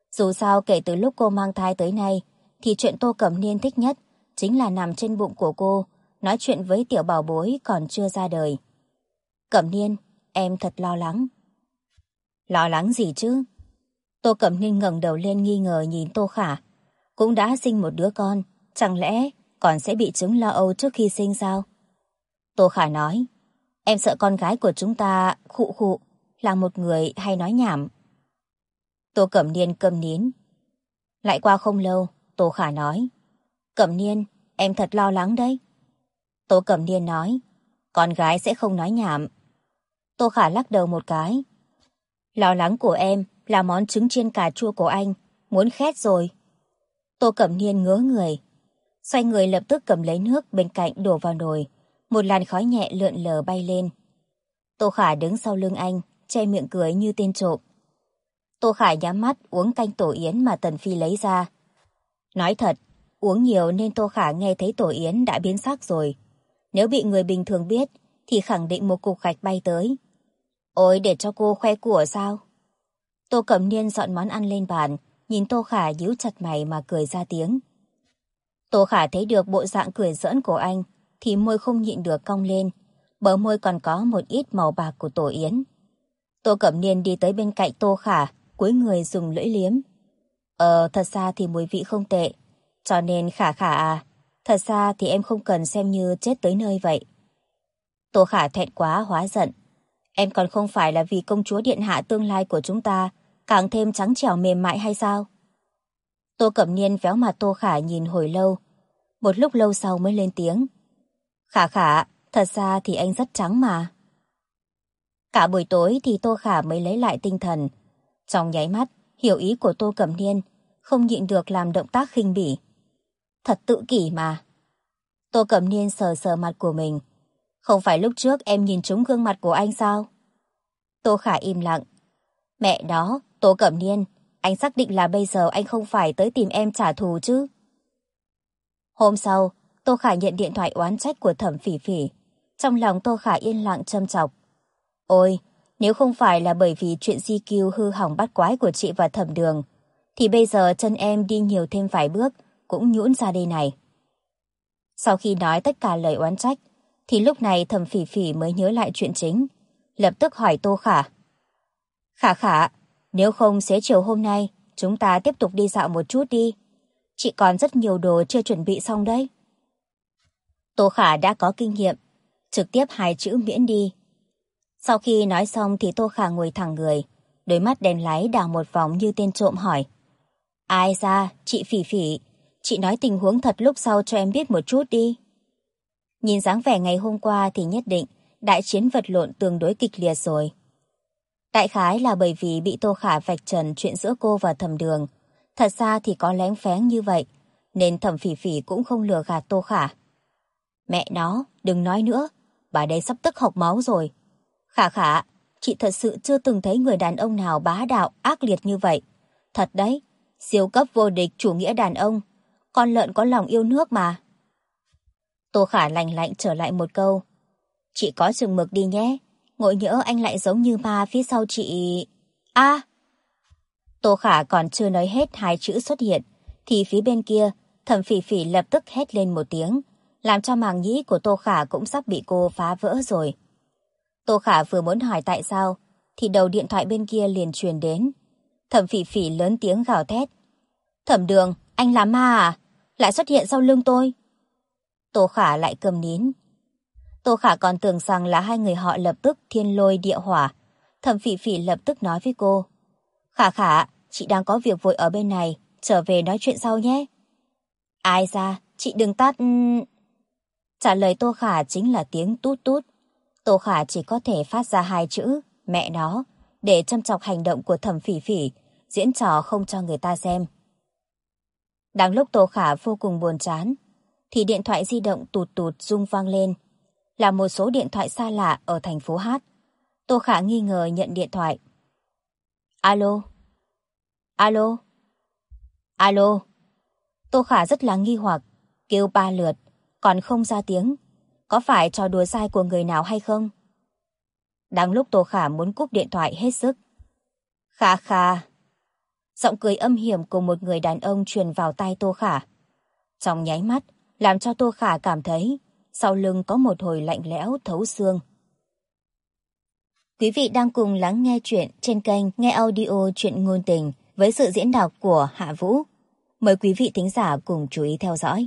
Dù sao kể từ lúc cô mang thai tới nay, thì chuyện Tô Cẩm Niên thích nhất chính là nằm trên bụng của cô, nói chuyện với tiểu bảo bối còn chưa ra đời. Cẩm Niên, em thật lo lắng. Lo lắng gì chứ? Tô Cẩm Niên ngẩng đầu lên nghi ngờ nhìn Tô Khả. Cũng đã sinh một đứa con, chẳng lẽ còn sẽ bị chứng lo âu trước khi sinh sao? Tô Khả nói, em sợ con gái của chúng ta khụ khụ, là một người hay nói nhảm. Tô Cẩm Niên câm nín. Lại qua không lâu, Tô Khả nói, Cẩm Niên, em thật lo lắng đấy. Tô Cẩm Niên nói, con gái sẽ không nói nhảm. Tô Khả lắc đầu một cái. Lo lắng của em là món trứng chiên cà chua của anh, muốn khét rồi. Tô Cẩm Niên ngớ người. Xoay người lập tức cầm lấy nước bên cạnh đổ vào nồi. Một làn khói nhẹ lượn lờ bay lên. Tô Khả đứng sau lưng anh, che miệng cười như tên trộm. Tô Khả nhắm mắt uống canh tổ yến mà Tần Phi lấy ra. Nói thật, uống nhiều nên Tô Khả nghe thấy tổ yến đã biến sắc rồi. Nếu bị người bình thường biết, thì khẳng định một cục gạch bay tới. Ôi, để cho cô khoe của sao? Tô Cẩm Niên dọn món ăn lên bàn, nhìn Tô Khả nhíu chặt mày mà cười ra tiếng. Tô Khả thấy được bộ dạng cười giỡn của anh, thì môi không nhịn được cong lên, bờ môi còn có một ít màu bạc của tổ yến. Tô Cẩm Niên đi tới bên cạnh Tô Khả, cúi người dùng lưỡi liếm. Thật ra thì mùi vị không tệ, cho nên Khả Khả à, thật ra thì em không cần xem như chết tới nơi vậy. Tô Khả thẹn quá hóa giận. Em còn không phải là vì công chúa điện hạ tương lai của chúng ta càng thêm trắng trẻo mềm mại hay sao? Tô Cẩm Niên véo mặt Tô Khả nhìn hồi lâu. Một lúc lâu sau mới lên tiếng. Khả Khả, thật ra thì anh rất trắng mà. Cả buổi tối thì Tô Khả mới lấy lại tinh thần. Trong nháy mắt, hiểu ý của Tô Cẩm Niên, không nhịn được làm động tác khinh bỉ. Thật tự kỷ mà. Tô Cẩm Niên sờ sờ mặt của mình. Không phải lúc trước em nhìn trúng gương mặt của anh sao? Tô Khả im lặng. Mẹ đó, Tô Cẩm Niên, anh xác định là bây giờ anh không phải tới tìm em trả thù chứ? Hôm sau, Tô Khả nhận điện thoại oán trách của Thẩm Phỉ Phỉ. Trong lòng Tô Khả yên lặng châm chọc. Ôi, nếu không phải là bởi vì chuyện GQ hư hỏng bắt quái của chị và Thẩm Đường, thì bây giờ chân em đi nhiều thêm vài bước cũng nhũn ra đây này. Sau khi nói tất cả lời oán trách, thì lúc này Thẩm Phỉ Phỉ mới nhớ lại chuyện chính, lập tức hỏi Tô Khả. Khả Khả, nếu không xế chiều hôm nay, chúng ta tiếp tục đi dạo một chút đi. Chị còn rất nhiều đồ chưa chuẩn bị xong đấy. Tô Khả đã có kinh nghiệm, trực tiếp 2 chữ miễn đi. Sau khi nói xong thì Tô Khả ngồi thẳng người, đôi mắt đèn láy đảo một vòng như tên trộm hỏi. Ai ra, chị Phỉ Phỉ, chị nói tình huống thật lúc sau cho em biết một chút đi. Nhìn dáng vẻ ngày hôm qua thì nhất định đại chiến vật lộn tương đối kịch liệt rồi. Đại khái là bởi vì bị Tô Khả vạch trần chuyện giữa cô và Thẩm Đường. Thật ra thì có lén phén như vậy, nên Thẩm Phỉ Phỉ cũng không lừa gạt Tô Khả. Mẹ nó, đừng nói nữa, bà đây sắp tức hộc máu rồi. Khả Khả, chị thật sự chưa từng thấy người đàn ông nào bá đạo, ác liệt như vậy. Thật đấy, siêu cấp vô địch chủ nghĩa đàn ông, con lợn có lòng yêu nước mà. Tô Khả lành lạnh trở lại một câu. Chị có chừng mực đi nhé, ngộ nhỡ anh lại giống như ma phía sau chị. À! Tô Khả còn chưa nói hết 2 chữ xuất hiện, thì phía bên kia, Thẩm Phỉ Phỉ lập tức hét lên một tiếng, làm cho màng nhĩ của Tô Khả cũng sắp bị cô phá vỡ rồi. Tô Khả vừa muốn hỏi tại sao, thì đầu điện thoại bên kia liền truyền đến. Thẩm Phỉ Phỉ lớn tiếng gào thét. Thẩm Đường, anh là ma à? Lại xuất hiện sau lưng tôi. Tô Khả lại câm nín. Tô Khả còn tưởng rằng là hai người họ lập tức thiên lôi địa hỏa. Thẩm Phỉ Phỉ lập tức nói với cô. Khả Khả, chị đang có việc vội ở bên này, trở về nói chuyện sau nhé. Ai ra, chị đừng tắt... Trả lời Tô Khả chính là tiếng tút tút. Tô Khả chỉ có thể phát ra 2 chữ, mẹ nó, để châm chọc hành động của Thẩm Phỉ Phỉ, diễn trò không cho người ta xem. Đang lúc Tô Khả vô cùng buồn chán, thì điện thoại di động tụt tụt rung vang lên. Là một số điện thoại xa lạ ở thành phố Hát. Tô Khả nghi ngờ nhận điện thoại. Alo? Alo? Alo? Tô Khả rất là nghi hoặc, kêu 3 lượt, còn không ra tiếng. Có phải trò đùa dai của người nào hay không? Đang lúc Tô Khả muốn cúp điện thoại hết sức. Khà khà. Giọng cười âm hiểm của một người đàn ông truyền vào tai Tô Khả. Trong nháy mắt, làm cho Tô Khả cảm thấy sau lưng có một hồi lạnh lẽo thấu xương. Quý vị đang cùng lắng nghe chuyện trên kênh Nghe Audio Chuyện Ngôn Tình với sự diễn đọc của Hạ Vũ. Mời quý vị thính giả cùng chú ý theo dõi.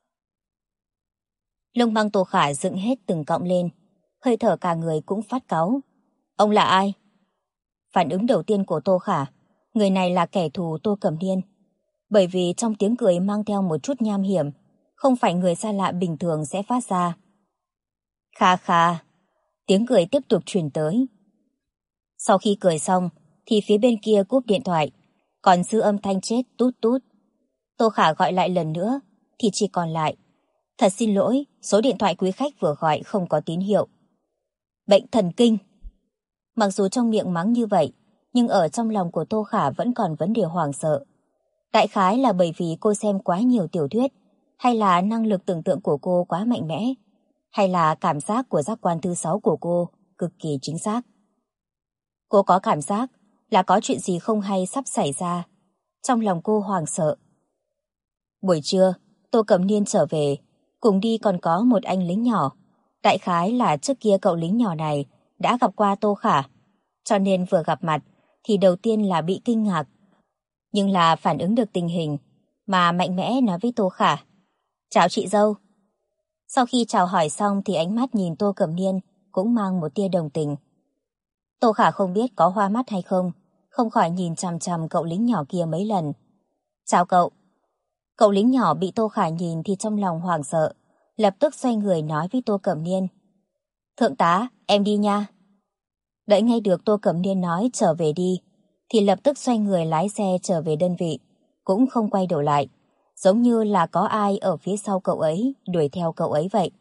Lông băng Tô Khả dựng hết từng cọng lên, hơi thở cả người cũng phát cáu. Ông là ai? Phản ứng đầu tiên của Tô Khả, người này là kẻ thù Tô Cẩm Niên. Bởi vì trong tiếng cười mang theo một chút nham hiểm, không phải người xa lạ bình thường sẽ phát ra. Kha kha, tiếng cười tiếp tục truyền tới. Sau khi cười xong, thì phía bên kia cúp điện thoại, còn dư âm thanh chết tút tút. Tô Khả gọi lại lần nữa, thì chỉ còn lại: thật xin lỗi, số điện thoại quý khách vừa gọi không có tín hiệu. Bệnh thần kinh. Mặc dù trong miệng mắng như vậy, nhưng ở trong lòng của Tô Khả vẫn còn vấn đề hoảng sợ. Đại khái là bởi vì cô xem quá nhiều tiểu thuyết, hay là năng lực tưởng tượng của cô quá mạnh mẽ, hay là cảm giác của giác quan thứ 6 của cô cực kỳ chính xác. Cô có cảm giác là có chuyện gì không hay sắp xảy ra. Trong lòng cô hoảng sợ. Buổi trưa, Tô Cẩm Niên trở về, cùng đi còn có một anh lính nhỏ. Đại khái là trước kia cậu lính nhỏ này đã gặp qua Tô Khả, cho nên vừa gặp mặt thì đầu tiên là bị kinh ngạc, nhưng là phản ứng được tình hình mà mạnh mẽ nói với Tô Khả: chào chị dâu. Sau khi chào hỏi xong thì ánh mắt nhìn Tô Cẩm Niên cũng mang một tia đồng tình. Tô Khả không biết có hoa mắt hay không, không khỏi nhìn chằm chằm cậu lính nhỏ kia mấy lần. Chào cậu. Cậu lính nhỏ bị Tô Khả nhìn thì trong lòng hoảng sợ, lập tức xoay người nói với Tô Cẩm Niên: thượng tá, em đi nha. Đợi nghe được Tô Cẩm Niên nói trở về đi, thì lập tức xoay người lái xe trở về đơn vị, cũng không quay đầu lại, giống như là có ai ở phía sau cậu ấy đuổi theo cậu ấy vậy.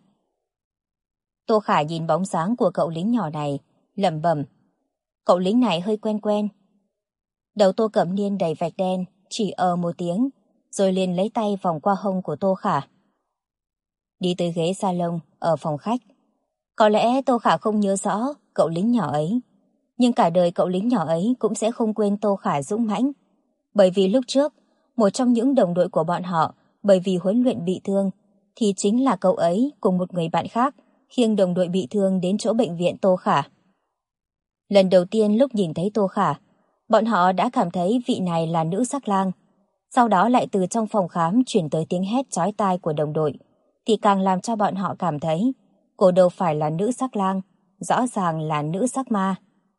Tô Khả nhìn bóng dáng của cậu lính nhỏ này, lẩm bẩm: cậu lính này hơi quen quen. Đầu Tô Cẩm Niên đầy vạch đen, chỉ một tiếng, rồi liền lấy tay vòng qua hông của Tô Khả. Đi tới ghế salon ở phòng khách. Có lẽ Tô Khả không nhớ rõ cậu lính nhỏ ấy, nhưng cả đời cậu lính nhỏ ấy cũng sẽ không quên Tô Khả dũng mãnh. Bởi vì lúc trước, một trong những đồng đội của bọn họ bởi vì huấn luyện bị thương, thì chính là cậu ấy cùng một người bạn khác khiêng đồng đội bị thương đến chỗ bệnh viện Tô Khả. Lần đầu tiên lúc nhìn thấy Tô Khả, bọn họ đã cảm thấy vị này là nữ sắc lang. Sau đó lại từ trong phòng khám chuyển tới tiếng hét chói tai của đồng đội, thì càng làm cho bọn họ cảm thấy cô đâu phải là nữ sắc lang, rõ ràng là nữ sắc ma.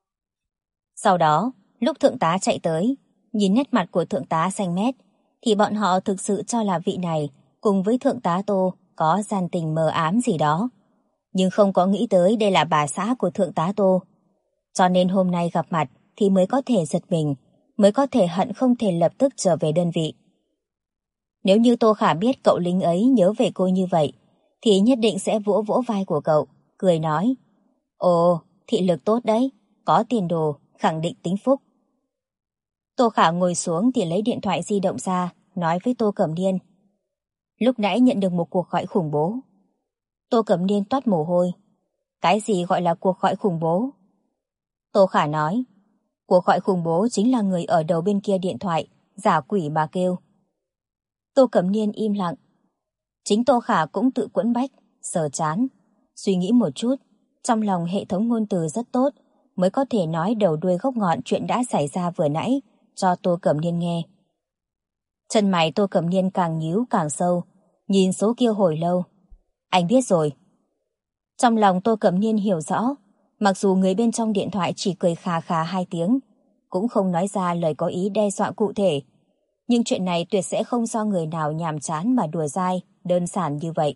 Sau đó, lúc thượng tá chạy tới, nhìn nét mặt của thượng tá xanh mét, thì bọn họ thực sự cho là vị này cùng với thượng tá Tô có gian tình mờ ám gì đó. Nhưng không có nghĩ tới đây là bà xã của thượng tá Tô. Cho nên hôm nay gặp mặt thì mới có thể giật mình, mới có thể hận không thể lập tức trở về đơn vị. Nếu như Tô Khả biết cậu lính ấy nhớ về cô như vậy, thì nhất định sẽ vỗ vỗ vai của cậu, cười nói: ồ, thị lực tốt đấy, có tiền đồ, khẳng định tính phúc. Tô Khả ngồi xuống thì lấy điện thoại di động ra, nói với Tô Cẩm Niên: lúc nãy nhận được một cuộc gọi khủng bố. Tô Cẩm Niên toát mồ hôi. Cái gì gọi là cuộc gọi khủng bố? Tô Khả nói: cuộc gọi khủng bố chính là người ở đầu bên kia điện thoại giả quỷ mà kêu. Tô Cẩm Niên im lặng. Chính Tô Khả cũng tự quẫn bách, sờ chán, suy nghĩ một chút, trong lòng hệ thống ngôn từ rất tốt, mới có thể nói đầu đuôi gốc ngọn chuyện đã xảy ra vừa nãy cho Tô Cẩm Niên nghe. Chân mày Tô Cẩm Niên càng nhíu càng sâu, nhìn số kia hồi lâu. Anh biết rồi. Trong lòng Tô Cẩm Niên hiểu rõ, mặc dù người bên trong điện thoại chỉ cười khà khà 2 tiếng, cũng không nói ra lời có ý đe dọa cụ thể, nhưng chuyện này tuyệt sẽ không do người nào nhàm chán mà đùa dai, đơn giản như vậy.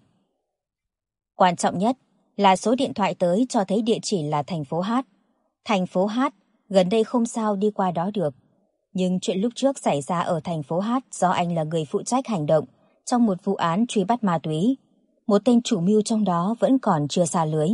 Quan trọng nhất là số điện thoại tới cho thấy địa chỉ là thành phố Hát. Thành phố Hát, gần đây không sao đi qua đó được. Nhưng chuyện lúc trước xảy ra ở thành phố Hát do anh là người phụ trách hành động trong một vụ án truy bắt ma túy. Một tên chủ mưu trong đó vẫn còn chưa xa lưới.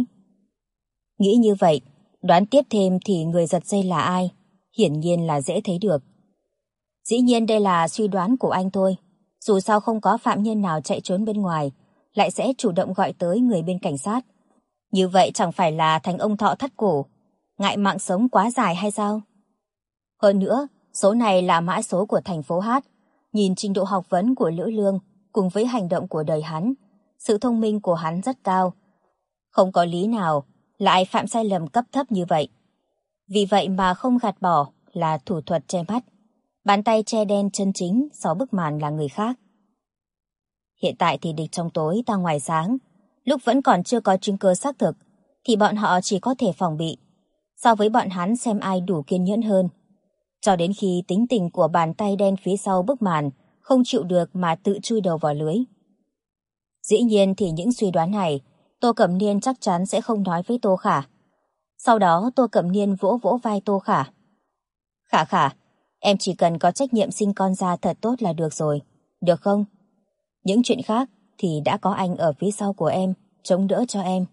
Nghĩ như vậy, đoán tiếp thêm thì người giật dây là ai, hiển nhiên là dễ thấy được. Dĩ nhiên đây là suy đoán của anh thôi. Dù sao không có phạm nhân nào chạy trốn bên ngoài, lại sẽ chủ động gọi tới người bên cảnh sát. Như vậy chẳng phải là thành ông thọ thắt cổ, ngại mạng sống quá dài hay sao? Hơn nữa, số này là mã số của thành phố Hát. Nhìn trình độ học vấn của Lữ Lương cùng với hành động của đời hắn, sự thông minh của hắn rất cao. Không có lý nào lại phạm sai lầm cấp thấp như vậy. Vì vậy mà không gạt bỏ là thủ thuật che mắt. Bàn tay che đen chân chính sau bức màn là người khác. Hiện tại thì địch trong tối ta ngoài sáng. Lúc vẫn còn chưa có chứng cứ xác thực thì bọn họ chỉ có thể phòng bị. So với bọn hắn xem ai đủ kiên nhẫn hơn. Cho đến khi tính tình của bàn tay đen phía sau bức màn không chịu được mà tự chui đầu vào lưới. Dĩ nhiên thì những suy đoán này Tô Cẩm Niên chắc chắn sẽ không nói với Tô Khả. Sau đó Tô Cẩm Niên vỗ vỗ vai Tô Khả. Khả Khả, em chỉ cần có trách nhiệm sinh con ra thật tốt là được rồi, được không? Những chuyện khác thì đã có anh ở phía sau của em, chống đỡ cho em.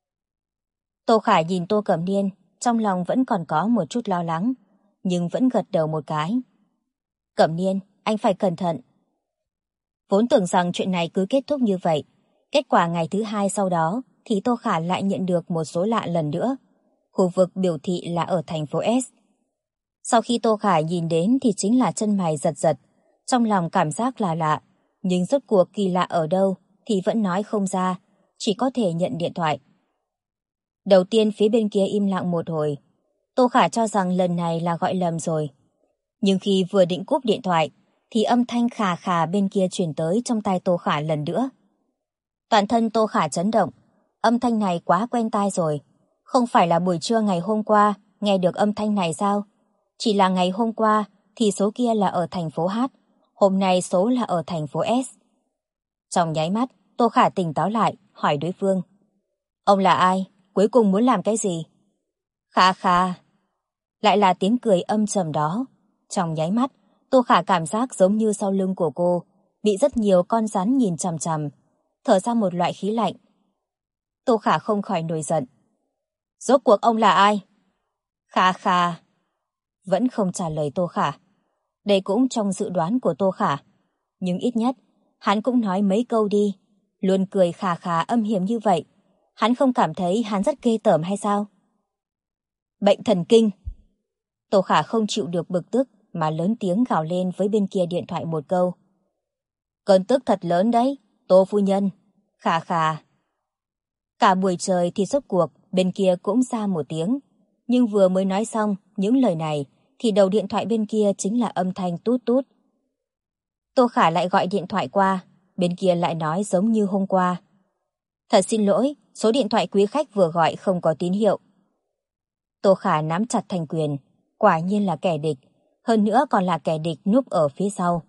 Tô Khả nhìn Tô Cẩm Niên, trong lòng vẫn còn có một chút lo lắng, nhưng vẫn gật đầu một cái. Cẩm Niên, anh phải cẩn thận. Vốn tưởng rằng chuyện này cứ kết thúc như vậy. Kết quả ngày thứ hai sau đó thì Tô Khả lại nhận được một số lạ lần nữa. Khu vực biểu thị là ở thành phố S. Sau khi Tô Khả nhìn đến thì chính là chân mày giật giật, trong lòng cảm giác là lạ, nhưng rốt cuộc kỳ lạ ở đâu thì vẫn nói không ra, chỉ có thể nhận điện thoại. Đầu tiên phía bên kia im lặng một hồi, Tô Khả cho rằng lần này là gọi lầm rồi. Nhưng khi vừa định cúp điện thoại thì âm thanh khà khà bên kia truyền tới trong tai Tô Khả lần nữa. Toàn thân Tô Khả chấn động, âm thanh này quá quen tai rồi. Không phải là buổi trưa ngày hôm qua nghe được âm thanh này sao? Chỉ là ngày hôm qua thì số kia là ở thành phố H, hôm nay số là ở thành phố S. Trong nháy mắt, Tô Khả tỉnh táo lại, hỏi đối phương. Ông là ai? Cuối cùng muốn làm cái gì? Khà khà. Lại là tiếng cười âm trầm đó. Trong nháy mắt, Tô Khả cảm giác giống như sau lưng của cô bị rất nhiều con rắn nhìn chằm chằm, thở ra một loại khí lạnh. Tô Khả không khỏi nổi giận. Rốt cuộc ông là ai? Khà khà. Vẫn không trả lời Tô Khả. Đây cũng trong dự đoán của Tô Khả. Nhưng ít nhất, hắn cũng nói mấy câu đi. Luôn cười khà khà âm hiểm như vậy. Hắn không cảm thấy hắn rất ghê tởm hay sao? Bệnh thần kinh. Tô Khả không chịu được bực tức mà lớn tiếng gào lên với bên kia điện thoại một câu. Cơn tức thật lớn đấy, Tô phu nhân. Khà khà. Cả buổi trời thì rốt cuộc bên kia cũng ra một tiếng. Nhưng vừa mới nói xong những lời này thì đầu điện thoại bên kia chính là âm thanh tút tút. Tô Khả lại gọi điện thoại qua, bên kia lại nói giống như hôm qua. Thật xin lỗi, số điện thoại quý khách vừa gọi không có tín hiệu. Tô Khả nắm chặt thành quyền, quả nhiên là kẻ địch, hơn nữa còn là kẻ địch núp ở phía sau.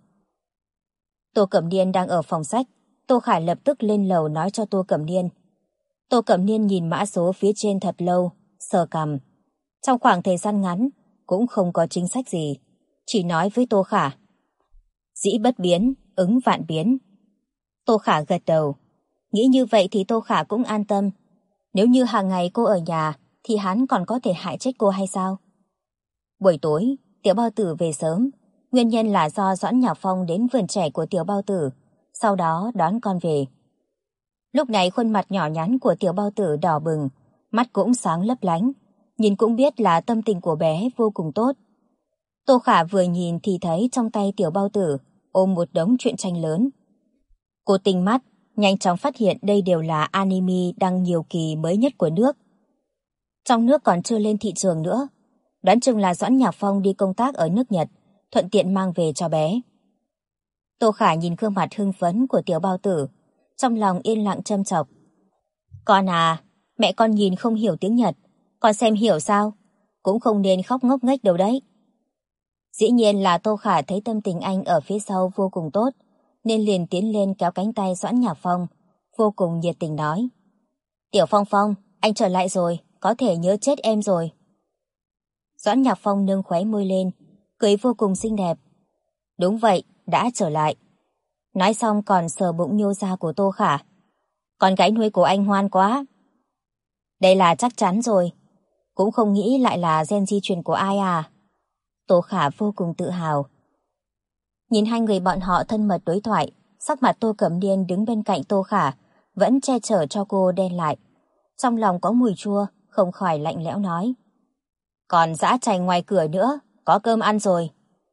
Tô Cẩm Niên đang ở phòng sách, Tô Khả lập tức lên lầu nói cho Tô Cẩm Niên. Tô Cẩm Niên nhìn mã số phía trên thật lâu, sờ cằm. Trong khoảng thời gian ngắn, cũng không có chính sách gì, chỉ nói với Tô Khả. Dĩ bất biến, ứng vạn biến. Tô Khả gật đầu. Nghĩ như vậy thì Tô Khả cũng an tâm. Nếu như hàng ngày cô ở nhà thì hắn còn có thể hại chết cô hay sao? Buổi tối, Tiểu Bao Tử về sớm. Nguyên nhân là do Doãn Nhạc Phong đến vườn trẻ của Tiểu Bao Tử, sau đó đón con về. Lúc này khuôn mặt nhỏ nhắn của Tiểu Bao Tử đỏ bừng, mắt cũng sáng lấp lánh, nhìn cũng biết là tâm tình của bé vô cùng tốt. Tô Khả vừa nhìn thì thấy trong tay Tiểu Bao Tử ôm một đống truyện tranh lớn. Cô tinh mắt, nhanh chóng phát hiện đây đều là anime đăng nhiều kỳ mới nhất của nước. Trong nước còn chưa lên thị trường nữa, đoán chừng là Doãn Nhạc Phong đi công tác ở nước Nhật, thuận tiện mang về cho bé. Tô Khả nhìn gương mặt hưng phấn của Tiểu Bao Tử, trong lòng yên lặng châm chọc. Con à, mẹ con nhìn không hiểu tiếng Nhật, con xem hiểu sao? Cũng không nên khóc ngốc nghếch đâu đấy. Dĩ nhiên là Tô Khả thấy tâm tình anh ở phía sau vô cùng tốt, nên liền tiến lên kéo cánh tay Doãn Nhạc Phong, vô cùng nhiệt tình nói. Tiểu Phong Phong, anh trở lại rồi, có thể nhớ chết em rồi. Doãn Nhạc Phong nâng khóe môi lên, cười vô cùng xinh đẹp. Đúng vậy, đã trở lại. Nói xong còn sờ bụng nhô ra của Tô Khả. Con gái nuôi của anh ngoan quá. Đây là chắc chắn rồi. Cũng không nghĩ lại là gen di truyền của ai à. Tô Khả vô cùng tự hào. Nhìn hai người bọn họ thân mật đối thoại, sắc mặt Tô Cẩm Niên đứng bên cạnh Tô Khả vẫn che chở cho cô đen lại. Trong lòng có mùi chua, không khỏi lạnh lẽo nói. Còn dã chành ngoài cửa nữa, có cơm ăn rồi.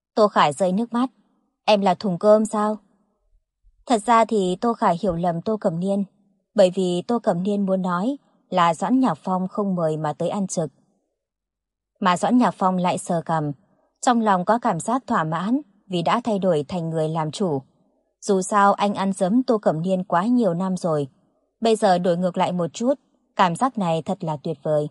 Tô Khải rơi nước mắt. Em là thùng cơm sao? Thật ra thì Tô Khải hiểu lầm Tô Cẩm Niên, bởi vì Tô Cẩm Niên muốn nói là Doãn Nhạc Phong không mời mà tới ăn trực. Mà Doãn Nhạc Phong lại sờ cằm, trong lòng có cảm giác thỏa mãn vì đã thay đổi thành người làm chủ. Dù sao anh ăn dấm Tô Cẩm Niên quá nhiều năm rồi, bây giờ đổi ngược lại một chút, cảm giác này thật là tuyệt vời.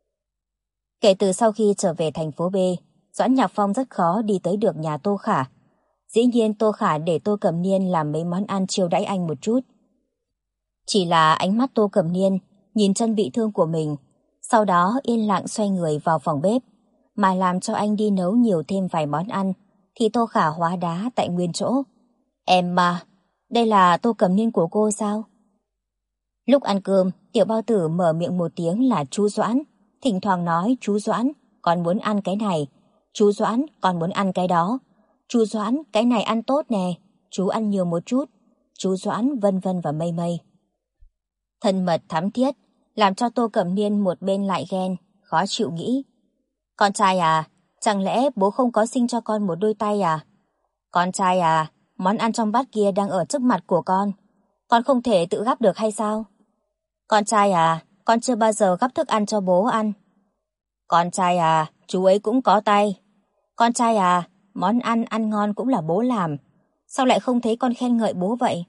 Kể từ sau khi trở về thành phố B, Doãn Nhạc Phong rất khó đi tới được nhà Tô Khả. Dĩ nhiên Tô Khả để Tô Cẩm Niên làm mấy món ăn chiêu đãi anh một chút. Chỉ là ánh mắt Tô Cẩm Niên nhìn chân bị thương của mình, sau đó yên lặng xoay người vào phòng bếp, mà làm cho anh đi nấu nhiều thêm vài món ăn, thì Tô Khả hóa đá tại nguyên chỗ. Em mà, đây là Tô Cẩm Niên của cô sao? Lúc ăn cơm, Tiểu Bao Tử mở miệng một tiếng là chú Doãn, thỉnh thoảng nói chú Doãn, con muốn ăn cái này, chú Doãn, con muốn ăn cái đó, chú Doãn, cái này ăn tốt nè, chú ăn nhiều một chút, chú Doãn vân vân và mây mây. Thân mật thắm thiết, làm cho Tô Cẩm Niên một bên lại ghen, khó chịu nghĩ. Con trai à, chẳng lẽ bố không có sinh cho con một đôi tay à? Con trai à, món ăn trong bát kia đang ở trước mặt của con không thể tự gắp được hay sao? Con trai à, con chưa bao giờ gắp thức ăn cho bố ăn. Con trai à, chú ấy cũng có tay. Con trai à, món ăn ăn ngon cũng là bố làm. Sao lại không thấy con khen ngợi bố vậy?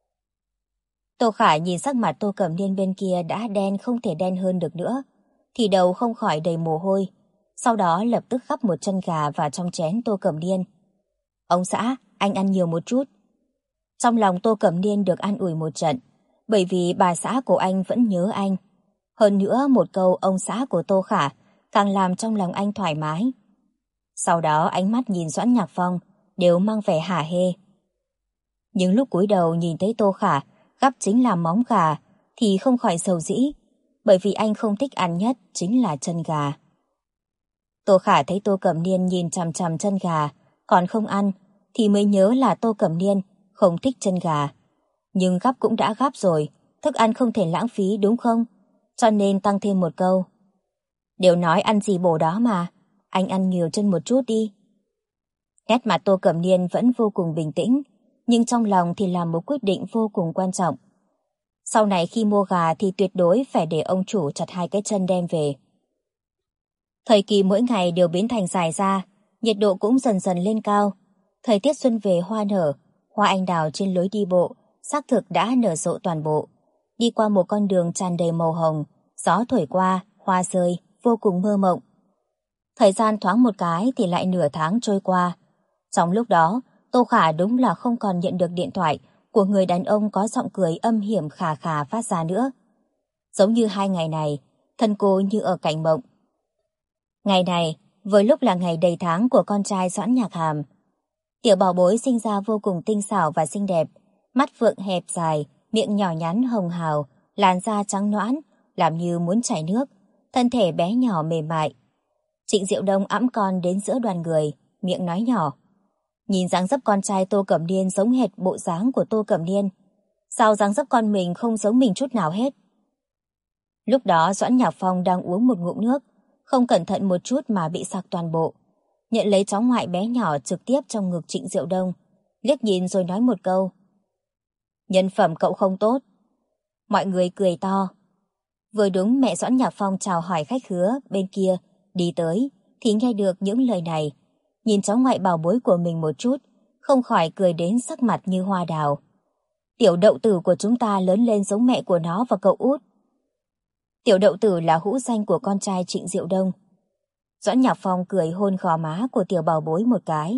Tô Khải nhìn sắc mặt Tô Cẩm Niên bên kia đã đen không thể đen hơn được nữa, thì đầu không khỏi đầy mồ hôi. Sau đó lập tức gắp một chân gà vào trong chén Tô Cẩm Niên. Ông xã, anh ăn nhiều một chút. Trong lòng Tô Cẩm Niên được an ủi một trận, bởi vì bà xã của anh vẫn nhớ anh. Hơn nữa một câu ông xã của Tô Khả càng làm trong lòng anh thoải mái. Sau đó ánh mắt nhìn Doãn Nhạc Phong đều mang vẻ hả hê. Nhưng lúc cúi đầu nhìn thấy Tô Khả gắp chính là móng gà thì không khỏi sầu dĩ, bởi vì anh không thích ăn nhất chính là chân gà. Tô Khả thấy Tô Cẩm Niên nhìn chằm chằm chân gà còn không ăn thì mới nhớ là Tô Cẩm Niên không thích chân gà. Nhưng gắp cũng đã gắp rồi, thức ăn không thể lãng phí đúng không? Cho nên tăng thêm một câu. Đều nói ăn gì bổ đó mà, anh ăn nhiều chân một chút đi. Nét mặt Tô Cẩm Niên vẫn vô cùng bình tĩnh, nhưng trong lòng thì làm một quyết định vô cùng quan trọng. Sau này khi mua gà thì tuyệt đối phải để ông chủ chặt hai cái chân đem về. Thời kỳ mỗi ngày đều biến thành dài ra, nhiệt độ cũng dần dần lên cao. Thời tiết xuân về hoa nở, hoa anh đào trên lối đi bộ xác thực đã nở rộ toàn bộ. Đi qua một con đường tràn đầy màu hồng, gió thổi qua, hoa rơi, vô cùng mơ mộng. Thời gian thoáng một cái thì lại nửa tháng trôi qua. Trong lúc đó, Tô Khả đúng là không còn nhận được điện thoại của người đàn ông có giọng cười âm hiểm khà khà phát ra nữa. Giống như 2 ngày này, thân cô như ở cảnh mộng. Ngày này, vừa lúc là ngày đầy tháng của con trai Doãn Nhạc Hàm. Tiểu bảo bối sinh ra vô cùng tinh xảo và xinh đẹp, mắt phượng hẹp dài, miệng nhỏ nhắn hồng hào, làn da trắng nõn, làm như muốn chảy nước, thân thể bé nhỏ mềm mại. Trịnh Diệu Đông ẵm con đến giữa đoàn người, miệng nói nhỏ. Nhìn dáng dấp con trai Tô Cẩm Niên giống hệt bộ dáng của Tô Cẩm Niên. Sao dáng dấp con mình không giống mình chút nào hết? Lúc đó Doãn Nhạc Phong đang uống một ngụm nước, không cẩn thận một chút mà bị sặc toàn bộ. Nhận lấy cháu ngoại bé nhỏ trực tiếp trong ngực Trịnh Diệu Đông, liếc nhìn rồi nói một câu. Nhân phẩm cậu không tốt. Mọi người cười to. Vừa đúng mẹ Doãn Nhạc Phong chào hỏi khách khứa bên kia đi tới thì nghe được những lời này. Nhìn cháu ngoại bảo bối của mình một chút, không khỏi cười đến sắc mặt như hoa đào. Tiểu đậu tử của chúng ta lớn lên giống mẹ của nó và cậu út. Tiểu đậu tử là hữu danh của con trai Trịnh Diệu Đông. Doãn Nhạc Phong cười hôn gò má của tiểu bảo bối một cái.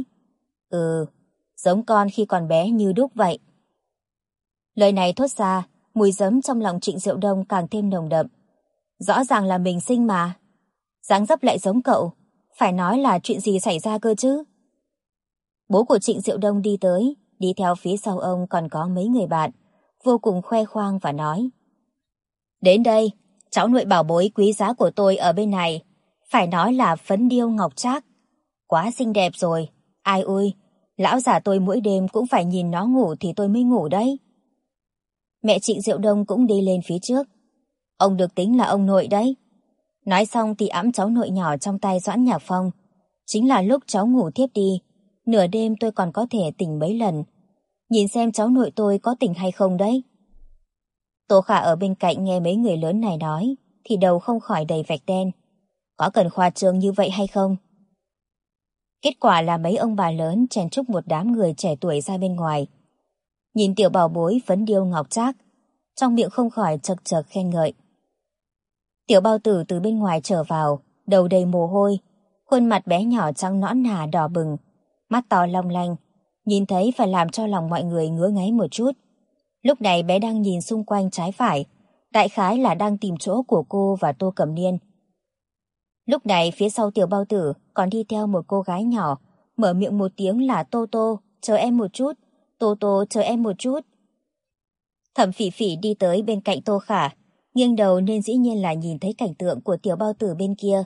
Giống con khi còn bé như đúc vậy. Lời này thốt ra, mùi giấm trong lòng Trịnh Diệu Đông càng thêm nồng đậm. Rõ ràng là mình sinh mà. Dáng dấp lại giống cậu, phải nói là chuyện gì xảy ra cơ chứ? Bố của Trịnh Diệu Đông đi tới, đi theo phía sau ông còn có mấy người bạn, vô cùng khoe khoang và nói. Đến đây, cháu nội bảo bối quý giá của tôi ở bên này, phải nói là phấn điêu ngọc trác. Quá xinh đẹp rồi, ai ui, lão già tôi mỗi đêm cũng phải nhìn nó ngủ thì tôi mới ngủ đấy. Mẹ Trịnh Diệu Đông cũng đi lên phía trước. Ông được tính là ông nội đấy. Nói xong thì ẵm cháu nội nhỏ trong tay Doãn Nhạc Phong. Chính là lúc cháu ngủ thiếp đi, Nửa đêm tôi còn có thể tỉnh mấy lần. Nhìn xem cháu nội tôi có tỉnh hay không đấy. Tô Khả ở bên cạnh nghe mấy người lớn này nói, thì đầu không khỏi đầy vạch đen. Có cần khoa trương như vậy hay không? Kết quả là mấy ông bà lớn chen chúc một đám người trẻ tuổi ra bên ngoài. Nhìn tiểu bảo bối phấn điêu ngọc trác, trong miệng không khỏi chật chật khen ngợi. Tiểu bao tử từ bên ngoài trở vào, đầu đầy mồ hôi, khuôn mặt bé nhỏ trắng nõn nà đỏ bừng, mắt to long lanh, nhìn thấy phải làm cho lòng mọi người ngứa ngáy một chút. Lúc này bé đang nhìn xung quanh trái phải, đại khái là đang tìm chỗ của cô và Tô Cẩm Niên. Lúc này phía sau tiểu bao tử còn đi theo một cô gái nhỏ, mở miệng một tiếng là Tô Tô, chờ em một chút, Tô Tô chờ em một chút. Thẩm Phỉ Phỉ đi tới bên cạnh Tô Khả, nghiêng đầu nên dĩ nhiên là nhìn thấy cảnh tượng của tiểu bao tử bên kia.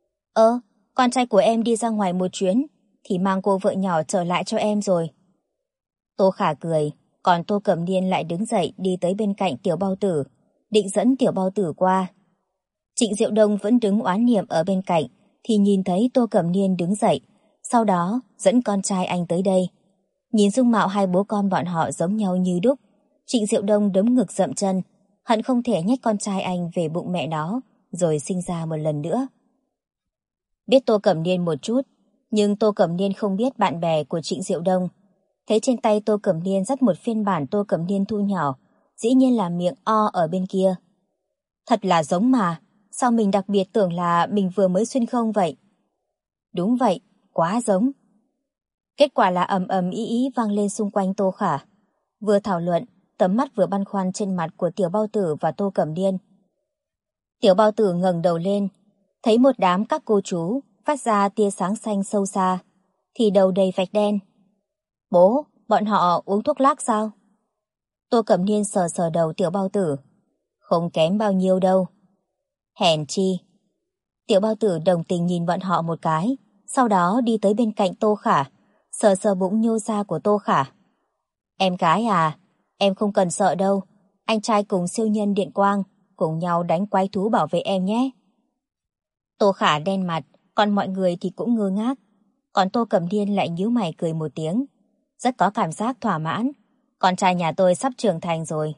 Con trai của em đi ra ngoài một chuyến, thì mang cô vợ nhỏ trở lại cho em rồi. Tô Khả cười, còn Tô Cẩm Niên lại đứng dậy đi tới bên cạnh tiểu bao tử, định dẫn tiểu bao tử qua. Trịnh Diệu Đông vẫn đứng oán niệm ở bên cạnh, thì nhìn thấy Tô Cẩm Niên đứng dậy, sau đó dẫn con trai anh tới đây. Nhìn dung mạo hai bố con bọn họ giống nhau như đúc, Trịnh Diệu Đông đấm ngực dậm chân, hận không thể nhét con trai anh về bụng mẹ nó, rồi sinh ra một lần nữa. Biết Tô Cẩm Niên một chút, nhưng Tô Cẩm Niên không biết bạn bè của Trịnh Diệu Đông. Thấy trên tay Tô Cẩm Niên dắt một phiên bản Tô Cẩm Niên thu nhỏ, dĩ nhiên là miệng o ở bên kia. Thật là giống mà, sao mình đặc biệt tưởng là mình vừa mới xuyên không vậy? Đúng vậy, quá giống. Kết quả là ầm ầm ý ý vang lên xung quanh Tô Khả. Vừa thảo luận, tấm mắt vừa băn khoăn trên mặt của tiểu bao tử và Tô Cẩm Niên. Tiểu bao tử ngẩng đầu lên, thấy một đám các cô chú phát ra tia sáng xanh sâu xa, thì đầu đầy vạch đen. Bố, bọn họ uống thuốc lắc sao? Tô Cẩm Niên sờ sờ đầu tiểu bao tử. Không kém bao nhiêu đâu. Hèn chi. Tiểu bao tử đồng tình nhìn bọn họ một cái, sau đó đi tới bên cạnh Tô Khả, sờ sờ bụng nhô ra của Tô Khả. Em gái à, em không cần sợ đâu, anh trai cùng siêu nhân điện quang cùng nhau đánh quái thú bảo vệ em nhé. Tô Khả đen mặt, còn mọi người thì cũng ngơ ngác. Còn Tô Cẩm Niên lại nhíu mày cười một tiếng, rất có cảm giác thỏa mãn. Con trai nhà tôi sắp trưởng thành rồi.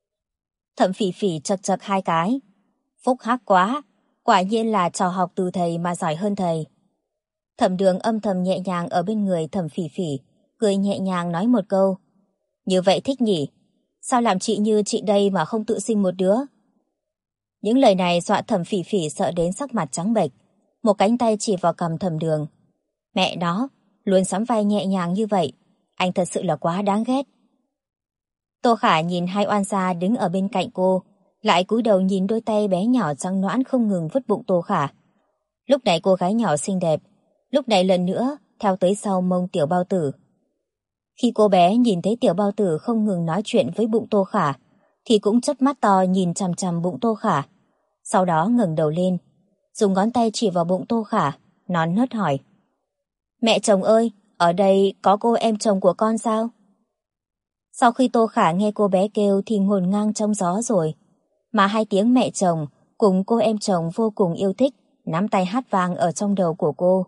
Thẩm Phỉ Phỉ chật chật hai cái. Phúc hắc quá, quả nhiên là trò học từ thầy mà giỏi hơn thầy. Thẩm Đường âm thầm nhẹ nhàng ở bên người Thẩm Phỉ Phỉ, cười nhẹ nhàng nói một câu. Như vậy thích nhỉ? Sao làm chị như chị đây mà không tự sinh một đứa? Những lời này dọa Thẩm Phỉ Phỉ sợ đến sắc mặt trắng bệch, một cánh tay chỉ vào cằm Thẩm Đường. Mẹ nó, luôn sắm vai nhẹ nhàng như vậy, anh thật sự là quá đáng ghét. Tô Khả nhìn hai oan gia đứng ở bên cạnh cô, lại cúi đầu nhìn đôi tay bé nhỏ trắng nõn không ngừng vuốt bụng Tô Khả. Lúc này cô gái nhỏ xinh đẹp, lúc này lần nữa theo tới sau mông tiểu bao tử. Khi cô bé nhìn thấy tiểu bao tử không ngừng nói chuyện với bụng Tô Khả, thì cũng chớp mắt to nhìn chằm chằm bụng Tô Khả. Sau đó ngẩng đầu lên, dùng ngón tay chỉ vào bụng Tô Khả, non nớt hỏi. Mẹ chồng ơi, ở đây có cô em chồng của con sao? Sau khi Tô Khả nghe cô bé kêu thì ngổn ngang trong gió rồi. Mà hai tiếng mẹ chồng cùng cô em chồng vô cùng yêu thích, nắm tay hát vang ở trong đầu của cô.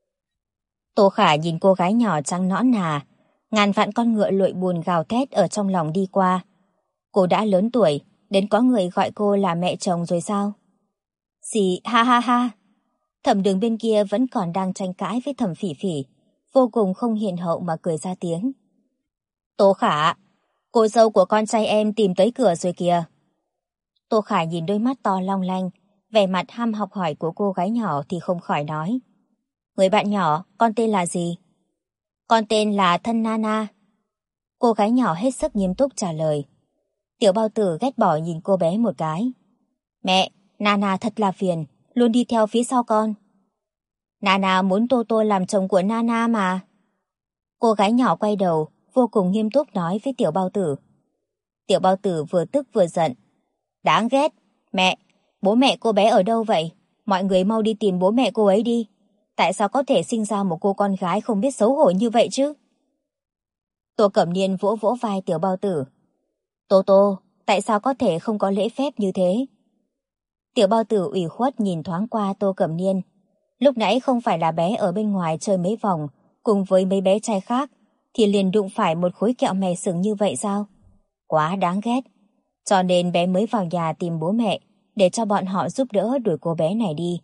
Tô Khả nhìn cô gái nhỏ trắng nõn nà, ngàn vạn con ngựa lội buồn gào thét ở trong lòng đi qua. Cô đã lớn tuổi, đến có người gọi cô là mẹ chồng rồi sao? Xì ha ha ha. Thẩm Đường bên kia vẫn còn đang tranh cãi với Thẩm Phỉ Phỉ, vô cùng không hiền hậu mà cười ra tiếng. Tô Khả, cô dâu của con trai em tìm tới cửa rồi kìa. Tô Khả nhìn đôi mắt to long lanh, vẻ mặt ham học hỏi của cô gái nhỏ thì không khỏi nói. Người bạn nhỏ, con tên là gì? Con tên là Thân Nana. Cô gái nhỏ hết sức nghiêm túc trả lời. Tiểu bao tử ghét bỏ nhìn cô bé một cái. Mẹ, Nana thật là phiền, luôn đi theo phía sau con. Nana muốn Tô Tô làm chồng của Nana mà. Cô gái nhỏ quay đầu, vô cùng nghiêm túc nói với tiểu bao tử. Tiểu bao tử vừa tức vừa giận. Đáng ghét. Mẹ, bố mẹ cô bé ở đâu vậy? Mọi người mau đi tìm bố mẹ cô ấy đi. Tại sao có thể sinh ra một cô con gái không biết xấu hổ như vậy chứ? Tô Cẩm Niên vỗ vỗ vai tiểu bao tử. Tô Tô, tại sao có thể không có lễ phép như thế? Tiểu bao tử ủy khuất nhìn thoáng qua Tô Cẩm Niên. Lúc nãy không phải là bé ở bên ngoài chơi mấy vòng, cùng với mấy bé trai khác, thì liền đụng phải một khối kẹo mè sừng như vậy sao? Quá đáng ghét. Cho nên bé mới vào nhà tìm bố mẹ để cho bọn họ giúp đỡ đuổi cô bé này đi.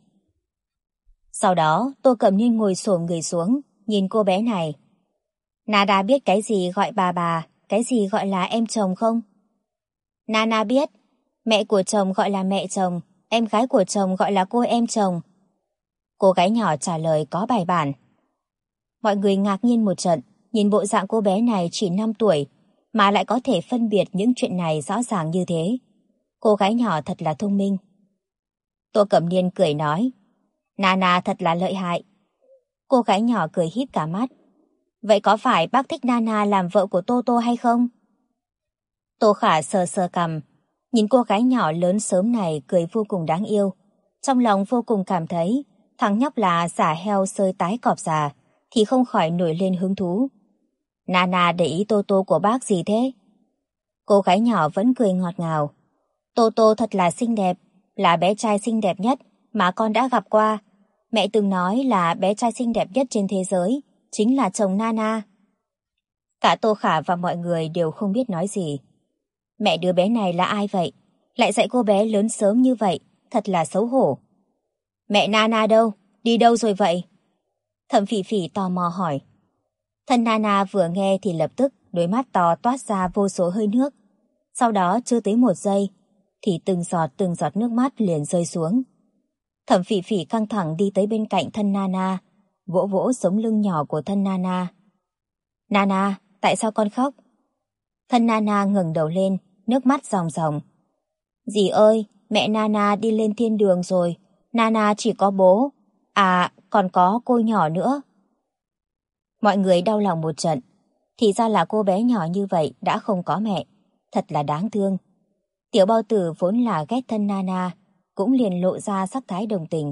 Sau đó, Tô Cẩm Niên ngồi xổm người xuống, nhìn cô bé này. Nana biết cái gì gọi bà, cái gì gọi là em chồng không? Nana biết, mẹ của chồng gọi là mẹ chồng, em gái của chồng gọi là cô em chồng. Cô gái nhỏ trả lời có bài bản. Mọi người ngạc nhiên một trận, nhìn bộ dạng cô bé này chỉ 5 tuổi, mà lại có thể phân biệt những chuyện này rõ ràng như thế. Cô gái nhỏ thật là thông minh. Tô Cẩm Niên cười nói, Nana thật là lợi hại. Cô gái nhỏ cười híp cả mắt. Vậy có phải bác thích Nana làm vợ của Tô Tô hay không? Tô Khả sờ sờ cằm, nhìn cô gái nhỏ lớn sớm này cười vô cùng đáng yêu. Trong lòng vô cùng cảm thấy thằng nhóc là giả heo sơi tái cọp già, thì không khỏi nổi lên hứng thú. Nana để ý Tô Tô của bác gì thế? Cô gái nhỏ vẫn cười ngọt ngào. Tô Tô thật là xinh đẹp, là bé trai xinh đẹp nhất mà con đã gặp qua. Mẹ từng nói là bé trai xinh đẹp nhất trên thế giới chính là chồng Nana. Cả Tô Khả và mọi người đều không biết nói gì. Mẹ đứa bé này là ai vậy? Lại dạy cô bé lớn sớm như vậy, thật là xấu hổ. Mẹ Nana đâu? Đi đâu rồi vậy? Thẩm Phỉ Phỉ tò mò hỏi. Thân Nana vừa nghe thì lập tức đôi mắt to toát ra vô số hơi nước. Sau đó chưa tới 1 giây thì từng giọt nước mắt liền rơi xuống. Thẩm Phỉ Phỉ căng thẳng đi tới bên cạnh thân Nana, vỗ vỗ sống lưng nhỏ của thân Nana. Nana, tại sao con khóc? Thân Nana ngẩng đầu lên, nước mắt ròng ròng. Dì ơi, mẹ Nana đi lên thiên đường rồi, Nana chỉ có bố. À, còn có cô nhỏ nữa. Mọi người đau lòng một trận. Thì ra là cô bé nhỏ như vậy đã không có mẹ. Thật là đáng thương. Tiểu Bao Tử vốn là ghét thân Nana, cũng liền lộ ra sắc thái đồng tình.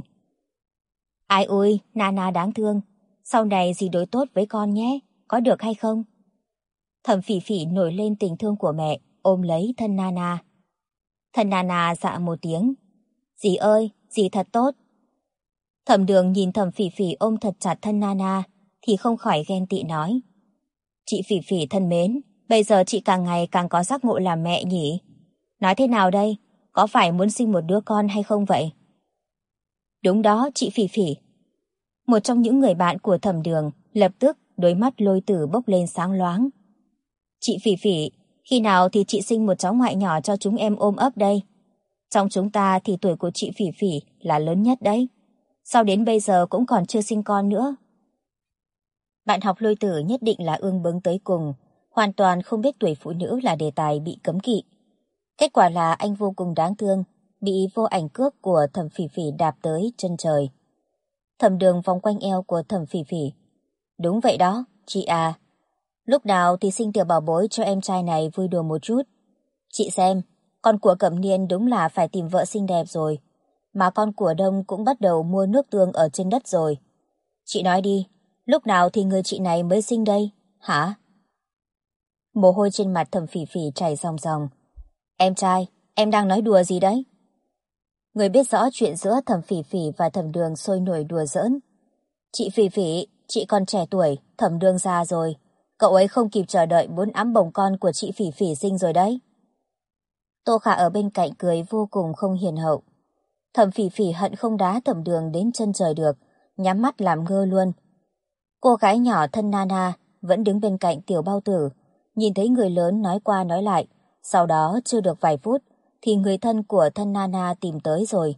Ai ôi, Nana đáng thương. Sau này dì đối tốt với con nhé, có được hay không? Thẩm Phỉ Phỉ nổi lên tình thương của mẹ, ôm lấy thân Nana. Thân Nana dạ một tiếng. Dì ơi, dì thật tốt. Thẩm Đường nhìn Thẩm Phỉ Phỉ ôm thật chặt thân Nana, thì không khỏi ghen tị nói. Chị Phỉ Phỉ thân mến, bây giờ chị càng ngày càng có giác ngộ làm mẹ nhỉ? Nói thế nào đây? Có phải muốn sinh một đứa con hay không vậy? Đúng đó, chị Phỉ Phỉ. Một trong những người bạn của Thẩm Đường lập tức đôi mắt lôi tử bốc lên sáng loáng. Chị Phỉ Phỉ, khi nào thì chị sinh một cháu ngoại nhỏ cho chúng em ôm ấp đây? Trong chúng ta thì tuổi của chị Phỉ Phỉ là lớn nhất đấy. Sao đến bây giờ cũng còn chưa sinh con nữa? Bạn học lôi tử nhất định là ương bướng tới cùng, hoàn toàn không biết tuổi phụ nữ là đề tài bị cấm kỵ. Kết quả là anh vô cùng đáng thương, bị vô ảnh cước của Thẩm Phỉ Phỉ đạp tới chân trời. Thẩm Đường vòng quanh eo của Thẩm Phỉ Phỉ. Đúng vậy đó, chị à. Lúc nào thì sinh tiểu bảo bối cho em trai này vui đùa một chút. Chị xem, con của Cẩm Niên đúng là phải tìm vợ xinh đẹp rồi. Mà con của Đông cũng bắt đầu mua nước tương ở trên đất rồi. Chị nói đi, lúc nào thì người chị này mới sinh đây, hả? Mồ hôi trên mặt Thẩm Phỉ Phỉ chảy ròng ròng. Em trai, em đang nói đùa gì đấy? Người biết rõ chuyện giữa Thẩm Phỉ Phỉ và Thẩm Đường sôi nổi đùa giỡn. Chị Phỉ Phỉ, chị còn trẻ tuổi, Thẩm Đường già rồi. Cậu ấy không kịp chờ đợi muốn ẵm bồng con của chị Phỉ Phỉ sinh rồi đấy. Tô Khả ở bên cạnh cười vô cùng không hiền hậu. Thẩm Phỉ Phỉ hận không đá Thẩm Đường đến chân trời được, nhắm mắt làm ngơ luôn. Cô gái nhỏ thân Nana vẫn đứng bên cạnh Tiểu Bao Tử, nhìn thấy người lớn nói qua nói lại, sau đó chưa được vài phút thì người thân của thân Nana tìm tới rồi.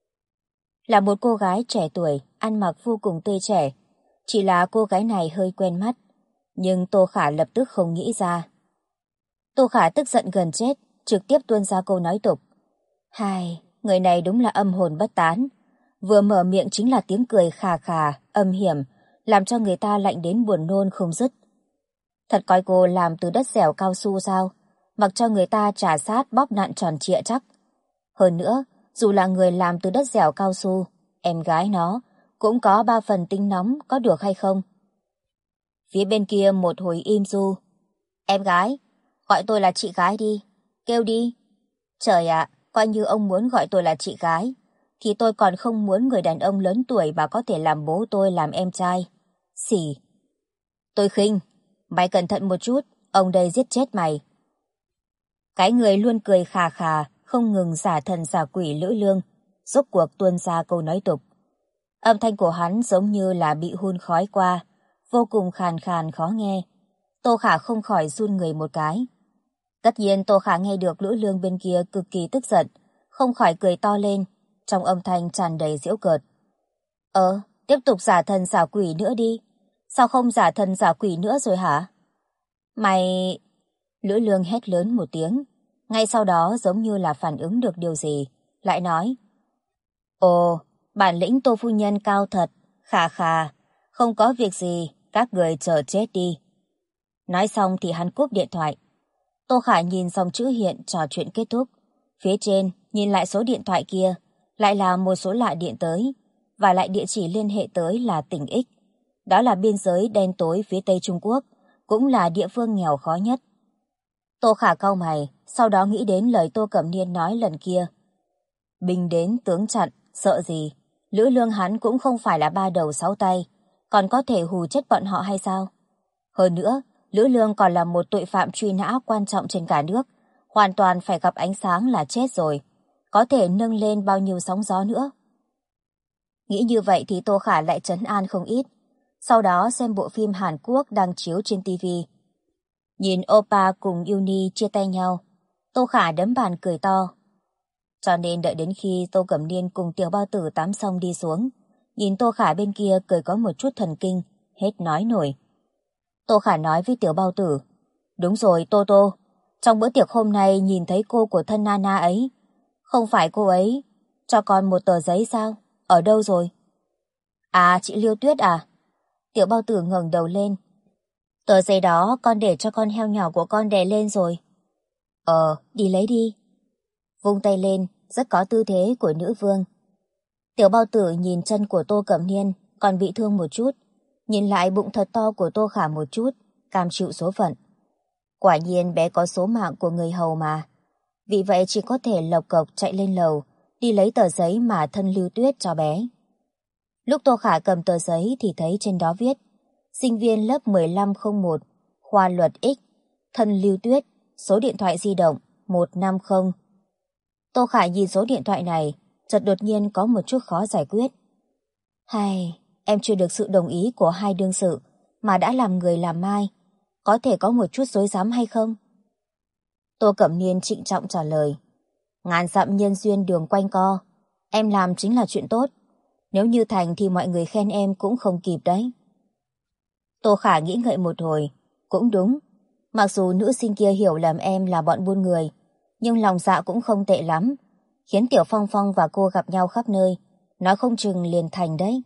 Là một cô gái trẻ tuổi, ăn mặc vô cùng tươi trẻ, chỉ là cô gái này hơi quen mắt, nhưng Tô Khả lập tức không nghĩ ra. Tô Khả tức giận gần chết, trực tiếp tuôn ra câu nói tục. Hai, người này đúng là âm hồn bất tán. Vừa mở miệng chính là tiếng cười khà khà, âm hiểm, làm cho người ta lạnh đến buồn nôn không dứt. Thật coi cô làm từ đất dẻo cao su sao, mặc cho người ta trà sát bóp nặn tròn trịa chắc. Hơn nữa, dù là người làm từ đất dẻo cao su, em gái nó cũng có 3 phần tính nóng, có được hay không? Phía bên kia một hồi im du. Em gái, gọi tôi là chị gái đi, kêu đi. Trời ạ, coi như ông muốn gọi tôi là chị gái, thì tôi còn không muốn người đàn ông lớn tuổi mà có thể làm bố tôi làm em trai. Xỉ. Tôi khinh, mày cẩn thận một chút, ông đây giết chết mày. Cái người luôn cười khà khà, không ngừng giả thần giả quỷ Lữ Lương, rốt cuộc tuôn ra câu nói tục. Âm thanh của hắn giống như là bị hun khói qua, vô cùng khàn khàn khó nghe. Tô Khả không khỏi run người một cái. Tất nhiên Tô Khả nghe được Lữ Lương bên kia cực kỳ tức giận, không khỏi cười to lên, trong âm thanh tràn đầy giễu cợt. Tiếp tục giả thần giả quỷ nữa đi. Sao không giả thần giả quỷ nữa rồi hả? Mày... Lữ Lương hét lớn một tiếng, ngay sau đó giống như là phản ứng được điều gì, lại nói. Ồ, bản lĩnh Tô phu nhân cao thật, khà khà, không có việc gì, các người chờ chết đi. Nói xong thì hắn cúp điện thoại. Tô Khả nhìn dòng chữ hiện trò chuyện kết thúc. Phía trên, nhìn lại số điện thoại kia, lại là một số lạ điện tới, và lại địa chỉ liên hệ tới là tỉnh X. Đó là biên giới đen tối phía Tây Trung Quốc, cũng là địa phương nghèo khó nhất. Tô Khả cau mày, sau đó nghĩ đến lời Tô Cẩm Niên nói lần kia. Binh đến tướng chặn, sợ gì? Lữ Lương hắn cũng không phải là ba đầu sáu tay, còn có thể hù chết bọn họ hay sao? Hơn nữa, Lữ Lương còn là một tội phạm truy nã quan trọng trên cả nước, hoàn toàn phải gặp ánh sáng là chết rồi, có thể nâng lên bao nhiêu sóng gió nữa. Nghĩ như vậy thì Tô Khả lại trấn an không ít, sau đó xem bộ phim Hàn Quốc đang chiếu trên TV. Nhìn Oppa cùng Uni chia tay nhau, Tô Khả đấm bàn cười to. Cho nên đợi đến khi Tô Cẩm Niên cùng Tiểu Bao Tử tắm xong đi xuống, nhìn Tô Khả bên kia cười có một chút thần kinh, hết nói nổi. Tô Khả nói với Tiểu Bao Tử, đúng rồi Tô Tô, trong bữa tiệc hôm nay nhìn thấy cô của thân Nana ấy, không phải cô ấy cho con một tờ giấy sao? Ở đâu rồi? À, chị Liêu Tuyết à? Tiểu Bao Tử ngẩng đầu lên. Tờ giấy đó con để cho con heo nhỏ của con đè lên rồi. Đi lấy đi. Vung tay lên, rất có tư thế của nữ vương. Tiểu Bao Tử nhìn chân của Tô Cẩm Niên còn bị thương một chút, nhìn lại bụng thật to của Tô Khả một chút, cam chịu số phận. Quả nhiên bé có số mạng của người hầu mà. Vì vậy chỉ có thể lộc cộc chạy lên lầu, đi lấy tờ giấy mà thân Lưu Tuyết cho bé. Lúc Tô Khả cầm tờ giấy thì thấy trên đó viết sinh viên lớp 1501, khoa luật X, thân Lưu Tuyết, số điện thoại di động 150. Tô Khả nhìn số điện thoại này, chợt đột nhiên có một chút khó giải quyết. Hay, em chưa được sự đồng ý của hai đương sự mà đã làm người làm mai, có thể có một chút rối rắm hay không? Tô Cẩm Niên trịnh trọng trả lời. Ngàn dặm nhân duyên đường quanh co, em làm chính là chuyện tốt. Nếu như thành thì mọi người khen em cũng không kịp đấy. Tô Khả nghĩ ngợi một hồi, cũng đúng. Mặc dù nữ sinh kia hiểu lầm em là bọn buôn người, nhưng lòng dạ cũng không tệ lắm, khiến Tiểu Phong Phong và cô gặp nhau khắp nơi, nói không chừng liền thành đấy.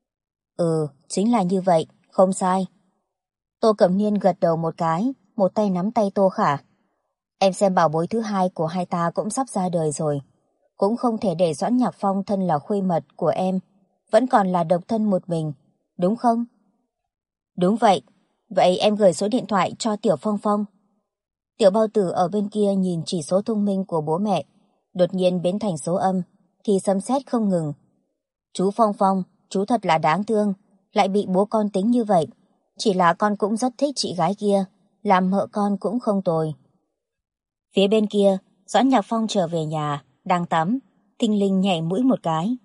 Chính là như vậy, không sai. Tô Cẩm Niên gật đầu một cái, một tay nắm tay Tô Khả. Em xem bảo bối thứ hai của hai ta cũng sắp ra đời rồi, cũng không thể để Doãn Nhạc Phong thân là khuê mật của em vẫn còn là độc thân một mình, đúng không? Đúng vậy, vậy em gửi số điện thoại cho Tiểu Phong Phong. Tiểu Bao Tử ở bên kia nhìn chỉ số thông minh của bố mẹ, đột nhiên biến thành số âm, thì sấm sét không ngừng. Chú Phong Phong, chú thật là đáng thương, lại bị bố con tính như vậy. Chỉ là con cũng rất thích chị gái kia, làm mợ con cũng không tồi. Phía bên kia, Doãn Nhạc Phong trở về nhà, đang tắm, thình lình nhảy mũi một cái.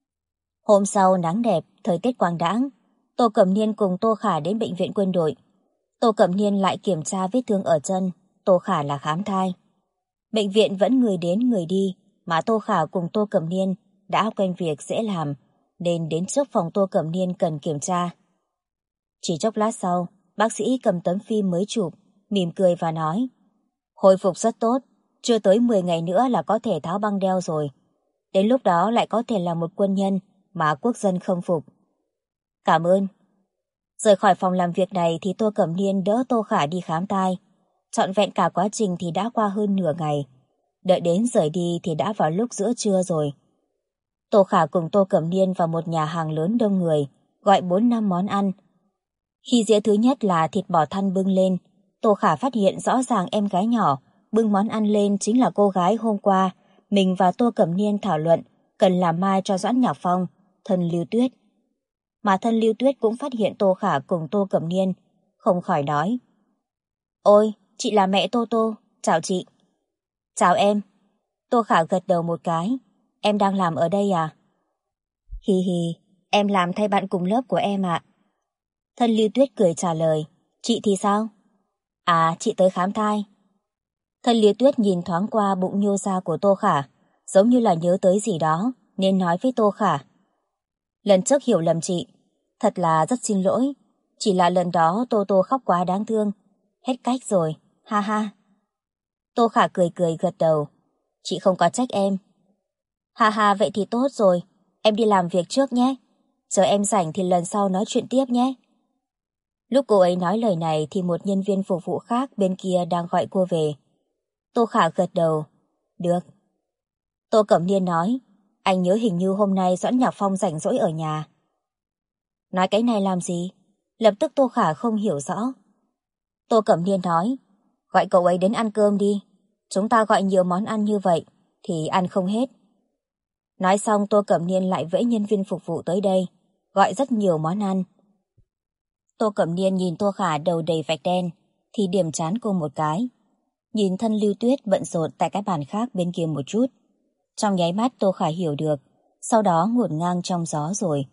Hôm sau nắng đẹp, thời tiết quang đãng, Tô Cẩm Niên cùng Tô Khả đến bệnh viện quân đội. Tô Cẩm Niên lại kiểm tra vết thương ở chân, Tô Khả là khám thai. Bệnh viện vẫn người đến người đi, mà Tô Khả cùng Tô Cẩm Niên đã quen việc dễ làm, nên đến trước phòng Tô Cẩm Niên cần kiểm tra. Chỉ chốc lát sau, bác sĩ cầm tấm phim mới chụp, mỉm cười và nói: hồi phục rất tốt, chưa tới 10 ngày nữa là có thể tháo băng đeo rồi. Đến lúc đó lại có thể là một quân nhân mà quốc dân khâm phục. Cảm ơn. Rời khỏi phòng làm việc này thì Tô Cẩm Niên đỡ Tô Khả đi khám tai. Trọn vẹn cả quá trình thì đã qua hơn nửa ngày. Đợi đến rời đi thì đã vào lúc giữa trưa rồi. Tô Khả cùng Tô Cẩm Niên vào một nhà hàng lớn đông người, gọi 4-5 món ăn. Khi dĩa thứ nhất là thịt bò thăn bưng lên, Tô Khả phát hiện rõ ràng em gái nhỏ bưng món ăn lên chính là cô gái hôm qua mình và Tô Cẩm Niên thảo luận cần làm mai cho Doãn Nhạc Phong, thân Lưu Tuyết. Mà thân Lưu Tuyết cũng phát hiện Tô Khả cùng Tô Cẩm Niên không khỏi nói. Ôi, chị là mẹ Tô Tô, chào chị. Chào em. Tô Khả gật đầu một cái. Em đang làm ở đây à? Hi hi, em làm thay bạn cùng lớp của em ạ. Thân Lưu Tuyết cười trả lời. Chị thì sao? À, chị tới khám thai. Thân Lưu Tuyết nhìn thoáng qua bụng nhô ra của Tô Khả, giống như là nhớ tới gì đó, nên nói với Tô Khả. Lần trước hiểu lầm chị, thật là rất xin lỗi. Chỉ là lần đó Tô Tô khóc quá đáng thương. Hết cách rồi, ha ha. Tô Khả cười cười gật đầu. Chị không có trách em. Ha ha, vậy thì tốt rồi. Em đi làm việc trước nhé. Chờ em rảnh thì lần sau nói chuyện tiếp nhé. Lúc cô ấy nói lời này thì một nhân viên phục vụ khác bên kia đang gọi cô về. Tô Khả gật đầu. Được. Tô Cẩm Niên nói, anh nhớ hình như hôm nay Doãn Nhạc Phong rảnh rỗi ở nhà. Nói cái này làm gì? Lập tức Tô Khả không hiểu rõ. Tô Cẩm Niên nói, gọi cậu ấy đến ăn cơm đi. Chúng ta gọi nhiều món ăn như vậy thì ăn không hết. Nói xong Tô Cẩm Niên lại vẫy nhân viên phục vụ tới đây, gọi rất nhiều món ăn. Tô Cẩm Niên nhìn Tô Khả đầu đầy vạch đen thì điểm trán cô một cái. Nhìn thân Lưu Tuyết bận rộn tại cái bàn khác bên kia một chút. Trong nháy mắt Tô Khả hiểu được, sau đó ngổn ngang trong gió rồi.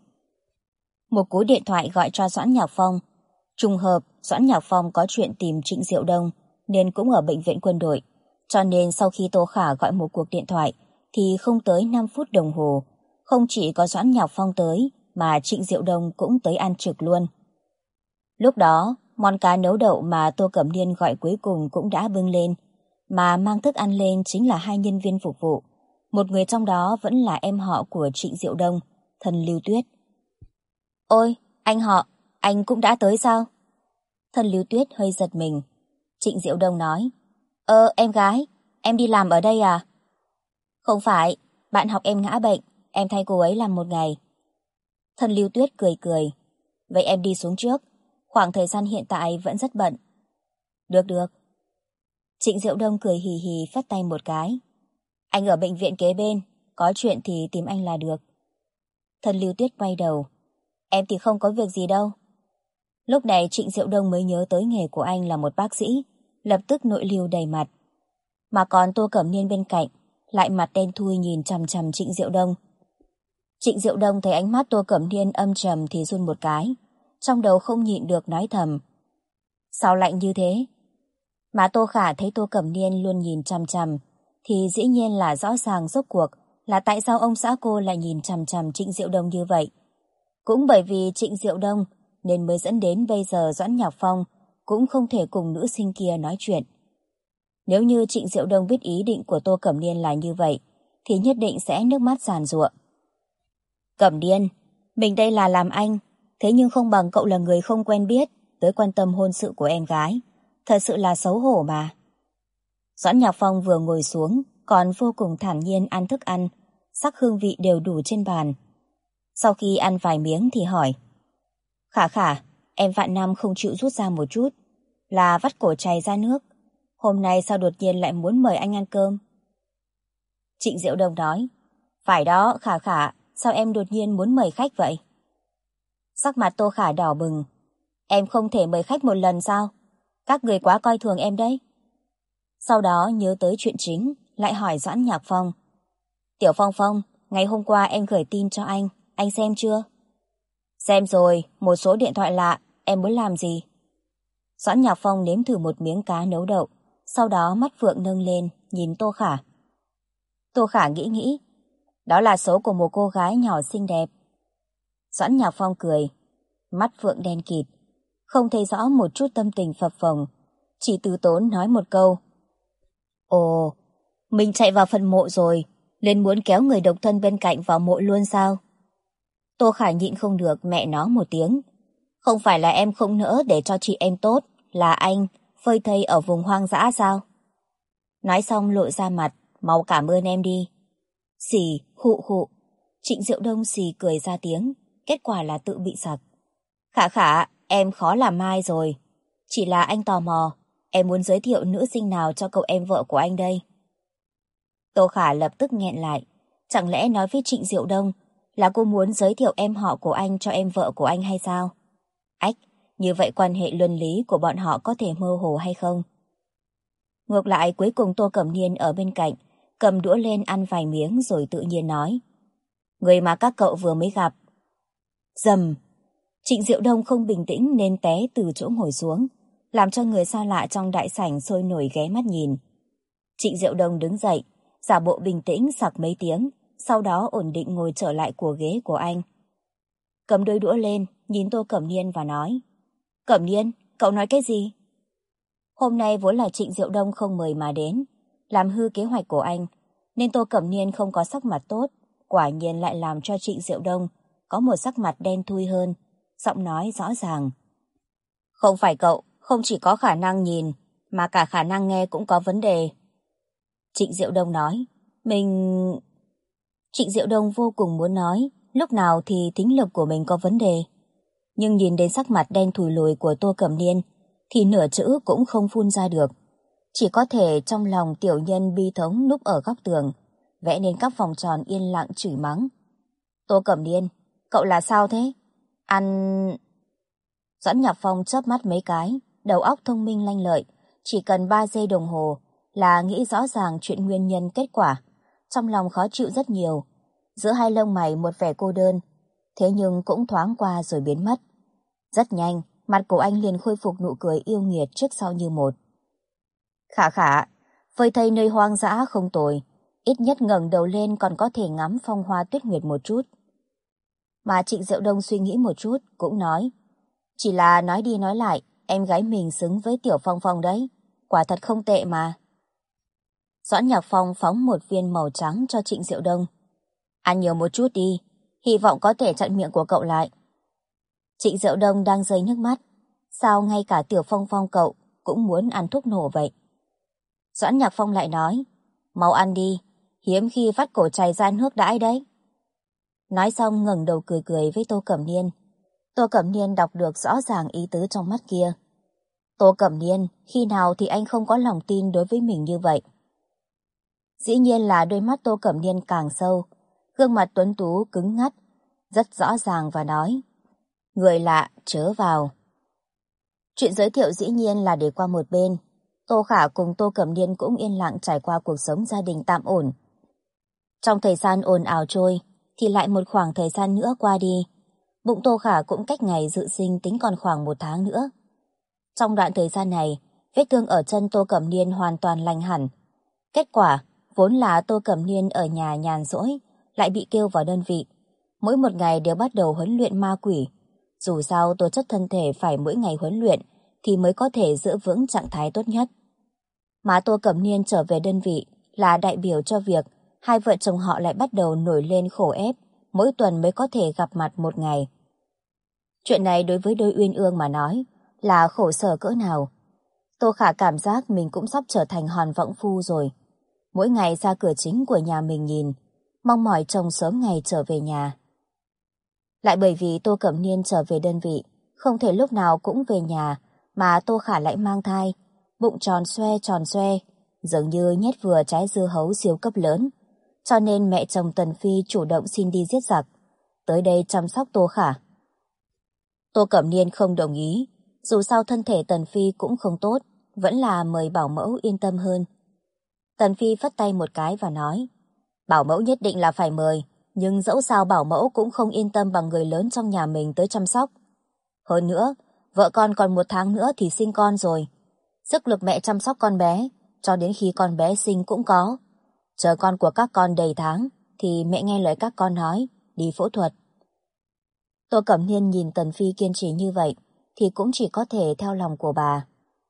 Một cú điện thoại gọi cho Doãn Nhạc Phong. Trùng hợp, Doãn Nhạc Phong có chuyện tìm Trịnh Diệu Đông nên cũng ở bệnh viện quân đội. Cho nên sau khi Tô Khả gọi một cuộc điện thoại thì không tới 5 phút đồng hồ. Không chỉ có Doãn Nhạc Phong tới mà Trịnh Diệu Đông cũng tới ăn trực luôn. Lúc đó, món cá nấu đậu mà Tô Cẩm Niên gọi cuối cùng cũng đã bưng lên. Mà mang thức ăn lên chính là hai nhân viên phục vụ. Một người trong đó vẫn là em họ của Trịnh Diệu Đông, thân Lưu Tuyết. Ôi, anh họ, anh cũng đã tới sao? Thân Lưu Tuyết hơi giật mình. Trịnh Diệu Đông nói, em gái, em đi làm ở đây à? Không phải, bạn học em ngã bệnh, em thay cô ấy làm một ngày. Thân Lưu Tuyết cười cười, vậy em đi xuống trước, khoảng thời gian hiện tại vẫn rất bận. Được được. Trịnh Diệu Đông cười hì hì phất tay một cái. Anh ở bệnh viện kế bên, có chuyện thì tìm anh là được. Thân Lưu Tuyết quay đầu. Em thì không có việc gì đâu. Lúc này Trịnh Diệu Đông mới nhớ tới nghề của anh là một bác sĩ, lập tức nội liêu đầy mặt. Mà còn Tô Cẩm Niên bên cạnh, lại mặt đen thui nhìn chằm chằm Trịnh Diệu Đông. Trịnh Diệu Đông thấy ánh mắt Tô Cẩm Niên âm trầm thì run một cái, trong đầu không nhịn được nói thầm. Sao lạnh như thế? Mà Tô Khả thấy Tô Cẩm Niên luôn nhìn chằm chằm, thì dĩ nhiên là rõ ràng rốt cuộc là tại sao ông xã cô lại nhìn chằm chằm Trịnh Diệu Đông như vậy. Cũng bởi vì Trịnh Diệu Đông nên mới dẫn đến bây giờ Doãn Nhạc Phong cũng không thể cùng nữ sinh kia nói chuyện. Nếu như Trịnh Diệu Đông biết ý định của Tô Cẩm Niên là như vậy, thì nhất định sẽ nước mắt giàn giụa. Cẩm Niên, mình đây là làm anh, thế nhưng không bằng cậu là người không quen biết, tới quan tâm hôn sự của em gái. Thật sự là xấu hổ mà. Doãn Nhạc Phong vừa ngồi xuống, còn vô cùng thản nhiên ăn thức ăn, sắc hương vị đều đủ trên bàn. Sau khi ăn vài miếng thì hỏi. Khả Khả, em Vạn Nam không chịu rút ra một chút, là vắt cổ chày ra nước. Hôm nay sao đột nhiên lại muốn mời anh ăn cơm? Trịnh Diệu Đông nói. Phải đó, Khả Khả, sao em đột nhiên muốn mời khách vậy? Sắc mặt Tô Khả đỏ bừng. Em không thể mời khách một lần sao? Các người quá coi thường em đấy. Sau đó nhớ tới chuyện chính, lại hỏi Doãn Nhạc Phong. Tiểu Phong Phong, ngày hôm qua em gửi tin cho anh xem chưa? Xem rồi, một số điện thoại lạ, em muốn làm gì? Doãn Nhạc Phong nếm thử một miếng cá nấu đậu, sau đó mắt phượng nâng lên, nhìn Tô Khả. Tô Khả nghĩ, đó là số của một cô gái nhỏ xinh đẹp. Doãn Nhạc Phong cười, mắt phượng đen kịt, không thấy rõ một chút tâm tình phập phồng, chỉ từ tốn nói một câu. Ồ, mình chạy vào phần mộ rồi, lên muốn kéo người độc thân bên cạnh vào mộ luôn sao? Tô Khả nhịn không được mẹ nó một tiếng. Không phải là em không nỡ để cho chị em tốt, là anh, phơi thây ở vùng hoang dã sao? Nói xong lộ ra mặt, mau cảm ơn em đi. Xì, hụ hụ. Trịnh Diệu Đông xì cười ra tiếng, kết quả là tự bị sặc. Khả Khả, em khó làm mai rồi. Chỉ là anh tò mò, em muốn giới thiệu nữ sinh nào cho cậu em vợ của anh đây? Tô Khả lập tức nghẹn lại. Chẳng lẽ nói với Trịnh Diệu Đông là cô muốn giới thiệu em họ của anh cho em vợ của anh hay sao? Ách, Như vậy quan hệ luân lý của bọn họ có thể mơ hồ hay không? Ngược lại cuối cùng Tô Cẩm Niên ở bên cạnh, cầm đũa lên ăn vài miếng rồi tự nhiên nói. Người mà các cậu vừa mới gặp. Dầm! Trịnh Diệu Đông không bình tĩnh nên té từ chỗ ngồi xuống, làm cho người xa lạ trong đại sảnh sôi nổi ghé mắt nhìn. Trịnh Diệu Đông đứng dậy, giả bộ bình tĩnh sặc mấy tiếng, sau đó ổn định ngồi trở lại của ghế của anh. Cầm đôi đũa lên, nhìn Tô Cẩm Niên và nói. Cẩm Niên, cậu nói cái gì? Hôm nay vốn là Trịnh Diệu Đông không mời mà đến, làm hư kế hoạch của anh, nên Tô Cẩm Niên không có sắc mặt tốt, quả nhiên lại làm cho Trịnh Diệu Đông có một sắc mặt đen thui hơn, giọng nói rõ ràng. Không phải cậu, không chỉ có khả năng nhìn, mà cả khả năng nghe cũng có vấn đề. Trịnh Diệu Đông nói, Trịnh Diệu Đông vô cùng muốn nói, lúc nào thì thính lực của mình có vấn đề. Nhưng nhìn đến sắc mặt đen thùi lùi của Tô Cẩm Niên, thì nửa chữ cũng không phun ra được. Chỉ có thể trong lòng tiểu nhân bi thống núp ở góc tường, vẽ nên các vòng tròn yên lặng chửi mắng. Tô Cẩm Niên, cậu là sao thế? Doãn Nhạc Phong chớp mắt mấy cái, đầu óc thông minh lanh lợi, chỉ cần 3 giây đồng hồ là nghĩ rõ ràng chuyện nguyên nhân kết quả. Trong lòng khó chịu rất nhiều, giữa hai lông mày một vẻ cô đơn, thế nhưng cũng thoáng qua rồi biến mất. Rất nhanh, mặt của anh liền khôi phục nụ cười yêu nghiệt trước sau như một. Khả khả, phơi thây nơi hoang dã không tồi, ít nhất ngẩng đầu lên còn có thể ngắm phong hoa tuyết nguyệt một chút. Mà Trịnh Diệu Đông suy nghĩ một chút, cũng nói. Chỉ là nói đi nói lại, em gái mình xứng với Tiểu Phong Phong đấy, quả thật không tệ mà. Doãn Nhạc Phong phóng một viên màu trắng cho Trịnh Diệu Đông. Ăn nhiều một chút đi, hy vọng có thể chặn miệng của cậu lại. Trịnh Diệu Đông đang rơi nước mắt, sao ngay cả Tiểu Phong Phong cậu cũng muốn ăn thuốc nổ vậy? Doãn Nhạc Phong lại nói, mau ăn đi, hiếm khi vắt cổ chảy ra nước đãi đấy. Nói xong ngẩng đầu cười cười với Tô Cẩm Niên. Tô Cẩm Niên đọc được rõ ràng ý tứ trong mắt kia. Tô Cẩm Niên, khi nào thì anh không có lòng tin đối với mình như vậy? Dĩ nhiên là đôi mắt Tô Cẩm Niên càng sâu, gương mặt tuấn tú cứng ngắt, rất rõ ràng và nói. Người lạ, chớ vào. Chuyện giới thiệu dĩ nhiên là để qua một bên. Tô Khả cùng Tô Cẩm Niên cũng yên lặng trải qua cuộc sống gia đình tạm ổn. Trong thời gian ồn ào trôi, thì lại một khoảng thời gian nữa qua đi. Bụng Tô Khả cũng cách ngày dự sinh tính còn khoảng 1 tháng nữa. Trong đoạn thời gian này, vết thương ở chân Tô Cẩm Niên hoàn toàn lành hẳn. Kết quả, vốn là Tô Cẩm Niên ở nhà nhàn rỗi, lại bị kêu vào đơn vị. Mỗi một ngày đều bắt đầu huấn luyện ma quỷ. Dù sao tố chất thân thể phải mỗi ngày huấn luyện thì mới có thể giữ vững trạng thái tốt nhất. Mà Tô Cẩm Niên trở về đơn vị là đại biểu cho việc hai vợ chồng họ lại bắt đầu nổi lên khổ ép, mỗi tuần mới có thể gặp mặt một ngày. Chuyện này đối với đôi uyên ương mà nói là khổ sở cỡ nào. Tô Khả cảm giác mình cũng sắp trở thành hòn võng phu rồi. Mỗi ngày ra cửa chính của nhà mình nhìn, mong mỏi chồng sớm ngày trở về nhà. Lại bởi vì Tô Cẩm Niên trở về đơn vị, không thể lúc nào cũng về nhà, mà Tô Khả lại mang thai, bụng tròn xoe, dường như nhét vừa trái dưa hấu siêu cấp lớn. Cho nên mẹ chồng Tần Phi chủ động xin đi giết giặc, tới đây chăm sóc Tô Khả. Tô Cẩm Niên không đồng ý, dù sao thân thể Tần Phi cũng không tốt, vẫn là mời bảo mẫu yên tâm hơn. Tần Phi phất tay một cái và nói, bảo mẫu nhất định là phải mời, nhưng dẫu sao bảo mẫu cũng không yên tâm bằng người lớn trong nhà mình tới chăm sóc. Hơn nữa, vợ con còn 1 tháng nữa thì sinh con rồi. Sức lực mẹ chăm sóc con bé, cho đến khi con bé sinh cũng có. Chờ con của các con đầy tháng, thì mẹ nghe lời các con nói, đi phẫu thuật. Tô Cẩm Niên nhìn Tần Phi kiên trì như vậy, thì cũng chỉ có thể theo lòng của bà.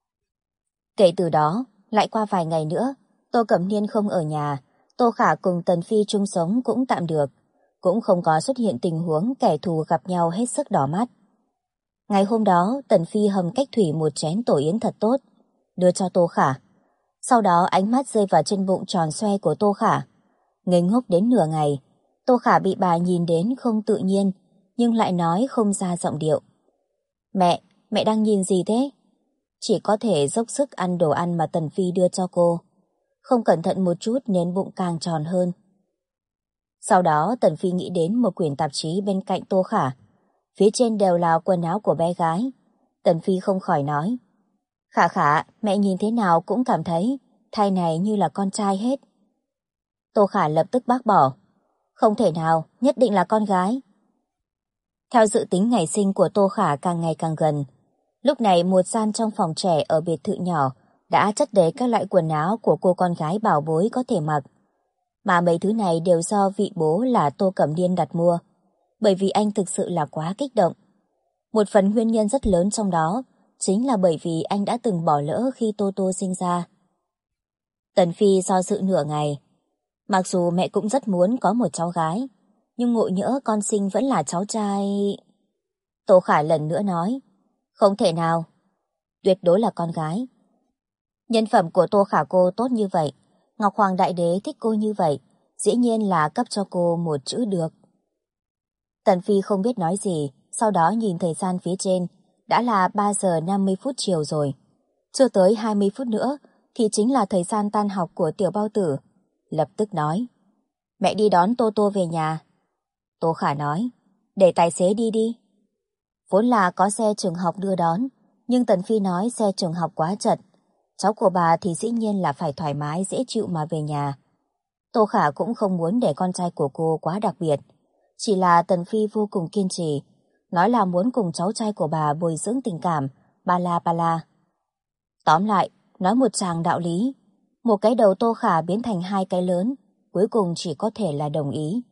Kể từ đó, lại qua vài ngày nữa, Tô Cẩm Niên không ở nhà, Tô Khả cùng Tần Phi chung sống cũng tạm được, cũng không có xuất hiện tình huống kẻ thù gặp nhau hết sức đỏ mắt. Ngày hôm đó, Tần Phi hầm cách thủy một chén tổ yến thật tốt, đưa cho Tô Khả. Sau đó ánh mắt rơi vào trên bụng tròn xoe của Tô Khả. Ngây ngốc đến nửa ngày, Tô Khả bị bà nhìn đến không tự nhiên, nhưng lại nói không ra giọng điệu. Mẹ đang nhìn gì thế? Chỉ có thể dốc sức ăn đồ ăn mà Tần Phi đưa cho cô. Không cẩn thận một chút nên bụng càng tròn hơn. Sau đó Tần Phi nghĩ đến một quyển tạp chí bên cạnh Tô Khả. Phía trên đều là quần áo của bé gái. Tần Phi không khỏi nói. Khả Khả, mẹ nhìn thế nào cũng cảm thấy thai này như là con trai hết. Tô Khả lập tức bác bỏ. Không thể nào, nhất định là con gái. Theo dự tính ngày sinh của Tô Khả càng ngày càng gần, lúc này một gian trong phòng trẻ ở biệt thự nhỏ đã chất đầy các loại quần áo của cô con gái bảo bối có thể mặc. Mà mấy thứ này đều do vị bố là Tô Cẩm Niên đặt mua, bởi vì anh thực sự là quá kích động. Một phần nguyên nhân rất lớn trong đó chính là bởi vì anh đã từng bỏ lỡ khi Tô Tô sinh ra. Tần Phi do dự nửa ngày. Mặc dù mẹ cũng rất muốn có một cháu gái, nhưng ngộ nhỡ con sinh vẫn là cháu trai. Tô Khả lần nữa nói, không thể nào, tuyệt đối là con gái. Nhân phẩm của Tô Khả cô tốt như vậy, Ngọc Hoàng Đại Đế thích cô như vậy, dĩ nhiên là cấp cho cô một chữ được. Tần Phi không biết nói gì, sau đó nhìn thời gian phía trên, đã là 3 giờ 50 phút chiều rồi. Chưa tới 20 phút nữa thì chính là thời gian tan học của Tiểu Bao Tử. Lập tức nói, mẹ đi đón Tô Tô về nhà. Tô Khả nói, để tài xế đi đi. Vốn là có xe trường học đưa đón, nhưng Tần Phi nói xe trường học quá chật. Cháu của bà thì dĩ nhiên là phải thoải mái dễ chịu mà về nhà. Tô Khả cũng không muốn để con trai của cô quá đặc biệt. Chỉ là Tần Phi vô cùng kiên trì, nói là muốn cùng cháu trai của bà bồi dưỡng tình cảm, ba la. Tóm lại, nói một tràng đạo lý, một cái đầu Tô Khả biến thành hai cái lớn, cuối cùng chỉ có thể là đồng ý.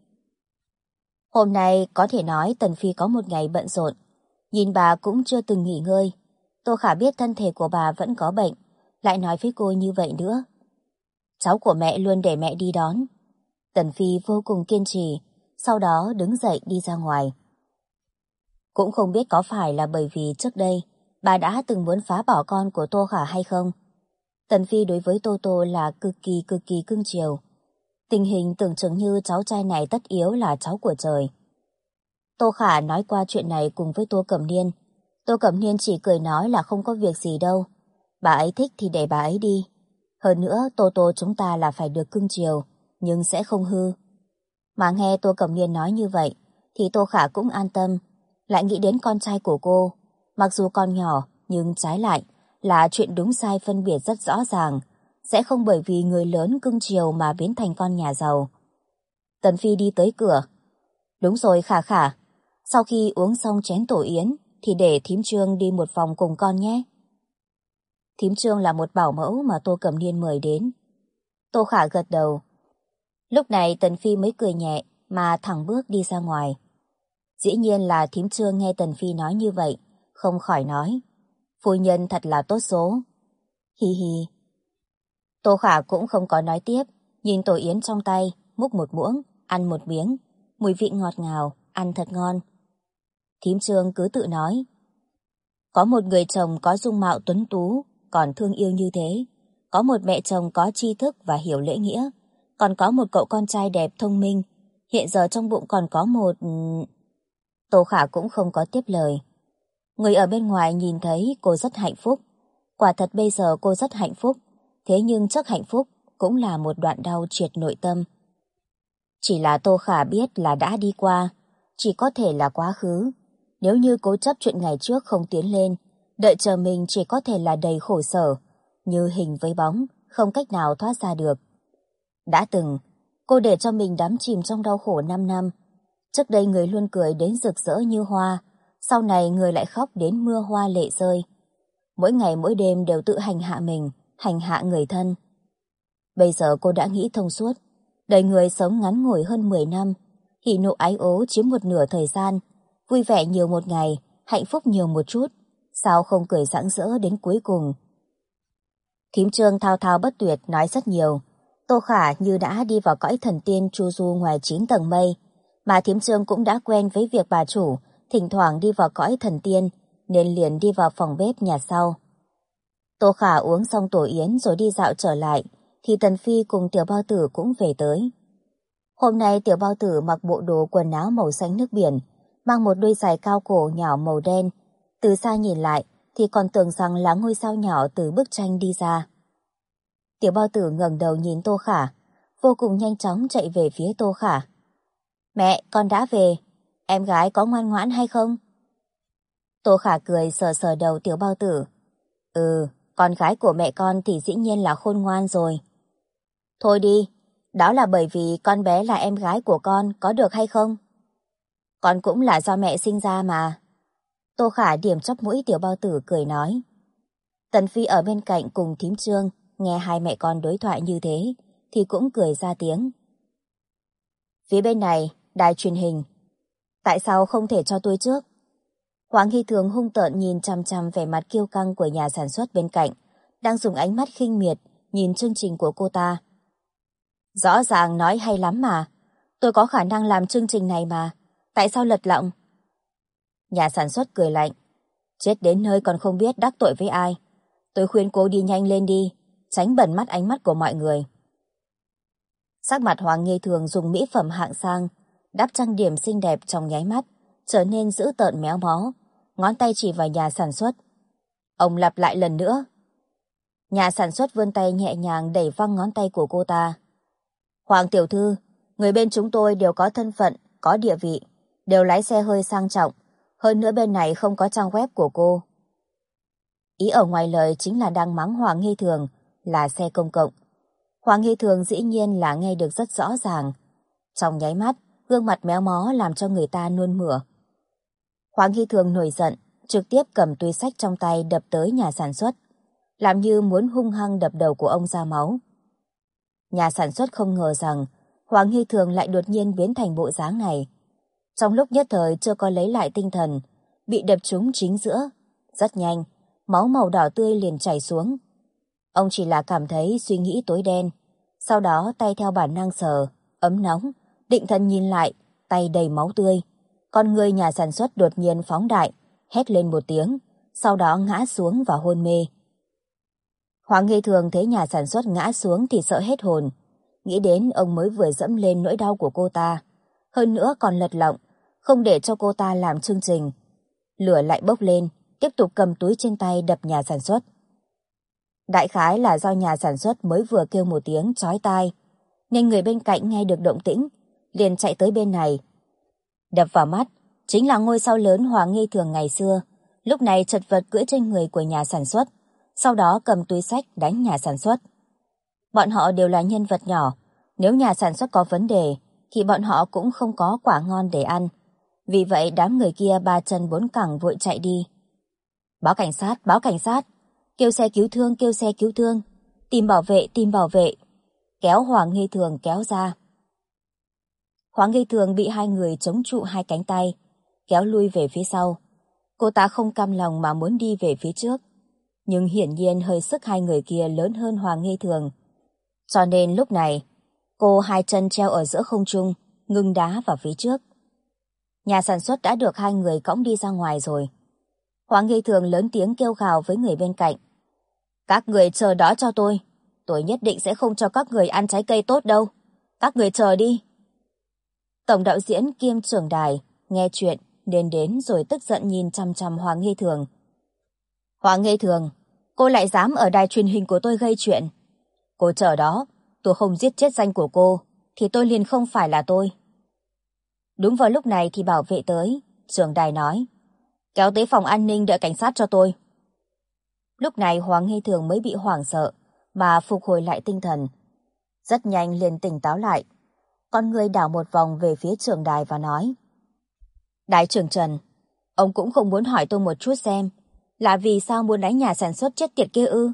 Hôm nay có thể nói Tần Phi có một ngày bận rộn, nhìn bà cũng chưa từng nghỉ ngơi. Tô Khả biết thân thể của bà vẫn có bệnh, lại nói với cô như vậy nữa. Cháu của mẹ luôn để mẹ đi đón. Tần Phi vô cùng kiên trì, sau đó đứng dậy đi ra ngoài. Cũng không biết có phải là bởi vì trước đây bà đã từng muốn phá bỏ con của Tô Khả hay không. Tần Phi đối với Tô Tô là cực kỳ cưng chiều. Tình hình tưởng chừng như cháu trai này tất yếu là cháu của trời. Tô Khả nói qua chuyện này cùng với Tô Cẩm Niên. Tô Cẩm Niên chỉ cười nói là không có việc gì đâu. Bà ấy thích thì để bà ấy đi. Hơn nữa Tô Tô chúng ta là phải được cưng chiều, nhưng sẽ không hư. Mà nghe Tô Cẩm Niên nói như vậy, thì Tô Khả cũng an tâm, lại nghĩ đến con trai của cô. Mặc dù còn nhỏ, nhưng trái lại là chuyện đúng sai phân biệt rất rõ ràng, sẽ không bởi vì người lớn cưng chiều mà biến thành con nhà giàu. Tần Phi đi tới cửa. Đúng rồi Khả Khả, sau khi uống xong chén tổ yến, thì để thím Trương đi một vòng cùng con nhé. Thím Trương là một bảo mẫu mà Tô Cẩm Niên mời đến. Tô Khả gật đầu. Lúc này Tần Phi mới cười nhẹ mà thẳng bước đi ra ngoài. Dĩ nhiên là thím Trương nghe Tần Phi nói như vậy, không khỏi nói, phu nhân thật là tốt số. Hi hi. Tô Khả cũng không có nói tiếp, nhìn tổ yến trong tay, múc một muỗng, ăn một miếng, mùi vị ngọt ngào, ăn thật ngon. Thím Trương cứ tự nói, có một người chồng có dung mạo tuấn tú, còn thương yêu như thế, có một mẹ chồng có tri thức và hiểu lễ nghĩa, còn có một cậu con trai đẹp thông minh, hiện giờ trong bụng còn có một... Tô Khả cũng không có tiếp lời. Người ở bên ngoài nhìn thấy cô rất hạnh phúc. Quả thật bây giờ cô rất hạnh phúc, thế nhưng trước hạnh phúc cũng là một đoạn đau triệt nội tâm. Chỉ là Tô Khả biết là đã đi qua, chỉ có thể là quá khứ. Nếu như cố chấp chuyện ngày trước không tiến lên, đợi chờ mình chỉ có thể là đầy khổ sở, như hình với bóng, không cách nào thoát ra được. Đã từng, cô để cho mình đắm chìm trong đau khổ 5 năm. Trước đây người luôn cười đến rực rỡ như hoa, sau này người lại khóc đến mưa hoa lệ rơi. Mỗi ngày mỗi đêm đều tự hành hạ mình, hành hạ người thân. Bây giờ cô đã nghĩ thông suốt, đời người sống ngắn ngủi hơn 10 năm, hỉ nộ ái ố chiếm một nửa thời gian, vui vẻ nhiều một ngày, hạnh phúc nhiều một chút, sao không cười rạng rỡ đến cuối cùng. Thím Trương thao thao bất tuyệt nói rất nhiều. Tô Khả như đã đi vào cõi thần tiên chu du ngoài 9 tầng mây, mà thím Trương cũng đã quen với việc bà chủ thỉnh thoảng đi vào cõi thần tiên, nên liền đi vào phòng bếp nhà sau. Tô Khả uống xong tổ yến rồi đi dạo trở lại, thì Tần Phi cùng Tiểu Bao Tử cũng về tới. Hôm nay Tiểu Bao Tử mặc bộ đồ quần áo màu xanh nước biển, mang một đôi giày cao cổ nhỏ màu đen. Từ xa nhìn lại thì còn tưởng rằng là ngôi sao nhỏ từ bức tranh đi ra. Tiểu Bao Tử ngẩng đầu nhìn Tô Khả, vô cùng nhanh chóng chạy về phía Tô Khả. Mẹ, con đã về. Em gái có ngoan ngoãn hay không? Tô Khả cười sờ sờ đầu Tiểu Bao Tử. Con gái của mẹ con thì dĩ nhiên là khôn ngoan rồi. Thôi đi, đó là bởi vì con bé là em gái của con, có được hay không? Con cũng là do mẹ sinh ra mà. Tô Khả điểm chóp mũi Tiểu Bao Tử cười nói. Tần Phi ở bên cạnh cùng thím Trương, nghe hai mẹ con đối thoại như thế, thì cũng cười ra tiếng. Phía bên này, đài truyền hình. Tại sao không thể cho tôi trước? Hoàng Hy Thường hung tợn nhìn chằm chằm vẻ mặt kiêu căng của nhà sản xuất bên cạnh, đang dùng ánh mắt khinh miệt nhìn chương trình của cô ta. Rõ ràng nói hay lắm mà, tôi có khả năng làm chương trình này mà, tại sao lật lọng? Nhà sản xuất cười lạnh, chết đến nơi còn không biết đắc tội với ai. Tôi khuyên cô đi nhanh lên đi, tránh bẩn mắt ánh mắt của mọi người. Sắc mặt Hoàng Nghi Thường dùng mỹ phẩm hạng sang, đắp trang điểm xinh đẹp trong nháy mắt, trở nên dữ tợn méo mó, ngón tay chỉ vào nhà sản xuất. Ông lặp lại lần nữa. Nhà sản xuất vươn tay nhẹ nhàng đẩy văng ngón tay của cô ta. Hoàng tiểu thư, người bên chúng tôi đều có thân phận, có địa vị, đều lái xe hơi sang trọng, hơn nữa bên này không có trang web của cô. Ý ở ngoài lời chính là đang mắng Hoàng Nghi Thường là xe công cộng. Hoàng Nghi Thường dĩ nhiên là nghe được rất rõ ràng. Trong nháy mắt, gương mặt méo mó làm cho người ta nôn mửa. Hoàng Nghi Thường nổi giận, trực tiếp cầm túi xách trong tay đập tới nhà sản xuất, làm như muốn hung hăng đập đầu của ông ra máu. Nhà sản xuất không ngờ rằng Hoàng Nghi Thường lại đột nhiên biến thành bộ dáng này. Trong lúc nhất thời chưa có lấy lại tinh thần, bị đập trúng chính giữa. Rất nhanh, máu màu đỏ tươi liền chảy xuống. Ông chỉ là cảm thấy suy nghĩ tối đen, sau đó tay theo bản năng sờ, ấm nóng, định thần nhìn lại, tay đầy máu tươi. Con người nhà sản xuất đột nhiên phóng đại, hét lên một tiếng, sau đó ngã xuống và hôn mê. Hoàng Nghi Thường thấy nhà sản xuất ngã xuống thì sợ hết hồn, nghĩ đến ông mới vừa dẫm lên nỗi đau của cô ta, hơn nữa còn lật lọng, không để cho cô ta làm chương trình. Lửa lại bốc lên, tiếp tục cầm túi trên tay đập nhà sản xuất. Đại khái là do nhà sản xuất mới vừa kêu một tiếng chói tai, nên người bên cạnh nghe được động tĩnh, liền chạy tới bên này. Đập vào mắt chính là ngôi sao lớn Hoàng Nghi Thường ngày xưa, lúc này chật vật cưỡi trên người của nhà sản xuất, sau đó cầm túi xách đánh nhà sản xuất. Bọn họ đều là nhân vật nhỏ, nếu nhà sản xuất có vấn đề thì bọn họ cũng không có quả ngon để ăn. Vì vậy đám người kia ba chân bốn cẳng vội chạy đi. Báo cảnh sát, kêu xe cứu thương, tìm bảo vệ, kéo Hoàng Nghi Thường kéo ra. Hoàng Nghi Thường bị hai người chống trụ hai cánh tay, kéo lui về phía sau. Cô ta không cam lòng mà muốn đi về phía trước, nhưng hiển nhiên hơi sức hai người kia lớn hơn Hoàng Nghi Thường. Cho nên lúc này, cô hai chân treo ở giữa không trung, ngưng đá vào phía trước. Nhà sản xuất đã được hai người cõng đi ra ngoài rồi. Hoàng Nghi Thường lớn tiếng kêu gào với người bên cạnh. Các người chờ đó cho tôi nhất định sẽ không cho các người ăn trái cây tốt đâu. Các người chờ đi. Tổng đạo diễn kiêm trưởng đài nghe chuyện nên đến rồi tức giận nhìn chằm chằm Hoàng Nghi Thường. Hoàng Nghi Thường, cô lại dám ở đài truyền hình của tôi gây chuyện. Cô chờ đó, tôi không giết chết danh của cô thì tôi liền không phải là tôi. Đúng vào lúc này thì bảo vệ tới, trưởng đài nói, kéo tới phòng an ninh đợi cảnh sát cho tôi. Lúc này Hoàng Nghi Thường mới bị hoảng sợ mà phục hồi lại tinh thần. Rất nhanh liền tỉnh táo lại. Con người đảo một vòng về phía trưởng đài và nói, Đại trưởng Trần, ông cũng không muốn hỏi tôi một chút xem là vì sao muốn đánh nhà sản xuất chết tiệt kia ư?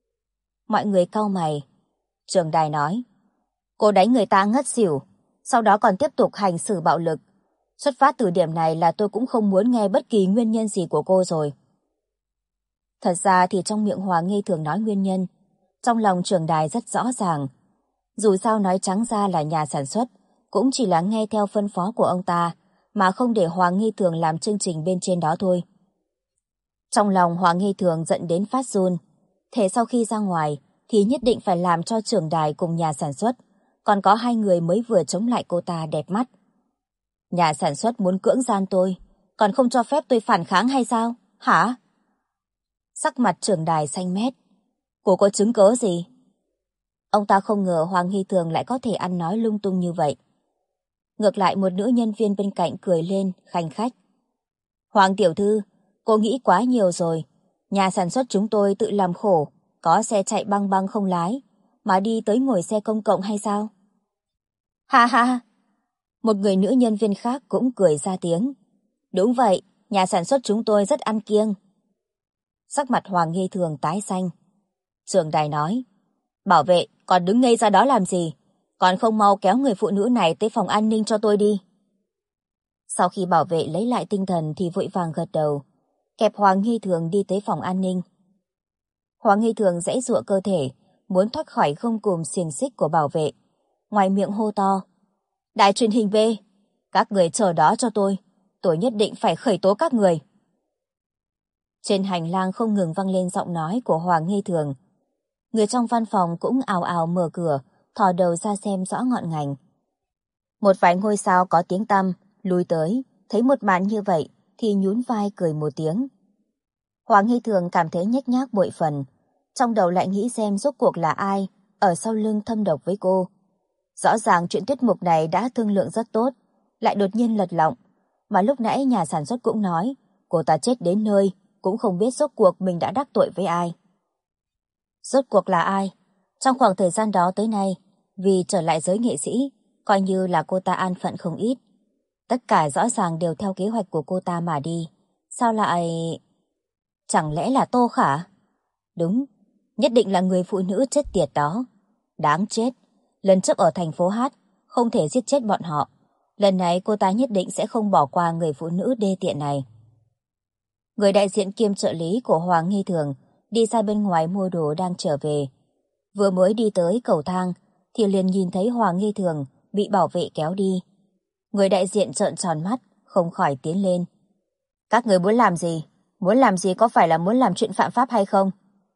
Mọi người cau mày. Trưởng đài nói, cô đánh người ta ngất xỉu, sau đó còn tiếp tục hành xử bạo lực. Xuất phát từ điểm này là tôi cũng không muốn nghe bất kỳ nguyên nhân gì của cô rồi. Thật ra thì trong miệng Hoàng Nghi Thường nói nguyên nhân, trong lòng trưởng đài rất rõ ràng. Dù sao nói trắng ra là nhà sản xuất cũng chỉ là nghe theo phân phó của ông ta mà không để Hoàng Nghi Thường làm chương trình bên trên đó thôi. Trong lòng Hoàng Nghi Thường giận đến phát run, thế sau khi ra ngoài thì nhất định phải làm cho trưởng đài cùng nhà sản xuất, còn có hai người mới vừa chống lại cô ta đẹp mắt. Nhà sản xuất muốn cưỡng gian tôi, còn không cho phép tôi phản kháng hay sao? Hả? Sắc mặt trưởng đài xanh mét. Cô có chứng cớ gì? Ông ta không ngờ Hoàng Nghi Thường lại có thể ăn nói lung tung như vậy. Ngược lại một nữ nhân viên bên cạnh cười lên, khanh khách. Hoàng tiểu thư, Cô nghĩ quá nhiều rồi. Nhà sản xuất chúng tôi tự làm khổ, có xe chạy băng băng không lái, mà đi tới ngồi xe công cộng hay sao? Ha ha ha! Một người nữ nhân viên khác cũng cười ra tiếng. Đúng vậy, nhà sản xuất chúng tôi rất ăn kiêng. Sắc mặt Hoàng Nghi Thường tái xanh. Trưởng đài nói, bảo vệ, còn đứng ngây ra đó làm gì? Còn không mau kéo người phụ nữ này tới phòng an ninh cho tôi đi. Sau khi bảo vệ lấy lại tinh thần thì vội vàng gật đầu, kẹp Hoàng Nghi Thường đi tới phòng an ninh. Hoàng Nghi Thường giãy giụa cơ thể, muốn thoát khỏi gông cùm xiềng xích của bảo vệ. Ngoài miệng hô to, đài truyền hình B, các người chờ đó cho tôi nhất định phải khởi tố các người. Trên hành lang không ngừng vang lên giọng nói của Hoàng Nghi Thường. Người trong văn phòng cũng ào ào mở cửa, thò đầu ra xem rõ ngọn ngành. Một vài ngôi sao có tiếng tăm lui tới, thấy một màn như vậy thì nhún vai cười một tiếng. Hoàng Nghi Thường cảm thấy nhếch nhác bội phần, trong đầu lại nghĩ xem rốt cuộc là ai ở sau lưng thâm độc với cô. Rõ ràng chuyện tiết mục này đã thương lượng rất tốt, lại đột nhiên lật lọng, mà lúc nãy nhà sản xuất cũng nói cô ta chết đến nơi cũng không biết rốt cuộc mình đã đắc tội với ai. Rốt cuộc là ai? Trong khoảng thời gian đó tới nay, vì trở lại giới nghệ sĩ, coi như là cô ta an phận không ít. Tất cả rõ ràng đều theo kế hoạch của cô ta mà đi. Sao lại... Chẳng lẽ là Tô Khả? Đúng, nhất định là người phụ nữ chết tiệt đó. Đáng chết, lần trước ở thành phố Hát, không thể giết chết bọn họ. Lần này cô ta nhất định sẽ không bỏ qua người phụ nữ đê tiện này. Người đại diện kiêm trợ lý của Hoàng Nghi Thường đi ra bên ngoài mua đồ đang trở về. Vừa mới đi tới cầu thang thì liền nhìn thấy Hoàng Nghi Thường bị bảo vệ kéo đi. Người đại diện trợn tròn mắt, không khỏi tiến lên. Các người muốn làm gì? Muốn làm gì có phải là muốn làm chuyện phạm pháp hay không?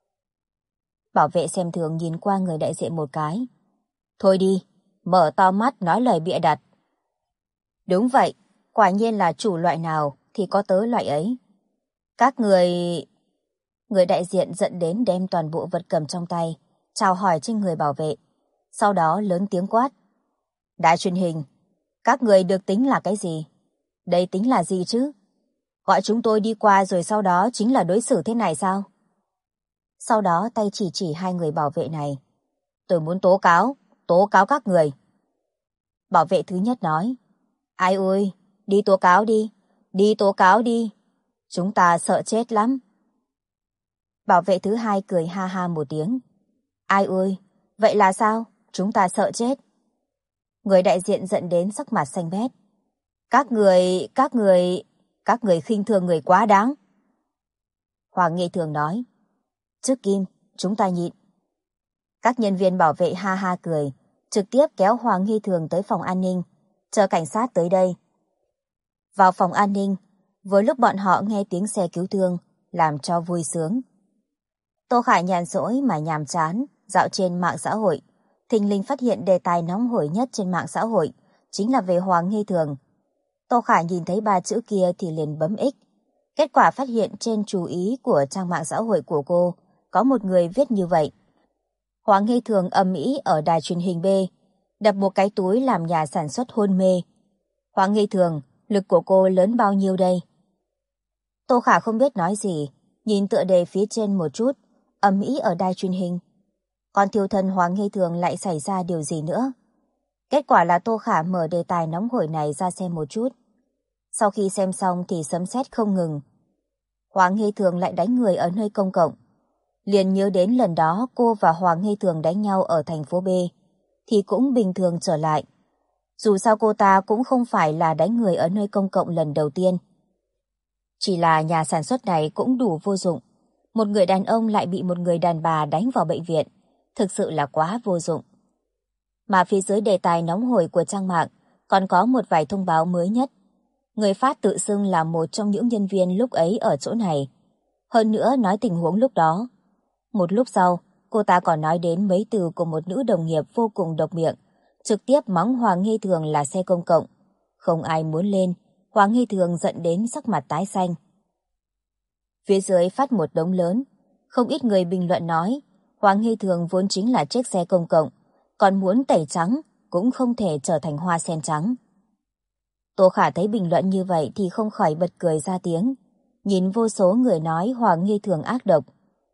Bảo vệ xem thường nhìn qua người đại diện một cái. Thôi đi, mở to mắt nói lời bịa đặt. Đúng vậy, quả nhiên là chủ loại nào thì có tớ loại ấy. Các người... Người đại diện giận đến đem toàn bộ vật cầm trong tay, chào hỏi trên người bảo vệ. Sau đó lớn tiếng quát. Đài truyền hình, các người được tính là cái gì? Đây tính là gì chứ? Gọi chúng tôi đi qua rồi sau đó chính là đối xử thế này sao? Sau đó tay chỉ hai người bảo vệ này. Tôi muốn tố cáo các người. Bảo vệ thứ nhất nói. Ai ơi, đi tố cáo đi. Chúng ta sợ chết lắm. Bảo vệ thứ hai cười ha ha một tiếng. Ai ơi, vậy là sao? Chúng ta sợ chết. Người đại diện giận đến sắc mặt xanh bét. Các người khinh thường người quá đáng. Hoàng Nghi Thường nói. Trước Kim, chúng ta nhịn. Các nhân viên bảo vệ ha ha cười, trực tiếp kéo Hoàng Nghi Thường tới phòng an ninh, chờ cảnh sát tới đây. Vào phòng an ninh, với lúc bọn họ nghe tiếng xe cứu thương, làm cho vui sướng. Tô Khả nhàn rỗi mà nhàm chán, dạo trên mạng xã hội, thình lình phát hiện đề tài nóng hổi nhất trên mạng xã hội, chính là về Hoàng Nghi Thường. Tô Khả nhìn thấy 3 chữ kia thì liền bấm X. Kết quả phát hiện trên chú ý của trang mạng xã hội của cô, có một người viết như vậy. Hoàng Nghi Thường ầm ĩ ở đài truyền hình B, đập một cái túi làm nhà sản xuất hôn mê. Hoàng Nghi Thường, lực của cô lớn bao nhiêu đây? Tô Khả không biết nói gì, nhìn tựa đề phía trên một chút, ầm ĩ ở đài truyền hình. Còn thiêu thân Hoàng Nghi Thường lại xảy ra điều gì nữa? Kết quả là Tô Khả mở đề tài nóng hổi này ra xem một chút. Sau khi xem xong thì sấm sét không ngừng. Hoàng Nghi Thường lại đánh người ở nơi công cộng. Liền nhớ đến lần đó cô và Hoàng Nghi Thường đánh nhau ở thành phố B, thì cũng bình thường trở lại. Dù sao cô ta cũng không phải là đánh người ở nơi công cộng lần đầu tiên. Chỉ là nhà sản xuất này cũng đủ vô dụng. Một người đàn ông lại bị một người đàn bà đánh vào bệnh viện. Thực sự là quá vô dụng. Mà phía dưới đề tài nóng hổi của trang mạng còn có một vài thông báo mới nhất. Người phát tự xưng là một trong những nhân viên lúc ấy ở chỗ này. Hơn nữa nói tình huống lúc đó. Một lúc sau, cô ta còn nói đến mấy từ của một nữ đồng nghiệp vô cùng độc miệng, trực tiếp mắng Hoàng Nghi Thường là xe công cộng. Không ai muốn lên, Hoàng Nghi Thường giận đến sắc mặt tái xanh. Phía dưới phát một đống lớn, không ít người bình luận nói Hoàng Nghi Thường vốn chính là chiếc xe công cộng, còn muốn tẩy trắng cũng không thể trở thành hoa sen trắng. Tô Khả thấy bình luận như vậy thì không khỏi bật cười ra tiếng. nhìn vô số người nói Hoàng Nghi Thường ác độc.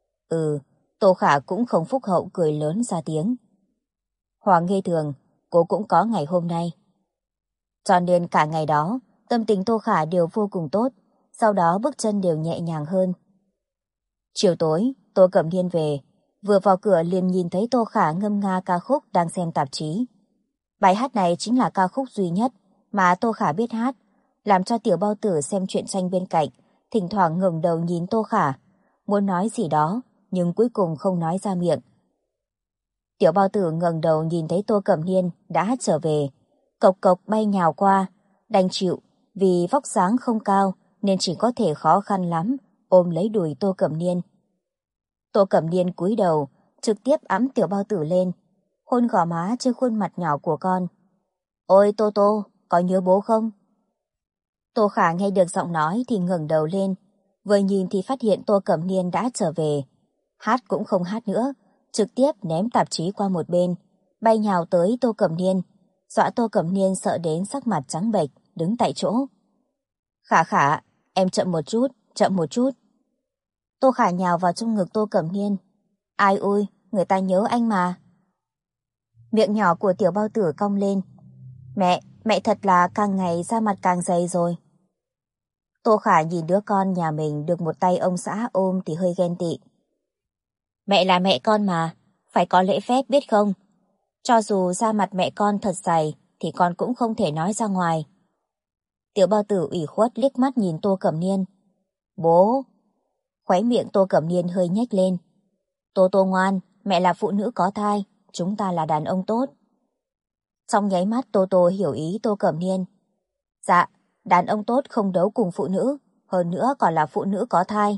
Tô Khả cũng không phúc hậu cười lớn ra tiếng. Hoàng Nghi Thường, cô cũng có ngày hôm nay. Cho nên cả ngày đó, tâm tình Tô Khả đều vô cùng tốt, sau đó bước chân đều nhẹ nhàng hơn. Chiều tối, Tô Cẩm Niên về, vừa vào cửa liền nhìn thấy Tô Khả ngâm nga ca khúc đang xem tạp chí. Bài hát này chính là ca khúc duy nhất mà Tô Khả biết hát, làm cho Tiểu Bao Tử xem truyện tranh bên cạnh, thỉnh thoảng ngẩng đầu nhìn Tô Khả, muốn nói gì đó, nhưng cuối cùng không nói ra miệng. Tiểu Bao Tử ngẩng đầu nhìn thấy Tô Cẩm Niên đã trở về, cộc cộc bay nhào qua, đành chịu, vì vóc dáng không cao nên chỉ có thể khó khăn lắm ôm lấy đùi Tô Cẩm Niên. Tô Cẩm Niên cúi đầu, trực tiếp ẵm Tiểu Bao Tử lên, hôn gò má trên khuôn mặt nhỏ của con. Ôi Tô Tô, có nhớ bố không? Tô Khả nghe được giọng nói thì ngẩng đầu lên, vừa nhìn thì phát hiện Tô Cẩm Niên đã trở về. Hát cũng không hát nữa, trực tiếp ném tạp chí qua một bên, bay nhào tới Tô Cẩm Niên, dọa Tô Cẩm Niên sợ đến sắc mặt trắng bệch, đứng tại chỗ. Khả Khả, em chậm một chút, chậm một chút. Tô Khả nhào vào trong ngực Tô Cẩm Niên. Ai ui, người ta nhớ anh mà. Miệng nhỏ của Tiểu Bao Tử cong lên. Mẹ thật là càng ngày da mặt càng dày rồi. Tô Khả nhìn đứa con nhà mình được một tay ông xã ôm thì hơi ghen tị. Mẹ là mẹ con mà, phải có lễ phép biết không? Cho dù da mặt mẹ con thật dày thì con cũng không thể nói ra ngoài. Tiểu Bao Tử ủy khuất liếc mắt nhìn Tô Cẩm Niên. Bố! Khóe miệng Tô Cẩm Niên hơi nhếch lên. Tô Tô ngoan, mẹ là phụ nữ có thai, chúng ta là đàn ông tốt. Trong nháy mắt Tô Tô hiểu ý Tô Cẩm Niên. Dạ, đàn ông tốt không đấu cùng phụ nữ, hơn nữa còn là phụ nữ có thai.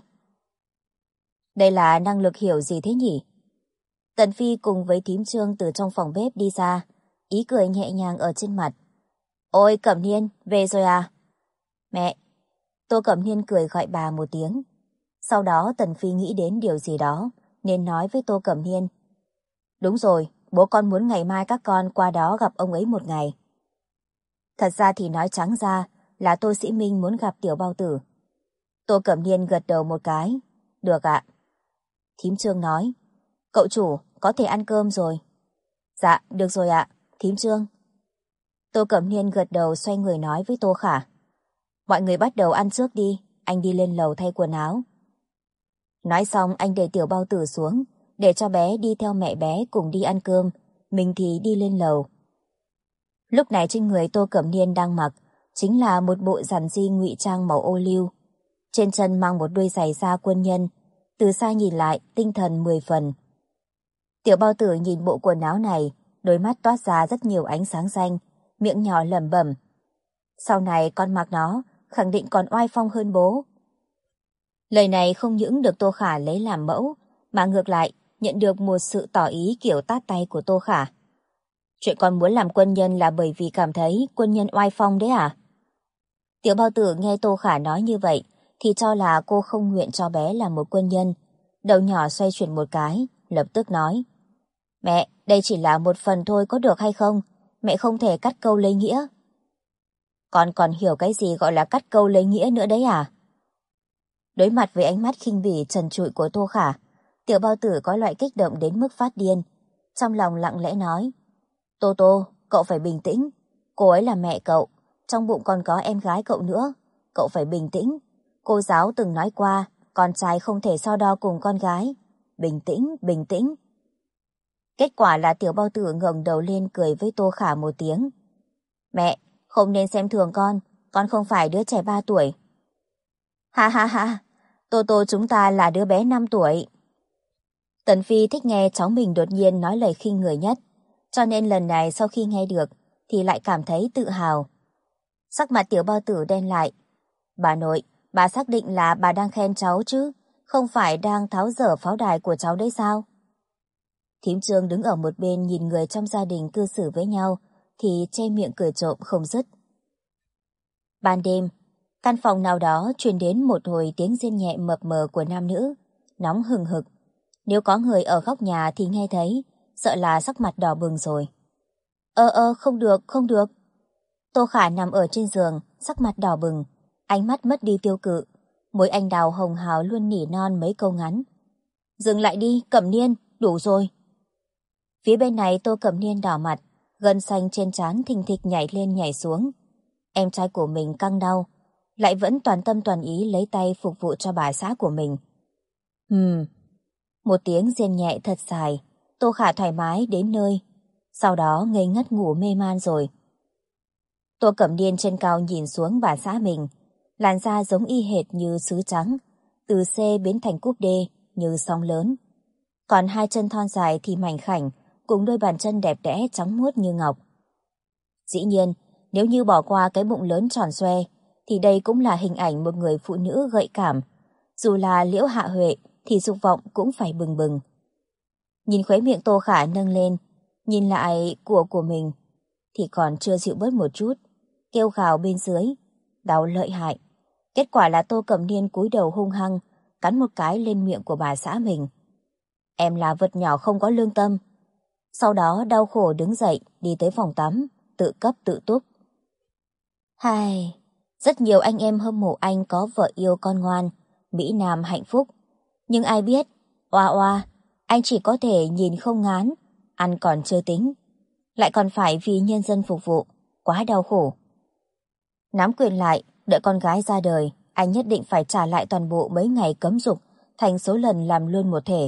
Đây là năng lực hiểu gì thế nhỉ? Tần Phi cùng với thím Trương từ trong phòng bếp đi ra, ý cười nhẹ nhàng ở trên mặt. Ôi Cẩm Niên, về rồi à? Mẹ! Tô Cẩm Niên cười gọi bà một tiếng. Sau đó Tần Phi nghĩ đến điều gì đó, nên nói với Tô Cẩm Niên. Đúng rồi, bố con muốn ngày mai các con qua đó gặp ông ấy một ngày. Thật ra thì nói trắng ra là Tô Sĩ Minh muốn gặp Tiểu Bao Tử. Tô Cẩm Niên gật đầu một cái. Được ạ. Thím Trương nói. Cậu chủ, có thể ăn cơm rồi. Dạ, được rồi ạ, thím Trương. Tô Cẩm Niên gật đầu xoay người nói với Tô Khả. Mọi người bắt đầu ăn trước đi, anh đi lên lầu thay quần áo. Nói xong anh để Tiểu Bao Tử xuống, để cho bé đi theo mẹ bé cùng đi ăn cơm, mình thì đi lên lầu. Lúc này trên người Tô Cẩm Niên đang mặc chính là một bộ giản di ngụy trang màu ô liu. Trên chân mang một đôi giày da quân nhân, từ xa nhìn lại tinh thần 10 phần. Tiểu Bao Tử nhìn bộ quần áo này, đôi mắt toát ra rất nhiều ánh sáng xanh, miệng nhỏ lẩm bẩm. Sau này con mặc nó, khẳng định còn oai phong hơn bố. Lời này không những được Tô Khả lấy làm mẫu, mà ngược lại nhận được một sự tỏ ý kiểu tát tay của Tô Khả. Chuyện con muốn làm quân nhân là bởi vì cảm thấy quân nhân oai phong đấy à? Tiểu Bao Tử nghe Tô Khả nói như vậy thì cho là cô không nguyện cho bé là một quân nhân. Đầu nhỏ xoay chuyển một cái, lập tức nói. Mẹ, đây chỉ là một phần thôi có được hay không? Mẹ không thể cắt câu lấy nghĩa. Con còn hiểu cái gì gọi là cắt câu lấy nghĩa nữa đấy à? Đối mặt với ánh mắt khinh bỉ trần trụi của Tô Khả, Tiểu Bao Tử có loại kích động đến mức phát điên. Trong lòng lặng lẽ nói. Tô Tô, cậu phải bình tĩnh. Cô ấy là mẹ cậu, trong bụng còn có em gái cậu nữa. Cậu phải bình tĩnh. Cô giáo từng nói qua, con trai không thể so đo cùng con gái. Bình tĩnh, bình tĩnh. Kết quả là Tiểu Bao Tử ngẩng đầu lên cười với Tô Khả một tiếng. Mẹ, không nên xem thường con không phải đứa trẻ 3 tuổi. Ha ha ha, Tô Tô chúng ta là đứa bé 5 tuổi. Tần Phi thích nghe cháu mình đột nhiên nói lời khinh người nhất, cho nên lần này sau khi nghe được thì lại cảm thấy tự hào. Sắc mặt Tiểu Bao Tử đen lại. Bà nội, bà xác định là bà đang khen cháu chứ, không phải đang tháo dở pháo đài của cháu đấy sao? Thím Trương đứng ở một bên nhìn người trong gia đình cư xử với nhau thì che miệng cười trộm không dứt. Ban đêm, căn phòng nào đó truyền đến một hồi tiếng rên nhẹ mập mờ của nam nữ, nóng hừng hực. Nếu có người ở góc nhà thì nghe thấy, sợ là sắc mặt đỏ bừng rồi. Không được, không được. Tô Khả nằm ở trên giường, sắc mặt đỏ bừng, ánh mắt mất đi tiêu cự, Môi anh đào hồng hào luôn nỉ non mấy câu ngắn. Dừng lại đi, Cẩm Niên, đủ rồi. Phía bên này Tô Cẩm Niên đỏ mặt, gân xanh trên trán thình thịch nhảy lên nhảy xuống. Em trai của mình căng đau, lại vẫn toàn tâm toàn ý lấy tay phục vụ cho bà xã của mình. Một tiếng rên nhẹ thật dài, Tô Khả thoải mái đến nơi, sau đó ngây ngất ngủ mê man rồi. Tô Cẩm Niên trên cao nhìn xuống bà xã mình, làn da giống y hệt như sứ trắng, từ C biến thành cúp D như sóng lớn. Còn hai chân thon dài thì mảnh khảnh, cùng đôi bàn chân đẹp đẽ trắng muốt như ngọc. Dĩ nhiên, nếu như bỏ qua cái bụng lớn tròn xoe, thì đây cũng là hình ảnh một người phụ nữ gợi cảm. Dù là Liễu Hạ Huệ thì dục vọng cũng phải bừng bừng. Nhìn khóe miệng Tô Khả nâng lên, nhìn lại của mình, thì còn chưa dịu bớt một chút, kêu gào bên dưới, đau lợi hại. Kết quả là Tô Cẩm Niên cúi đầu hung hăng, cắn một cái lên miệng của bà xã mình. Em là vật nhỏ không có lương tâm. Sau đó đau khổ đứng dậy, đi tới phòng tắm, tự cấp tự túc. Hai, rất nhiều anh em hâm mộ anh có vợ yêu con ngoan, mỹ nam hạnh phúc. Nhưng ai biết, oa oa, anh chỉ có thể nhìn không ngán, ăn còn chưa tính. Lại còn phải vì nhân dân phục vụ, quá đau khổ. Nắm quyền lại, đợi con gái ra đời, anh nhất định phải trả lại toàn bộ mấy ngày cấm dục thành số lần làm luôn một thể.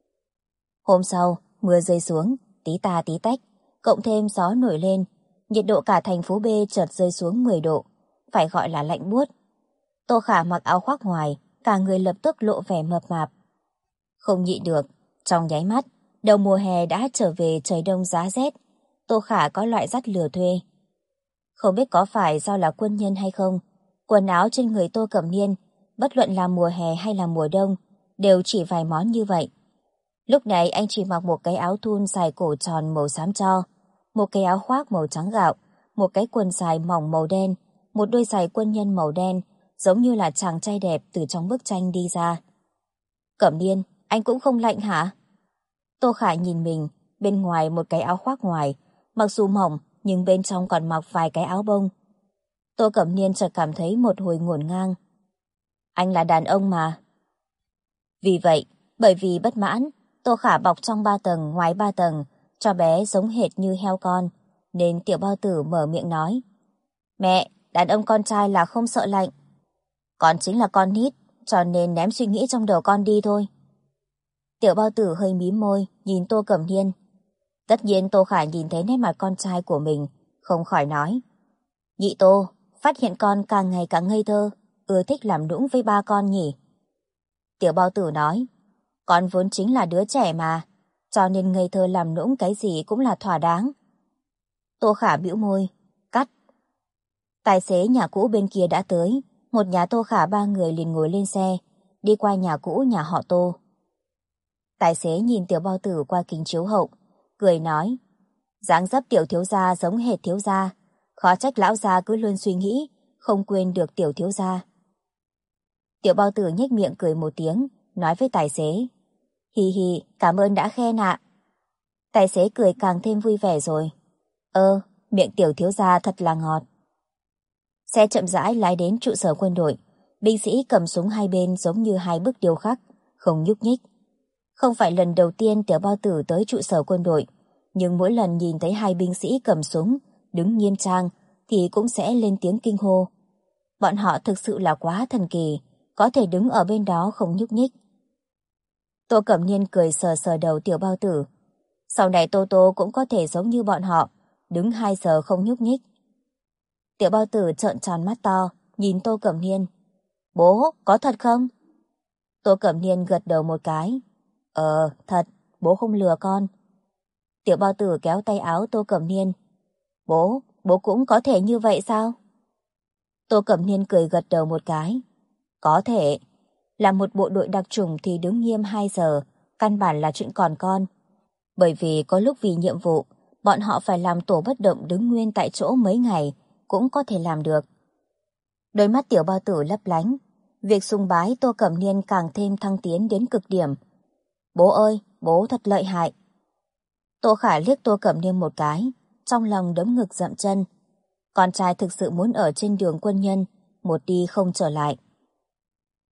Hôm sau, mưa rơi xuống, tí ta tí tách, cộng thêm gió nổi lên, nhiệt độ cả thành phố B chợt rơi xuống 10 độ, phải gọi là lạnh buốt. Tô Khả mặc áo khoác ngoài, cả người lập tức lộ vẻ mập mạp. Không nhịn được, trong nháy mắt, đầu mùa hè đã trở về trời đông giá rét, Tô Khả có loại dắt lừa thuê. Không biết có phải do là quân nhân hay không, quần áo trên người Tô Cẩm Niên, bất luận là mùa hè hay là mùa đông, đều chỉ vài món như vậy. Lúc này anh chỉ mặc một cái áo thun dài cổ tròn màu xám tro, một cái áo khoác màu trắng gạo, một cái quần dài mỏng màu đen, một đôi giày quân nhân màu đen, giống như là chàng trai đẹp từ trong bức tranh đi ra. Cẩm Niên, anh cũng không lạnh hả? Tô Khả nhìn mình, bên ngoài một cái áo khoác ngoài, mặc dù mỏng nhưng bên trong còn mặc vài cái áo bông. Tô Cẩm Niên chợt cảm thấy một hồi ngổn ngang. Anh là đàn ông mà. Vì vậy, bởi vì bất mãn, Tô Khả bọc trong 3 tầng ngoài 3 tầng, cho bé giống hệt như heo con, nên tiểu bao tử mở miệng nói. Mẹ, đàn ông con trai là không sợ lạnh. Con chính là con nít, cho nên ném suy nghĩ trong đầu con đi thôi. Tiểu bao tử hơi mím môi, nhìn Tô Cẩm Niên. Tất nhiên Tô Khả nhìn thấy nét mặt con trai của mình, không khỏi nói. Nhị Tô, phát hiện con càng ngày càng ngây thơ, ưa thích làm nũng với ba con nhỉ? Tiểu bao tử nói. Con vốn chính là đứa trẻ mà, cho nên ngây thơ làm nũng cái gì cũng là thỏa đáng. Tô Khả bĩu môi, cắt. Tài xế nhà cũ bên kia đã tới, một nhà Tô Khả 3 người liền ngồi lên xe, đi qua nhà cũ nhà họ Tô. Tài xế nhìn tiểu bao tử qua kính chiếu hậu, cười nói, dáng dấp tiểu thiếu gia giống hệt thiếu gia, khó trách lão gia cứ luôn suy nghĩ, không quên được tiểu thiếu gia. Tiểu bao tử nhếch miệng cười một tiếng, nói với tài xế, hi hi, cảm ơn đã khen ạ. Tài xế cười càng thêm vui vẻ rồi. Miệng tiểu thiếu gia thật là ngọt. Xe chậm rãi lái đến trụ sở quân đội, binh sĩ cầm súng hai bên giống như hai bức điêu khắc, không nhúc nhích. Không phải lần đầu tiên tiểu bao tử tới trụ sở quân đội, nhưng mỗi lần nhìn thấy hai binh sĩ cầm súng, đứng nghiêm trang, thì cũng sẽ lên tiếng kinh hô. Bọn họ thực sự là quá thần kỳ, có thể đứng ở bên đó không nhúc nhích. Tô Cẩm Niên cười sờ sờ đầu tiểu bao tử. Sau này Tô Tô cũng có thể giống như bọn họ, đứng 2 giờ không nhúc nhích. Tiểu bao tử trợn tròn mắt to, nhìn Tô Cẩm Niên. Bố, có thật không? Tô Cẩm Niên gật đầu một cái. Thật, bố không lừa con. Tiểu bao tử kéo tay áo Tô Cẩm Niên. Bố cũng có thể như vậy sao? Tô Cẩm Niên cười gật đầu một cái. Có thể. Là một bộ đội đặc chủng thì đứng nghiêm 2 giờ, căn bản là chuyện còn con. Bởi vì có lúc vì nhiệm vụ, bọn họ phải làm tổ bất động đứng nguyên tại chỗ mấy ngày, cũng có thể làm được. Đôi mắt tiểu bao tử lấp lánh, việc sùng bái Tô Cẩm Niên càng thêm thăng tiến đến cực điểm. Bố ơi, bố thật lợi hại. Tô Khả liếc Tô Cẩm Niên một cái, trong lòng đấm ngực dậm chân. Con trai thực sự muốn ở trên đường quân nhân, một đi không trở lại.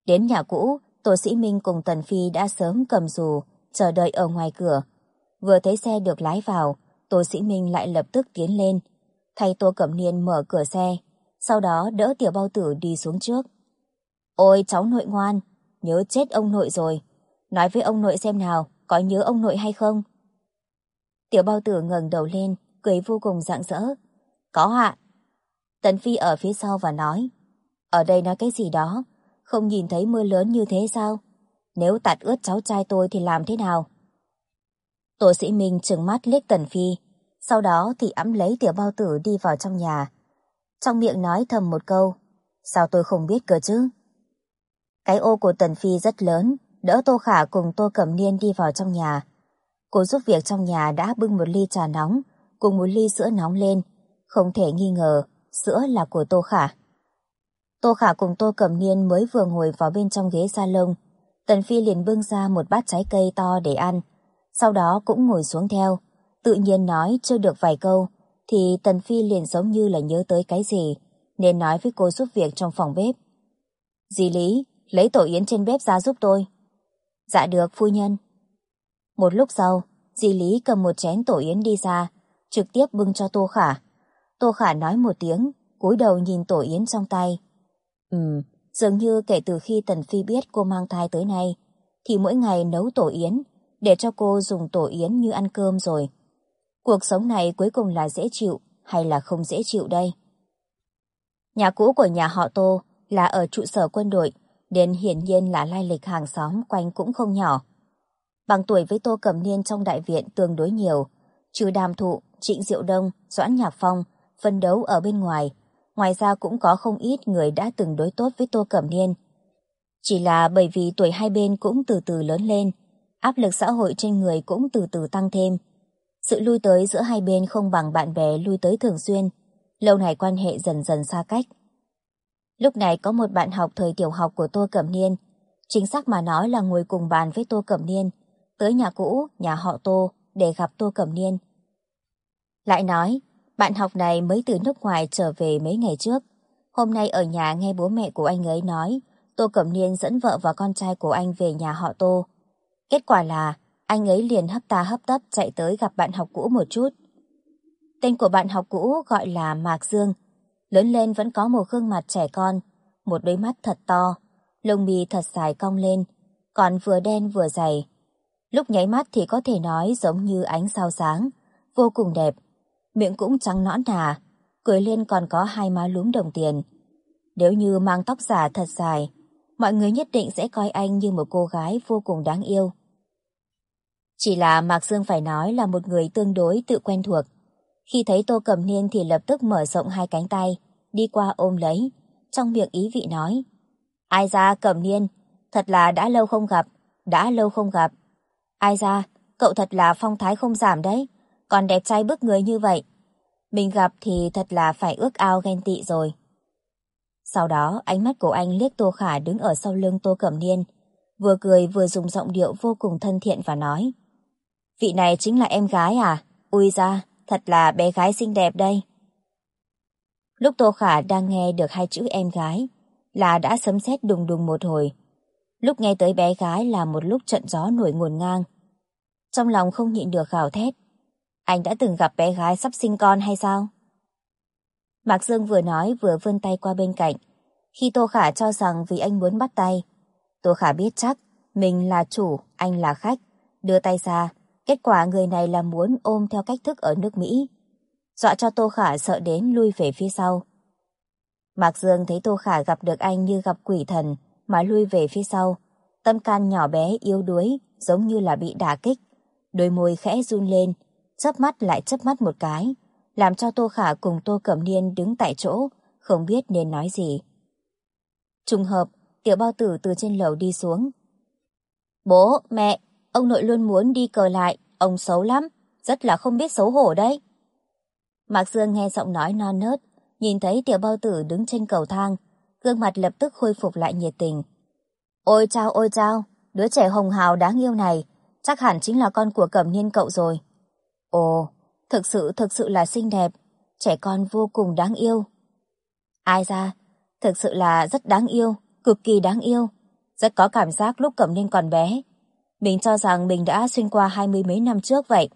Đến nhà cũ, Tô Sĩ Minh cùng Tần Phi đã sớm cầm dù, chờ đợi ở ngoài cửa. Vừa thấy xe được lái vào, Tô Sĩ Minh lại lập tức tiến lên, thay Tô Cẩm Niên mở cửa xe, sau đó đỡ Tiểu Bao Tử đi xuống trước. Ôi cháu nội ngoan, nhớ chết ông nội rồi. Nói với ông nội xem nào, có nhớ ông nội hay không? Tiểu Bao Tử ngẩng đầu lên, cười vô cùng rạng rỡ. Có ạ. Tần Phi ở phía sau và nói, ở đây nói cái gì đó, không nhìn thấy mưa lớn như thế sao? Nếu tạt ướt cháu trai tôi thì làm thế nào? Tô Sĩ Minh trừng mắt liếc Tần Phi, sau đó thì ẵm lấy Tiểu Bao Tử đi vào trong nhà. Trong miệng nói thầm một câu, sao tôi không biết cơ chứ? Cái ô của Tần Phi rất lớn, đỡ Tô Khả cùng Tô Cẩm Niên đi vào trong nhà. Cô giúp việc trong nhà đã bưng một ly trà nóng cùng một ly sữa nóng lên, không thể nghi ngờ, sữa là của Tô Khả. Tô Khả cùng Tô Cẩm Niên mới vừa ngồi vào bên trong ghế salon, Tần Phi liền bưng ra một bát trái cây to để ăn, sau đó cũng ngồi xuống theo, tự nhiên nói chưa được vài câu, thì Tần Phi liền giống như là nhớ tới cái gì, nên nói với cô giúp việc trong phòng bếp. Dì Lý, lấy tổ yến trên bếp ra giúp tôi. Dạ được, phu nhân. Một lúc sau, dì Lý cầm một chén tổ yến đi ra, trực tiếp bưng cho Tô Khả. Tô Khả nói một tiếng, cúi đầu nhìn tổ yến trong tay. Dường như kể từ khi Tần Phi biết cô mang thai tới nay, thì mỗi ngày nấu tổ yến, để cho cô dùng tổ yến như ăn cơm rồi. Cuộc sống này cuối cùng là dễ chịu hay là không dễ chịu đây? Nhà cũ của nhà họ Tô là ở trụ sở quân đội, nên hiển nhiên là lai lịch hàng xóm quanh cũng không nhỏ. Bằng tuổi với Tô Cẩm Niên trong đại viện tương đối nhiều, trừ Đàm Thụ, Trịnh Diệu Đông, Doãn Nhạc Phong phân đấu ở bên ngoài, ngoài ra cũng có không ít người đã từng đối tốt với Tô Cẩm Niên. Chỉ là bởi vì tuổi hai bên cũng từ từ lớn lên, áp lực xã hội trên người cũng từ từ tăng thêm. Sự lui tới giữa hai bên không bằng bạn bè lui tới thường xuyên, lâu này quan hệ dần dần xa cách. Lúc này có một bạn học thời tiểu học của Tô Cẩm Niên, chính xác mà nói là ngồi cùng bàn với Tô Cẩm Niên, tới nhà cũ, nhà họ Tô để gặp Tô Cẩm Niên. Lại nói, bạn học này mới từ nước ngoài trở về mấy ngày trước, hôm nay ở nhà nghe bố mẹ của anh ấy nói Tô Cẩm Niên dẫn vợ và con trai của anh về nhà họ Tô. Kết quả là anh ấy liền hấp ta hấp tấp chạy tới gặp bạn học cũ một chút. Tên của bạn học cũ gọi là Mạc Dương, lớn lên vẫn có một gương mặt trẻ con, một đôi mắt thật to, lông mi thật dài cong lên, còn vừa đen vừa dày. Lúc nháy mắt thì có thể nói giống như ánh sao sáng, vô cùng đẹp, miệng cũng trắng nõn nà, cười lên còn có hai má lúm đồng tiền. Nếu như mang tóc giả thật dài, mọi người nhất định sẽ coi anh như một cô gái vô cùng đáng yêu. Chỉ là Mạc Dương phải nói là một người tương đối tự quen thuộc. Khi thấy Tô Cẩm Niên thì lập tức mở rộng hai cánh tay, đi qua ôm lấy, trong miệng ý vị nói. Ai ra Cẩm Niên, thật là đã lâu không gặp, đã lâu không gặp. Ai ra, cậu thật là phong thái không giảm đấy, còn đẹp trai bức người như vậy. Mình gặp thì thật là phải ước ao ghen tị rồi. Sau đó ánh mắt của anh liếc Tô Khả đứng ở sau lưng Tô Cẩm Niên, vừa cười vừa dùng giọng điệu vô cùng thân thiện và nói. Vị này chính là em gái à? Ui da, thật là bé gái xinh đẹp đây. Lúc Tô Khả đang nghe được hai chữ em gái là đã sấm sét đùng đùng một hồi. Lúc nghe tới bé gái là một lúc trận gió nổi ngổn ngang. Trong lòng không nhịn được gào thét. Anh đã từng gặp bé gái sắp sinh con hay sao? Mạc Dương vừa nói vừa vươn tay qua bên cạnh. Khi Tô Khả cho rằng vì anh muốn bắt tay, Tô Khả biết chắc mình là chủ, anh là khách, đưa tay ra. Kết quả người này là muốn ôm theo cách thức ở nước Mỹ, dọa cho Tô Khả sợ đến lui về phía sau. Mạc Dương thấy Tô Khả gặp được anh như gặp quỷ thần mà lui về phía sau, tâm can nhỏ bé yếu đuối giống như là bị đả kích, đôi môi khẽ run lên, chớp mắt lại chớp mắt một cái, làm cho Tô Khả cùng Tô Cẩm Niên đứng tại chỗ, không biết nên nói gì. Trùng hợp, Tiểu Bao Tử từ trên lầu đi xuống. Bố, mẹ, ông nội luôn muốn đi cờ lại, ông xấu lắm, rất là không biết xấu hổ đấy. Mạc Dương nghe giọng nói non nớt, nhìn thấy Tiểu Bao Tử đứng trên cầu thang, gương mặt lập tức khôi phục lại nhiệt tình. Ôi chao, đứa trẻ hồng hào đáng yêu này, chắc hẳn chính là con của Cẩm Niên cậu rồi. Ồ, thực sự là xinh đẹp, trẻ con vô cùng đáng yêu. Ai ra, thực sự là rất đáng yêu, cực kỳ đáng yêu. Rất có cảm giác lúc Cẩm Niên còn bé. Mình cho rằng mình đã xuyên qua 20 mấy năm trước vậy.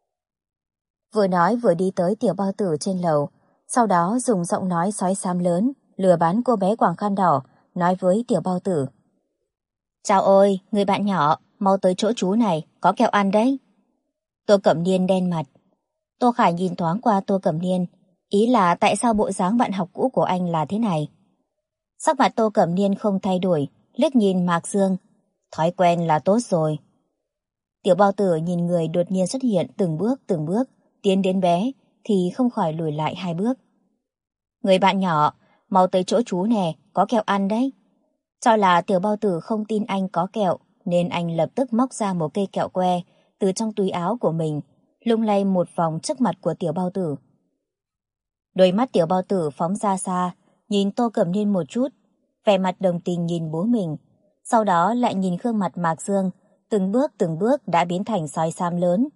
Vừa nói vừa đi tới tiểu bao tử trên lầu, sau đó dùng giọng nói sói xám lớn, lừa bán cô bé quàng khăn đỏ, nói với tiểu bao tử. Chào ơi, người bạn nhỏ, mau tới chỗ chú này, có kẹo ăn đấy. Tô Cẩm Niên đen mặt. Tô Khải nhìn thoáng qua Tô Cẩm Niên, ý là tại sao bộ dáng bạn học cũ của anh là thế này. Sắc mặt Tô Cẩm Niên không thay đổi, liếc nhìn Mạc Dương. Thói quen là tốt rồi. Tiểu bao tử nhìn người đột nhiên xuất hiện từng bước, tiến đến bé, thì không khỏi lùi lại 2 bước. Người bạn nhỏ, mau tới chỗ chú nè, có kẹo ăn đấy. Cho là tiểu bao tử không tin anh có kẹo, nên anh lập tức móc ra một cây kẹo que từ trong túi áo của mình, lung lay một vòng trước mặt của tiểu bao tử. Đôi mắt tiểu bao tử phóng ra xa, nhìn Tô Cẩm Niên một chút, vẻ mặt đồng tình nhìn bố mình, sau đó lại nhìn gương mặt Mạc Dương, từng bước đã biến thành sói xám lớn.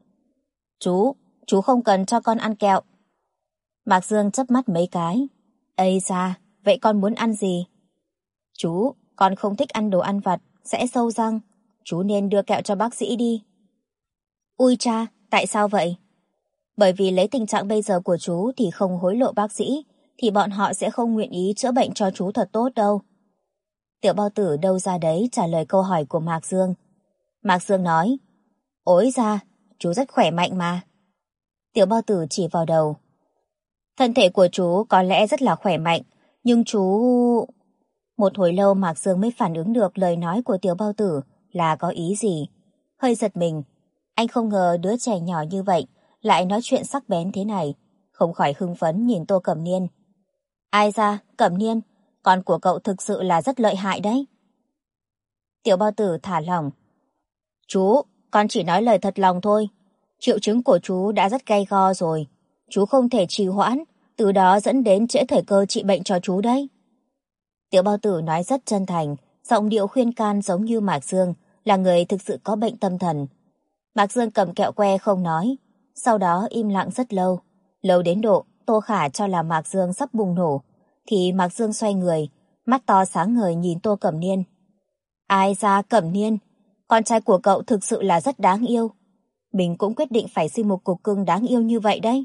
Chú không cần cho con ăn kẹo. Mạc Dương chớp mắt mấy cái. Ây da, vậy con muốn ăn gì? Chú, con không thích ăn đồ ăn vặt, sẽ sâu răng. Chú nên đưa kẹo cho bác sĩ đi. Ui cha, tại sao vậy? Bởi vì lấy tình trạng bây giờ của chú thì không hối lộ bác sĩ, thì bọn họ sẽ không nguyện ý chữa bệnh cho chú thật tốt đâu. Tiểu bao tử đâu ra đấy trả lời câu hỏi của Mạc Dương. Mạc Dương nói, ối ra, chú rất khỏe mạnh mà. Tiểu bao tử chỉ vào đầu. Thân thể của chú có lẽ rất là khỏe mạnh, nhưng chú... Một hồi lâu Mạc Dương mới phản ứng được lời nói của tiểu bao tử là có ý gì. Hơi giật mình. Anh không ngờ đứa trẻ nhỏ như vậy lại nói chuyện sắc bén thế này, không khỏi hưng phấn nhìn Tô Cẩm Niên. Ai ra, Cẩm Niên, con của cậu thực sự là rất lợi hại đấy. Tiểu bao tử thả lỏng. Chú, con chỉ nói lời thật lòng thôi. Triệu chứng của chú đã rất gay go rồi. Chú không thể trì hoãn, từ đó dẫn đến trễ thời cơ trị bệnh cho chú đấy. Tiểu bao tử nói rất chân thành, giọng điệu khuyên can giống như Mạc Dương, là người thực sự có bệnh tâm thần. Mạc Dương cầm kẹo que không nói, sau đó im lặng rất lâu. Lâu đến độ Tô Khả cho là Mạc Dương sắp bùng nổ, thì Mạc Dương xoay người, mắt to sáng ngời nhìn Tô Cẩm Niên. Ai ra Cẩm Niên, con trai của cậu thực sự là rất đáng yêu. Mình cũng quyết định phải sinh một cục cưng đáng yêu như vậy đấy.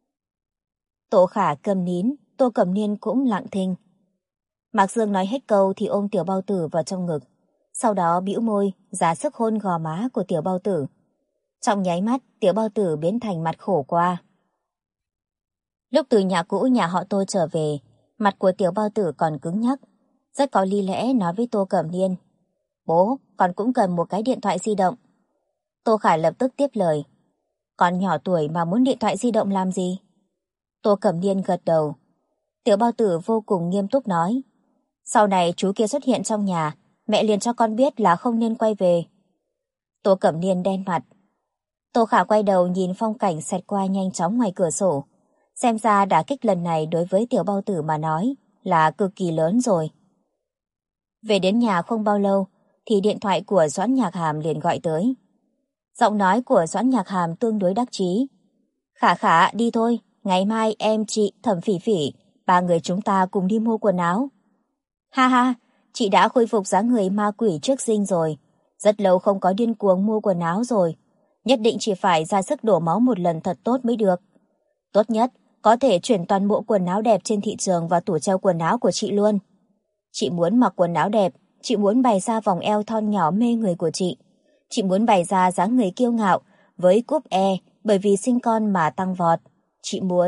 Tô Khả câm nín, Tô Cẩm Niên cũng lặng thinh. Mạc Dương nói hết câu thì ôm tiểu bao tử vào trong ngực, sau đó bĩu môi, ra sức hôn gò má của tiểu bao tử. Trong nháy mắt, tiểu bao tử biến thành mặt khổ qua. Lúc từ nhà cũ nhà họ Tô trở về, mặt của tiểu bao tử còn cứng nhắc, rất có lý lẽ nói với Tô Cẩm Niên. Bố, con cũng cần một cái điện thoại di động. Tô Khải lập tức tiếp lời. Con nhỏ tuổi mà muốn điện thoại di động làm gì? Tô Cẩm Niên gật đầu. Tiểu bao tử vô cùng nghiêm túc nói. Sau này chú kia xuất hiện trong nhà, mẹ liền cho con biết là không nên quay về. Tô Cẩm Niên đen mặt. Tô Khả quay đầu nhìn phong cảnh xẹt qua nhanh chóng ngoài cửa sổ. Xem ra đả kích lần này đối với tiểu bao tử mà nói là cực kỳ lớn rồi. Về đến nhà không bao lâu thì điện thoại của Doãn Nhạc Hàm liền gọi tới. Giọng nói của Doãn Nhạc Hàm tương đối đắc chí. Khả Khả, đi thôi, ngày mai em, chị, Thẩm Phỉ Phỉ, 3 người chúng ta cùng đi mua quần áo. Ha ha, chị đã khôi phục dáng người ma quỷ trước sinh rồi. Rất lâu không có điên cuồng mua quần áo rồi. Nhất định chỉ phải ra sức đổ máu một lần thật tốt mới được. Tốt nhất, có thể chuyển toàn bộ quần áo đẹp trên thị trường vào tủ treo quần áo của chị luôn. Chị muốn mặc quần áo đẹp, chị muốn bày ra vòng eo thon nhỏ mê người của chị. Chị muốn bày ra dáng người kiêu ngạo với cúp E bởi vì sinh con mà tăng vọt. Chị muốn...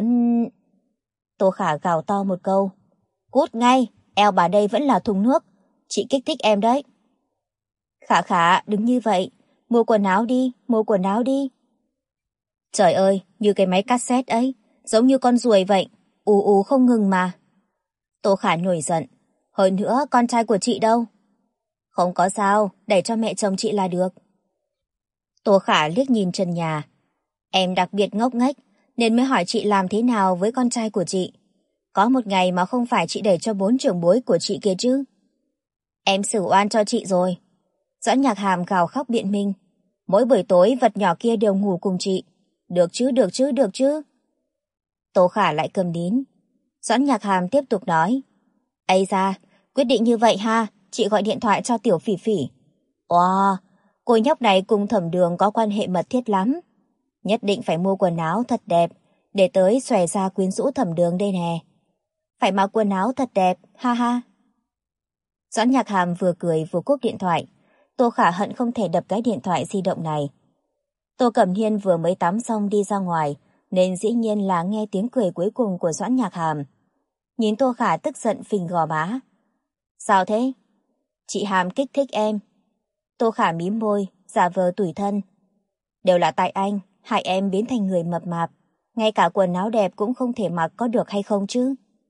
Tô Khả gào to một câu. Cút ngay, eo bà đây vẫn là thùng nước. Chị kích thích em đấy. Khả Khả, đừng như vậy. Mua quần áo đi, mua quần áo đi. Trời ơi, như cái máy cassette ấy, giống như con ruồi vậy, ù ù không ngừng mà. Tô Khả nổi giận. Hơn nữa, con trai của chị đâu? Không có sao, để cho mẹ chồng chị là được. Tô Khả liếc nhìn trần nhà. Em đặc biệt ngốc nghếch, nên mới hỏi chị làm thế nào với con trai của chị. Có một ngày mà không phải chị để cho 4 trưởng bối của chị kia chứ. Em xử oan cho chị rồi. Doãn Nhạc Hàm gào khóc biện minh. Mỗi buổi tối vật nhỏ kia đều ngủ cùng chị. Được chứ, được chứ, được chứ. Tô Khả lại cầm nín. Doãn Nhạc Hàm tiếp tục nói. Ây da, quyết định như vậy ha, chị gọi điện thoại cho Tiểu Phỉ Phỉ. Wow, cô nhóc này cùng Thẩm Đường có quan hệ mật thiết lắm. Nhất định phải mua quần áo thật đẹp để tới xòe ra quyến rũ Thẩm Đường đây nè. Phải mặc quần áo thật đẹp, ha ha. Doãn Nhạc Hàm vừa cười vừa cúp điện thoại. Tô Khả hận không thể đập cái điện thoại di động này. Tô Cẩm Hiên vừa mới tắm xong đi ra ngoài, nên dĩ nhiên là nghe tiếng cười cuối cùng của Doãn Nhạc Hàm. Nhìn Tô Khả tức giận phình gò má. Sao thế? Chị Hàm kích thích em. Tô Khả mím môi, giả vờ tủi thân. Đều là tại anh, hại em biến thành người mập mạp. Ngay cả quần áo đẹp cũng không thể mặc có được hay không chứ?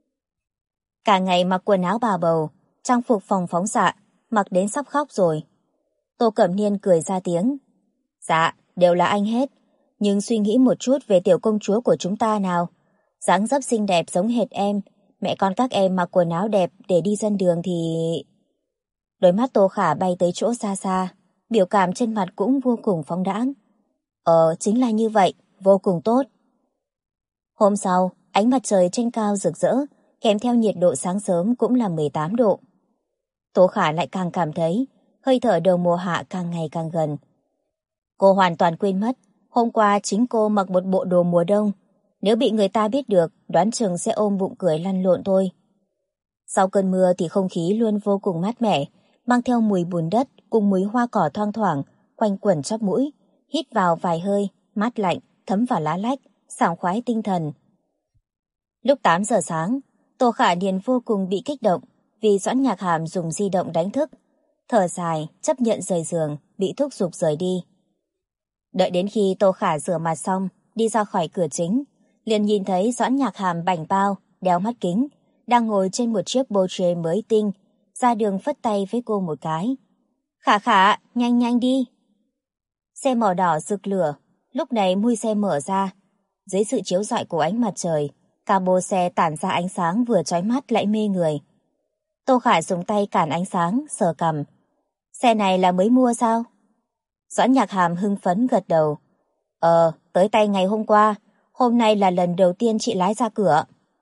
Cả ngày mặc quần áo bà bầu, trang phục phòng phóng xạ, mặc đến sắp khóc rồi. Tô Cẩm Niên cười ra tiếng. Dạ, đều là anh hết. Nhưng suy nghĩ một chút về tiểu công chúa của chúng ta nào. Dáng dấp xinh đẹp giống hệt em, mẹ con các em mặc quần áo đẹp để đi dân đường thì... Đôi mắt Tô Khả bay tới chỗ xa xa, biểu cảm trên mặt cũng vô cùng phóng đãng. Chính là như vậy, vô cùng tốt. Hôm sau, ánh mặt trời trên cao rực rỡ, kèm theo nhiệt độ sáng sớm cũng là 18 độ. Tô Khả lại càng cảm thấy hơi thở đầu mùa hạ càng ngày càng gần. Cô hoàn toàn quên mất, hôm qua chính cô mặc một bộ đồ mùa đông. Nếu bị người ta biết được, đoán chừng sẽ ôm bụng cười lăn lộn thôi. Sau cơn mưa thì không khí luôn vô cùng mát mẻ, mang theo mùi bùn đất cùng mùi hoa cỏ thoang thoảng, quanh quẩn chóp mũi, hít vào vài hơi, mát lạnh, thấm vào lá lách, sảng khoái tinh thần. Lúc 8 giờ sáng, Tô Khả Niên vô cùng bị kích động vì Doãn Nhạc Hàm dùng di động đánh thức. Thở dài, chấp nhận rời giường, bị thúc giục rời đi. Đợi đến khi Tô Khả rửa mặt xong, đi ra khỏi cửa chính, liền nhìn thấy Doãn Nhạc Hàm bảnh bao, đeo mắt kính, đang ngồi trên một chiếc Porsche mới tinh, ra đường phất tay với cô một cái. Khả Khả, nhanh nhanh đi. Xe màu đỏ rực lửa, lúc này mui xe mở ra. Dưới sự chiếu rọi của ánh mặt trời, cabo xe tản ra ánh sáng vừa chói mắt lại mê người. Tô Khả dùng tay cản ánh sáng, sờ cằm. Xe này là mới mua sao? Doãn Nhạc Hàm hưng phấn gật đầu. Tới tay ngày hôm qua, hôm nay là lần đầu tiên chị lái ra cửa.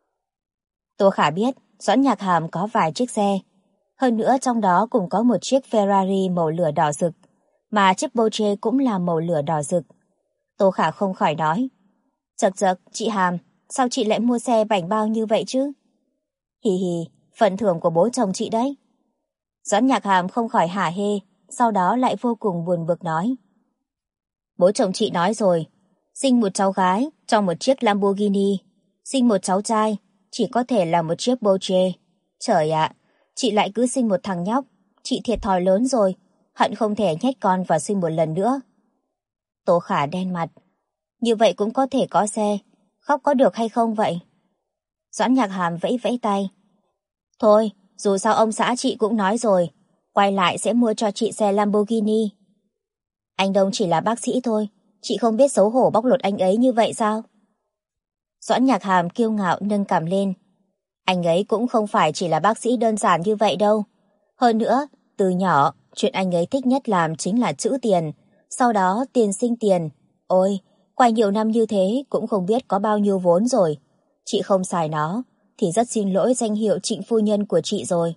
Tô Khả biết Doãn Nhạc Hàm có vài chiếc xe. Hơn nữa trong đó cũng có một chiếc Ferrari màu lửa đỏ rực, mà chiếc Porsche cũng là màu lửa đỏ rực. Tô Khả không khỏi nói. Chậc chậc, chị Hàm, sao chị lại mua xe bảnh bao như vậy chứ? Hì hì, phần thưởng của bố chồng chị đấy. Doãn Nhạc Hàm không khỏi hả hê, sau đó lại vô cùng buồn bực nói. Bố chồng chị nói rồi, sinh một cháu gái trong một chiếc Lamborghini, sinh một cháu trai chỉ có thể là một chiếc Porsche. Trời ạ, chị lại cứ sinh một thằng nhóc, chị thiệt thòi lớn rồi, hận không thể nhét con vào sinh một lần nữa. Tô Khả đen mặt. Như vậy cũng có thể có xe, khóc có được hay không vậy? Doãn Nhạc Hàm vẫy vẫy tay. Thôi, dù sao ông xã chị cũng nói rồi, quay lại sẽ mua cho chị xe Lamborghini. Anh Đông chỉ là bác sĩ thôi, chị không biết xấu hổ bóc lột anh ấy như vậy sao? Doãn Nhạc Hàm kiêu ngạo nâng cằm lên. Anh ấy cũng không phải chỉ là bác sĩ đơn giản như vậy đâu. Hơn nữa, từ nhỏ, chuyện anh ấy thích nhất làm chính là trữ tiền, sau đó tiền sinh tiền. Ôi, qua nhiều năm như thế cũng không biết có bao nhiêu vốn rồi. Chị không xài nó, thì rất xin lỗi danh hiệu trịnh phu nhân của chị rồi.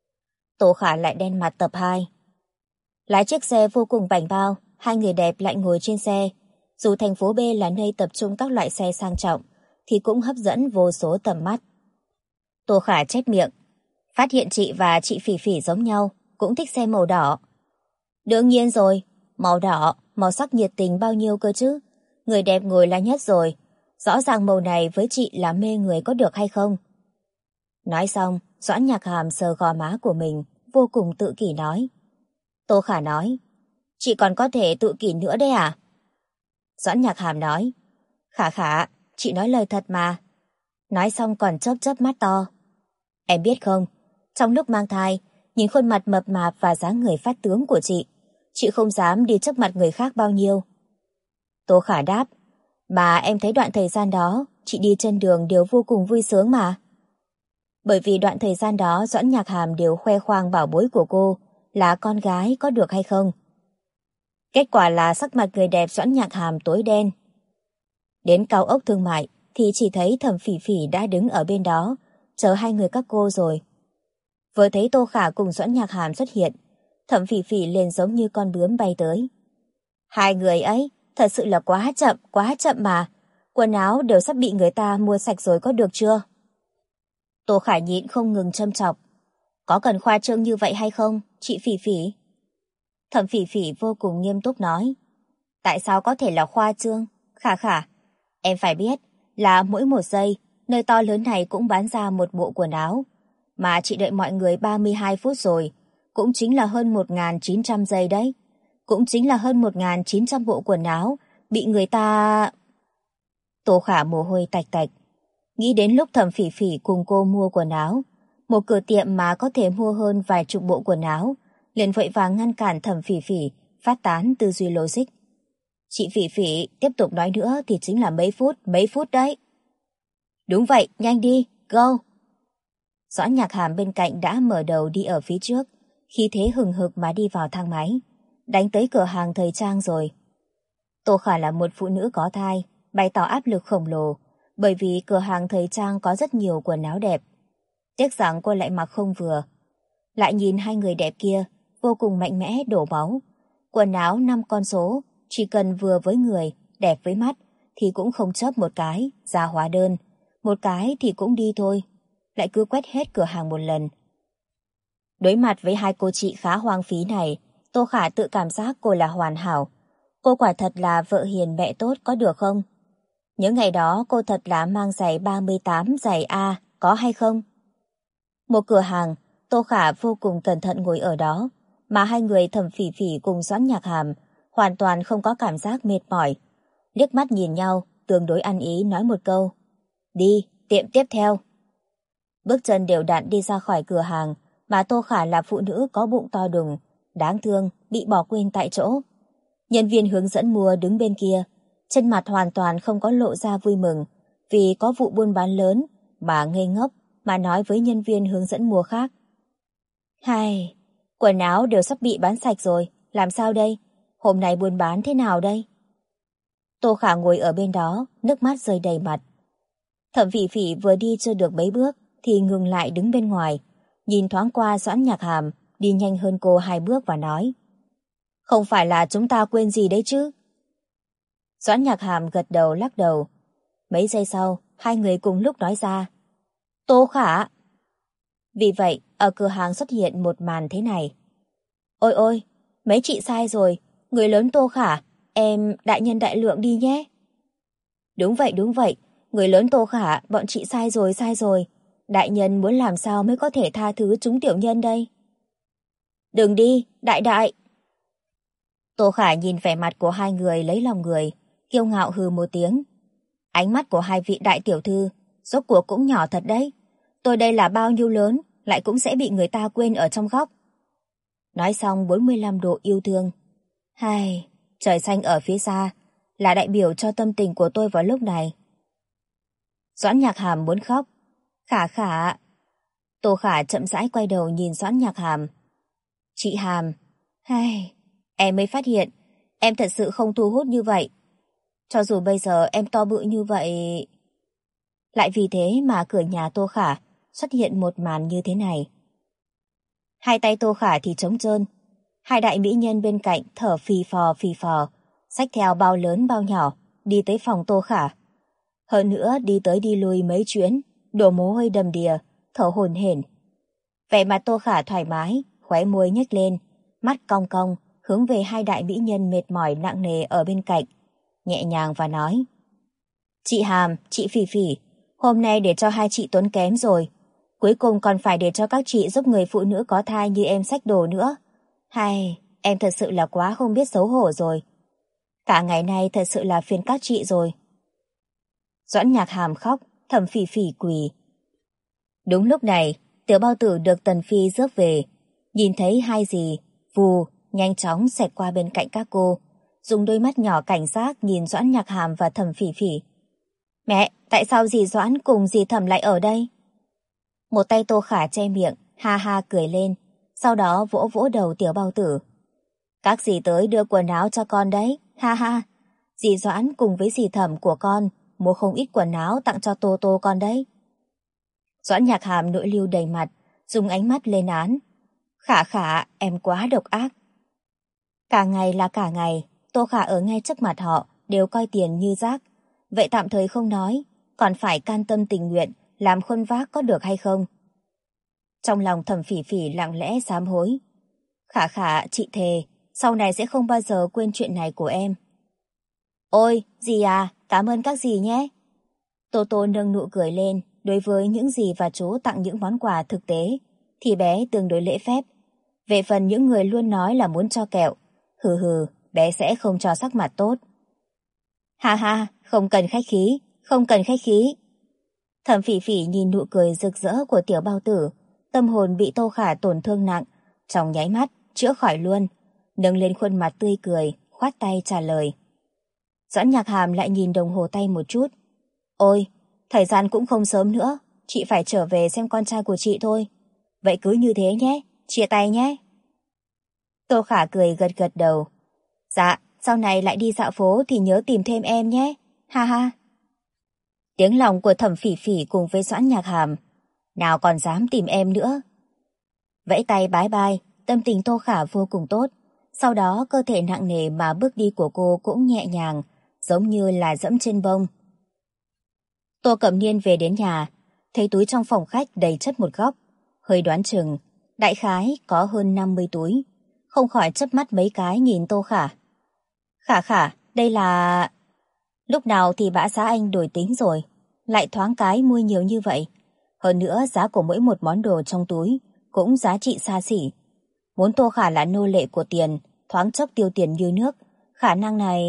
Tô Khả lại đen mặt tập 2. Lái chiếc xe vô cùng bảnh bao, hai người đẹp lại ngồi trên xe. Dù thành phố B là nơi tập trung các loại xe sang trọng, thì cũng hấp dẫn vô số tầm mắt. Tô Khả chép miệng, phát hiện chị và chị Phỉ Phỉ giống nhau, cũng thích xe màu đỏ. Đương nhiên rồi, màu đỏ, màu sắc nhiệt tình bao nhiêu cơ chứ. Người đẹp ngồi là nhất rồi, rõ ràng màu này với chị là mê người có được hay không? Nói xong, Doãn Nhạc Hàm sờ gò má của mình, vô cùng tự kỷ nói. Tô Khả nói, chị còn có thể tự kỷ nữa đấy à? Doãn Nhạc Hàm nói, Khả Khả, chị nói lời thật mà. Nói xong còn chớp chớp mắt to. Em biết không, trong lúc mang thai, nhìn khuôn mặt mập mạp và dáng người phát tướng của chị không dám đi trước mặt người khác bao nhiêu. Tô Khả đáp, mà em thấy đoạn thời gian đó, chị đi trên đường đều vô cùng vui sướng mà. Bởi vì đoạn thời gian đó Doãn Nhạc Hàm đều khoe khoang bảo bối của cô là con gái có được hay không. Kết quả là sắc mặt người đẹp Doãn Nhạc Hàm tối đen. Đến cao ốc thương mại thì chỉ thấy Thẩm Phỉ Phỉ đã đứng ở bên đó, chờ hai người các cô rồi. Vừa thấy Tô Khả cùng Doãn Nhạc Hàm xuất hiện, Thẩm Phỉ Phỉ liền giống như con bướm bay tới. Hai người ấy, thật sự là quá chậm mà. Quần áo đều sắp bị người ta mua sạch rồi có được chưa? Tô Khả nhịn không ngừng châm chọc. Có cần khoa trương như vậy hay không, chị Phỉ Phỉ? Thẩm Phỉ Phỉ vô cùng nghiêm túc nói. Tại sao có thể là khoa trương? Khả Khả, em phải biết là mỗi một giây, nơi to lớn này cũng bán ra một bộ quần áo. Mà chị đợi mọi người 32 phút rồi, cũng chính là hơn 1.900 giây đấy. Cũng chính là hơn 1.900 bộ quần áo bị người ta... Tô Khả mồ hôi tạch tạch. Nghĩ đến lúc Thẩm Phỉ Phỉ cùng cô mua quần áo, một cửa tiệm mà có thể mua hơn vài chục bộ quần áo, liền vội vàng ngăn cản Thẩm Phỉ Phỉ phát tán tư duy logic. Chị Phỉ Phỉ tiếp tục nói nữa thì chính là mấy phút đấy. Đúng vậy, nhanh đi, go. Doãn Nhạc Hàm bên cạnh đã mở đầu đi ở phía trước, khí thế hừng hực mà đi vào thang máy, đánh tới cửa hàng thời trang rồi. Tô Khả là một phụ nữ có thai, bày tỏ áp lực khổng lồ, bởi vì cửa hàng thời trang có rất nhiều quần áo đẹp. Tiếc rằng cô lại mặc không vừa. Lại nhìn hai người đẹp kia, vô cùng mạnh mẽ đổ máu. Quần áo 5 con số, chỉ cần vừa với người, đẹp với mắt, thì cũng không chấp một cái, ra hóa đơn. Một cái thì cũng đi thôi. Lại cứ quét hết cửa hàng một lần. Đối mặt với hai cô chị khá hoang phí này, Tô Khả tự cảm giác cô là hoàn hảo. Cô quả thật là vợ hiền mẹ tốt có được không? Những ngày đó cô thật là mang giày 38 giày A, có hay không? Một cửa hàng, Tô Khả vô cùng cẩn thận ngồi ở đó, mà hai người Thẩm Phỉ Phỉ cùng Doãn Nhạc Hàm hoàn toàn không có cảm giác mệt mỏi. Liếc mắt nhìn nhau, tương đối ăn ý nói một câu. Đi, tiệm tiếp theo. Bước chân đều đặn đi ra khỏi cửa hàng, mà Tô Khả là phụ nữ có bụng to đùng, đáng thương, bị bỏ quên tại chỗ. Nhân viên hướng dẫn mua đứng bên kia, trên mặt hoàn toàn không có lộ ra vui mừng, vì có vụ buôn bán lớn, bà ngây ngốc mà nói với nhân viên hướng dẫn mua khác. Hai, quần áo đều sắp bị bán sạch rồi, làm sao đây? Hôm nay buôn bán thế nào đây? Tô Khả ngồi ở bên đó, nước mắt rơi đầy mặt. Thẩm Phỉ Phỉ vừa đi chưa được mấy bước, thì ngừng lại đứng bên ngoài, nhìn thoáng qua Doãn Nhạc Hàm, đi nhanh hơn cô 2 bước và nói. Không phải là chúng ta quên gì đấy chứ? Doãn Nhạc Hàm gật đầu lắc đầu. Mấy giây sau, hai người cùng lúc nói ra. Tô Khả! Vì vậy, ở cửa hàng xuất hiện một màn thế này. Ôi ôi, mấy chị sai rồi, người lớn Tô Khả, em đại nhân đại lượng đi nhé. Đúng vậy, người lớn Tô Khả, bọn chị sai rồi. Đại nhân muốn làm sao mới có thể tha thứ chúng tiểu nhân đây? Đừng đi, đại. Tô Khả nhìn vẻ mặt của hai người lấy lòng người, kiêu ngạo hừ một tiếng. Ánh mắt của hai vị đại tiểu thư, rốt cuộc cũng nhỏ thật đấy. Tôi đây là bao nhiêu lớn, lại cũng sẽ bị người ta quên ở trong góc. Nói xong 45 độ yêu thương. Hai, trời xanh ở phía xa, là đại biểu cho tâm tình của tôi vào lúc này. Doãn Nhạc Hàm muốn khóc. Khả. Tô Khả chậm rãi quay đầu nhìn Doãn Nhạc Hàm. Chị Hàm, hai, em mới phát hiện, em thật sự không thu hút như vậy. Cho dù bây giờ em to bự như vậy... Lại vì thế mà cửa nhà Tô Khả xuất hiện một màn như thế này. Hai tay Tô Khả thì trống trơn. Hai đại mỹ nhân bên cạnh thở phì phò, xách theo bao lớn bao nhỏ, đi tới phòng Tô Khả. Hơn nữa đi tới đi lui mấy chuyến, đổ mồ hôi đầm đìa, thở hổn hển. Vẻ mặt Tô Khả thoải mái, khóe môi nhếch lên, mắt cong cong, hướng về hai đại mỹ nhân mệt mỏi nặng nề ở bên cạnh, nhẹ nhàng và nói. Chị Hàm, chị Phỉ Phỉ, hôm nay để cho hai chị tốn kém rồi. Cuối cùng còn phải để cho các chị giúp người phụ nữ có thai như em xách đồ nữa. Hay, em thật sự là quá không biết xấu hổ rồi. Cả ngày nay thật sự là phiền các chị rồi. Doãn Nhạc Hàm khóc, Thẩm Phỉ Phỉ quỳ. Đúng lúc này, Tiểu Bao Tử được Tần Phi rước về. Nhìn thấy hai dì, vù, nhanh chóng xẹt qua bên cạnh các cô, dùng đôi mắt nhỏ cảnh giác nhìn Doãn Nhạc Hàm và Thẩm Phỉ Phỉ. Mẹ, tại sao dì Doãn cùng dì Thẩm lại ở đây? Một tay Tô Khả che miệng, ha ha cười lên, sau đó vỗ vỗ đầu Tiểu Bao Tử. Các dì tới đưa quần áo cho con đấy, ha ha. Dì Doãn cùng với dì Thẩm của con mua không ít quần áo tặng cho Tô Tô con đấy. Doãn Nhạc Hàm nội lưu đầy mặt, dùng ánh mắt lên án. Khả Khả, em quá độc ác. Cả ngày là cả ngày, Tô Khả ở ngay trước mặt họ, đều coi tiền như rác. Vậy tạm thời không nói, còn phải can tâm tình nguyện, làm khuôn vác có được hay không? Trong lòng Thẩm Phỉ Phỉ lặng lẽ sám hối. Khả Khả, chị thề, sau này sẽ không bao giờ quên chuyện này của em. Ôi, dì à, cảm ơn các dì nhé. Tô Tô nâng nụ cười lên, đối với những dì và chú tặng những món quà thực tế, thì bé tương đối lễ phép. Về phần những người luôn nói là muốn cho kẹo, hừ hừ, bé sẽ không cho sắc mặt tốt. Ha ha, không cần khách khí, không cần khách khí. Thẩm Phỉ Phỉ nhìn nụ cười rực rỡ của tiểu bao tử, tâm hồn bị Tô Khả tổn thương nặng, trong nháy mắt, chữa khỏi luôn, nâng lên khuôn mặt tươi cười, khoát tay trả lời. Doãn Nhạc Hàm lại nhìn đồng hồ tay một chút. Ôi, thời gian cũng không sớm nữa, chị phải trở về xem con trai của chị thôi. Vậy cứ như thế nhé, chia tay nhé. Tô Khả cười gật gật đầu. Dạ, sau này lại đi dạo phố thì nhớ tìm thêm em nhé, ha ha. Tiếng lòng của Thẩm Phỉ Phỉ cùng với Doãn Nhạc Hàm. Nào còn dám tìm em nữa. Vẫy tay bái bai, tâm tình Tô Khả vô cùng tốt. Sau đó cơ thể nặng nề mà bước đi của cô cũng nhẹ nhàng, giống như là dẫm trên bông. Tô Cẩm Niên về đến nhà, thấy túi trong phòng khách đầy chất một góc, hơi đoán chừng, đại khái có hơn 50 túi, không khỏi chớp mắt mấy cái nhìn Tô Khả. Khả Khả, đây là... Lúc nào thì bã giá anh đổi tính rồi, lại thoáng cái mua nhiều như vậy. Hơn nữa giá của mỗi một món đồ trong túi cũng giá trị xa xỉ. Muốn Tô Khả là nô lệ của tiền, thoáng chốc tiêu tiền như nước, khả năng này...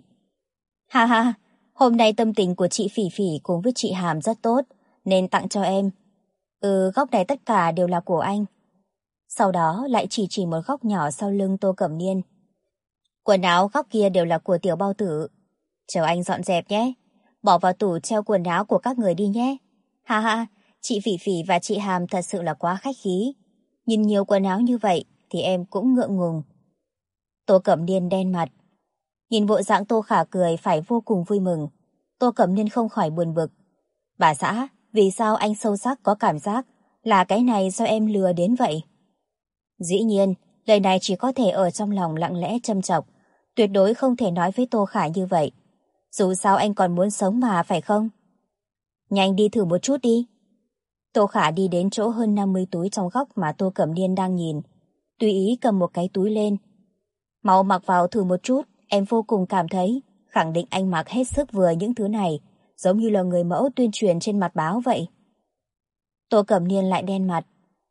Ha ha, hôm nay tâm tình của chị Phỉ Phỉ cùng với chị Hàm rất tốt, nên tặng cho em. Góc này tất cả đều là của anh. Sau đó lại chỉ một góc nhỏ sau lưng Tô Cẩm Niên. Quần áo góc kia đều là của tiểu bao tử. Chờ anh dọn dẹp nhé. Bỏ vào tủ treo quần áo của các người đi nhé. Ha ha, chị Phỉ Phỉ và chị Hàm thật sự là quá khách khí. Nhìn nhiều quần áo như vậy thì em cũng ngượng ngùng. Tô Cẩm Niên đen mặt. Nhìn bộ dạng Tô Khả cười phải vô cùng vui mừng. Tô Cẩm Niên không khỏi buồn bực. Bà xã, vì sao anh sâu sắc có cảm giác là cái này do em lừa đến vậy? Dĩ nhiên, lời này chỉ có thể ở trong lòng lặng lẽ châm chọc, tuyệt đối không thể nói với Tô Khả như vậy. Dù sao anh còn muốn sống mà, phải không? Nhanh đi thử một chút đi. Tô Khả đi đến chỗ hơn 50 túi trong góc mà Tô Cẩm Niên đang nhìn, tùy ý cầm một cái túi lên. Mau mặc vào thử một chút, em vô cùng cảm thấy, khẳng định anh mặc hết sức vừa những thứ này, giống như là người mẫu tuyên truyền trên mặt báo vậy. Tô Cẩm Niên lại đen mặt.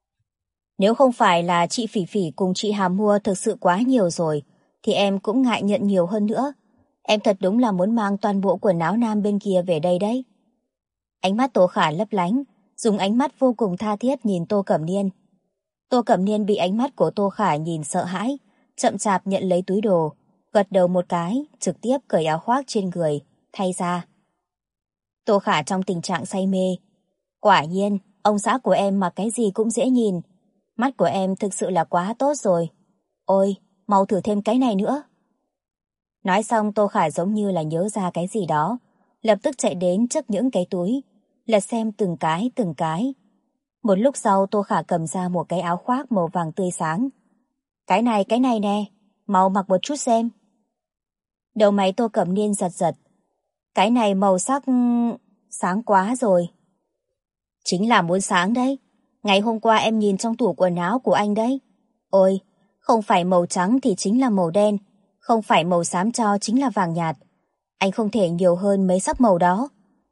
Nếu không phải là chị Phỉ Phỉ cùng chị Hàm mua thực sự quá nhiều rồi, thì em cũng ngại nhận nhiều hơn nữa. Em thật đúng là muốn mang toàn bộ quần áo nam bên kia về đây đấy. Ánh mắt Tô Khả lấp lánh, dùng ánh mắt vô cùng tha thiết nhìn Tô Cẩm Niên. Tô Cẩm Niên bị ánh mắt của Tô Khả nhìn sợ hãi, chậm chạp nhận lấy túi đồ, gật đầu một cái, trực tiếp cởi áo khoác trên người, thay ra. Tô Khả trong tình trạng say mê. Quả nhiên, ông xã của em mặc cái gì cũng dễ nhìn. Mắt của em thực sự là quá tốt rồi. Ôi, mau thử thêm cái này nữa. Nói xong Tô Khả giống như là nhớ ra cái gì đó, lập tức chạy đến trước những cái túi, lật xem từng cái. Một lúc sau Tô Khả cầm ra một cái áo khoác màu vàng tươi sáng. Cái này nè, mau mặc một chút xem. Đầu máy Tô Cẩm Niên giật giật. Cái này màu sắc... sáng quá rồi. Chính là muốn sáng đấy. Ngày hôm qua em nhìn trong tủ quần áo của anh đấy. Ôi, không phải màu trắng thì chính là màu đen, không phải màu xám cho chính là vàng nhạt. Anh không thể nhiều hơn mấy sắc màu đó.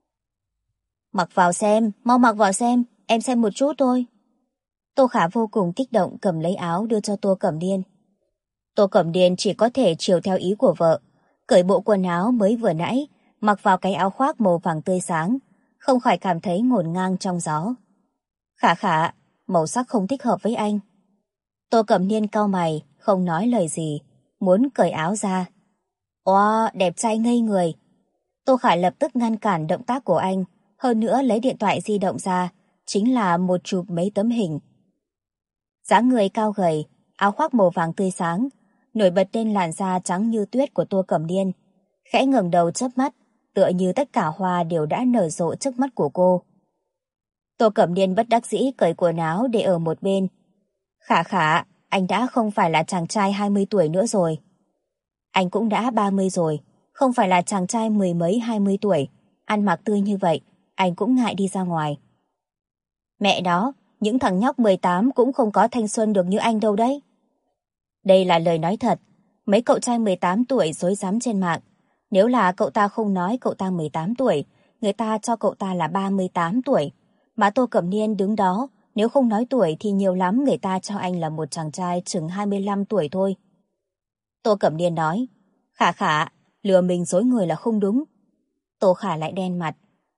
Mặc vào xem, mau mặc vào xem, em xem một chút thôi. Tô Khả vô cùng kích động cầm lấy áo đưa cho Tô Cẩm Niên. Tô Cẩm Niên chỉ có thể chiều theo ý của vợ, cởi bộ quần áo mới vừa nãy, mặc vào cái áo khoác màu vàng tươi sáng, không khỏi cảm thấy ngổn ngang trong gió. Khả Khả, màu sắc không thích hợp với anh. Tô Cẩm Niên cau mày, không nói lời gì, muốn cởi áo ra. Wow, đẹp trai ngây người. Tô Khả lập tức ngăn cản động tác của anh, hơn nữa lấy điện thoại di động ra, chính là một chụp mấy tấm hình. Dáng người cao gầy, áo khoác màu vàng tươi sáng, nổi bật lên làn da trắng như tuyết của Tô Cẩm Niên, khẽ ngẩng đầu chớp mắt, tựa như tất cả hoa đều đã nở rộ trước mắt của cô. Tô Cẩm Niên bất đắc dĩ cởi quần áo để ở một bên. Khả khả, anh đã không phải là chàng trai 20 tuổi nữa rồi. Anh cũng đã 30 rồi, không phải là chàng trai mười mấy 20 tuổi. Ăn mặc tươi như vậy, anh cũng ngại đi ra ngoài. Mẹ đó, những thằng nhóc 18 cũng không có thanh xuân được như anh đâu đấy. Đây là lời nói thật. Mấy cậu trai 18 tuổi dối dám trên mạng. Nếu là cậu ta không nói cậu ta 18 tuổi, người ta cho cậu ta là 38 tuổi. Mà Tô Cẩm Niên đứng đó, nếu không nói tuổi thì nhiều lắm người ta cho anh là một chàng trai chừng 25 tuổi thôi. Tô Cẩm Niên nói, Khả khả, lừa mình dối người là không đúng. Tô Khả lại đen mặt.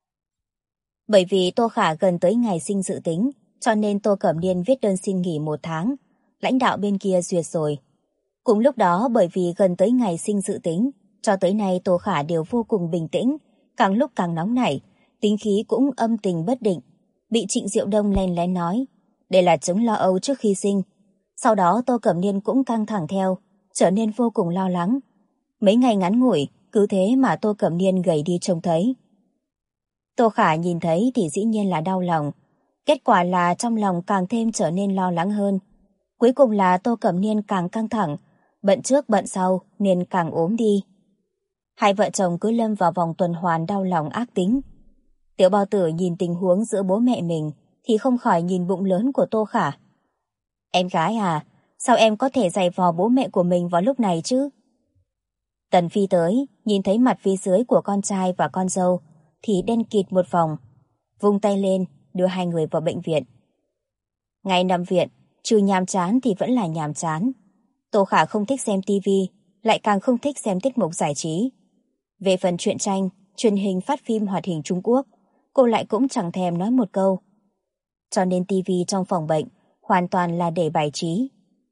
Bởi vì Tô Khả gần tới ngày sinh dự tính, cho nên Tô Cẩm Niên viết đơn xin nghỉ 1 tháng. Lãnh đạo bên kia duyệt rồi. Cùng lúc đó bởi vì gần tới ngày sinh dự tính, cho tới nay Tô Khả đều vô cùng bình tĩnh, càng lúc càng nóng nảy, tính khí cũng âm tình bất định. Bị Trịnh Diệu Đông len lén nói, đây là chứng lo âu trước khi sinh. Sau đó Tô Cẩm Niên cũng căng thẳng theo, trở nên vô cùng lo lắng. Mấy ngày ngắn ngủi, cứ thế mà Tô Cẩm Niên gầy đi trông thấy. Tô Khả nhìn thấy thì dĩ nhiên là đau lòng. Kết quả là trong lòng càng thêm trở nên lo lắng hơn. Cuối cùng là Tô Cẩm Niên càng căng thẳng, bận trước bận sau nên càng ốm đi. Hai vợ chồng cứ lâm vào vòng tuần hoàn đau lòng ác tính. Tiểu Bao Tử nhìn tình huống giữa bố mẹ mình thì không khỏi nhìn bụng lớn của Tô Khả. Em gái à, sao em có thể giày vò bố mẹ của mình vào lúc này chứ? Tần Phi tới, nhìn thấy mặt phía dưới của con trai và con dâu thì đen kịt một vòng, vung tay lên đưa hai người vào bệnh viện. Ngày nằm viện, trừ nhàm chán thì vẫn là nhàm chán. Tô Khả không thích xem tivi, lại càng không thích xem tiết mục giải trí. Về phần truyện tranh, truyền hình phát phim hoạt hình Trung Quốc, cô lại cũng chẳng thèm nói một câu. Cho nên tivi trong phòng bệnh hoàn toàn là để bài trí.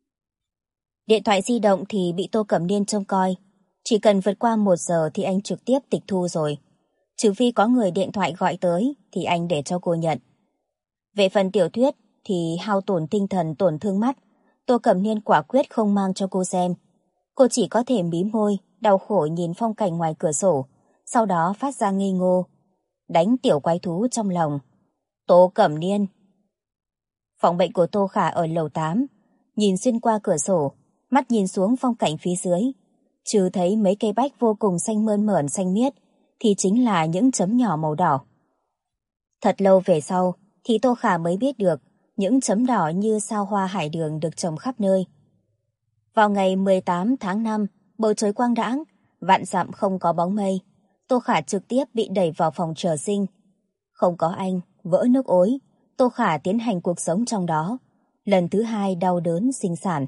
Điện thoại di động thì bị Tô Cẩm Niên trông coi. Chỉ cần vượt qua 1 giờ thì anh trực tiếp tịch thu rồi. Trừ phi có người điện thoại gọi tới thì anh để cho cô nhận. Về phần tiểu thuyết thì hao tổn tinh thần tổn thương mắt, Tô Cẩm Niên quả quyết không mang cho cô xem. Cô chỉ có thể mím môi, đau khổ nhìn phong cảnh ngoài cửa sổ, sau đó phát ra nghi ngô, đánh tiểu quái thú trong lòng. Tô Cẩm Niên. Phòng bệnh của Tô Khả ở lầu 8, nhìn xuyên qua cửa sổ, mắt nhìn xuống phong cảnh phía dưới, trừ thấy mấy cây bách vô cùng xanh mơn mởn xanh miết, thì chính là những chấm nhỏ màu đỏ. Thật lâu về sau, thì Tô Khả mới biết được những chấm đỏ như sao hoa hải đường được trồng khắp nơi. Vào ngày 18 tháng 5, bầu trời quang đãng, vạn dặm không có bóng mây, Tô Khả trực tiếp bị đẩy vào phòng chờ sinh. Không có anh, vỡ nước ối, Tô Khả tiến hành cuộc sống trong đó. Lần thứ 2 đau đớn sinh sản.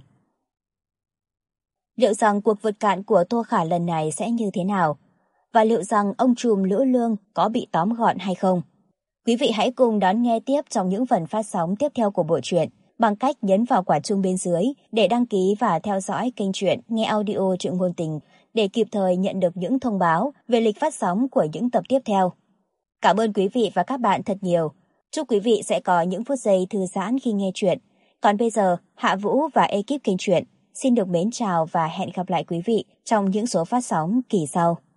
Liệu rằng cuộc vượt cạn của Tô Khả lần này sẽ như thế nào? Và liệu rằng ông trùm Lữ Lương có bị tóm gọn hay không? Quý vị hãy cùng đón nghe tiếp trong những phần phát sóng tiếp theo của bộ truyện bằng cách nhấn vào quả chuông bên dưới để đăng ký và theo dõi kênh truyện Nghe Audio Truyện Ngôn Tình để kịp thời nhận được những thông báo về lịch phát sóng của những tập tiếp theo. Cảm ơn quý vị và các bạn thật nhiều. Chúc quý vị sẽ có những phút giây thư giãn khi nghe truyện. Còn bây giờ, Hạ Vũ và ekip kênh truyện xin được mến chào và hẹn gặp lại quý vị trong những số phát sóng kỳ sau.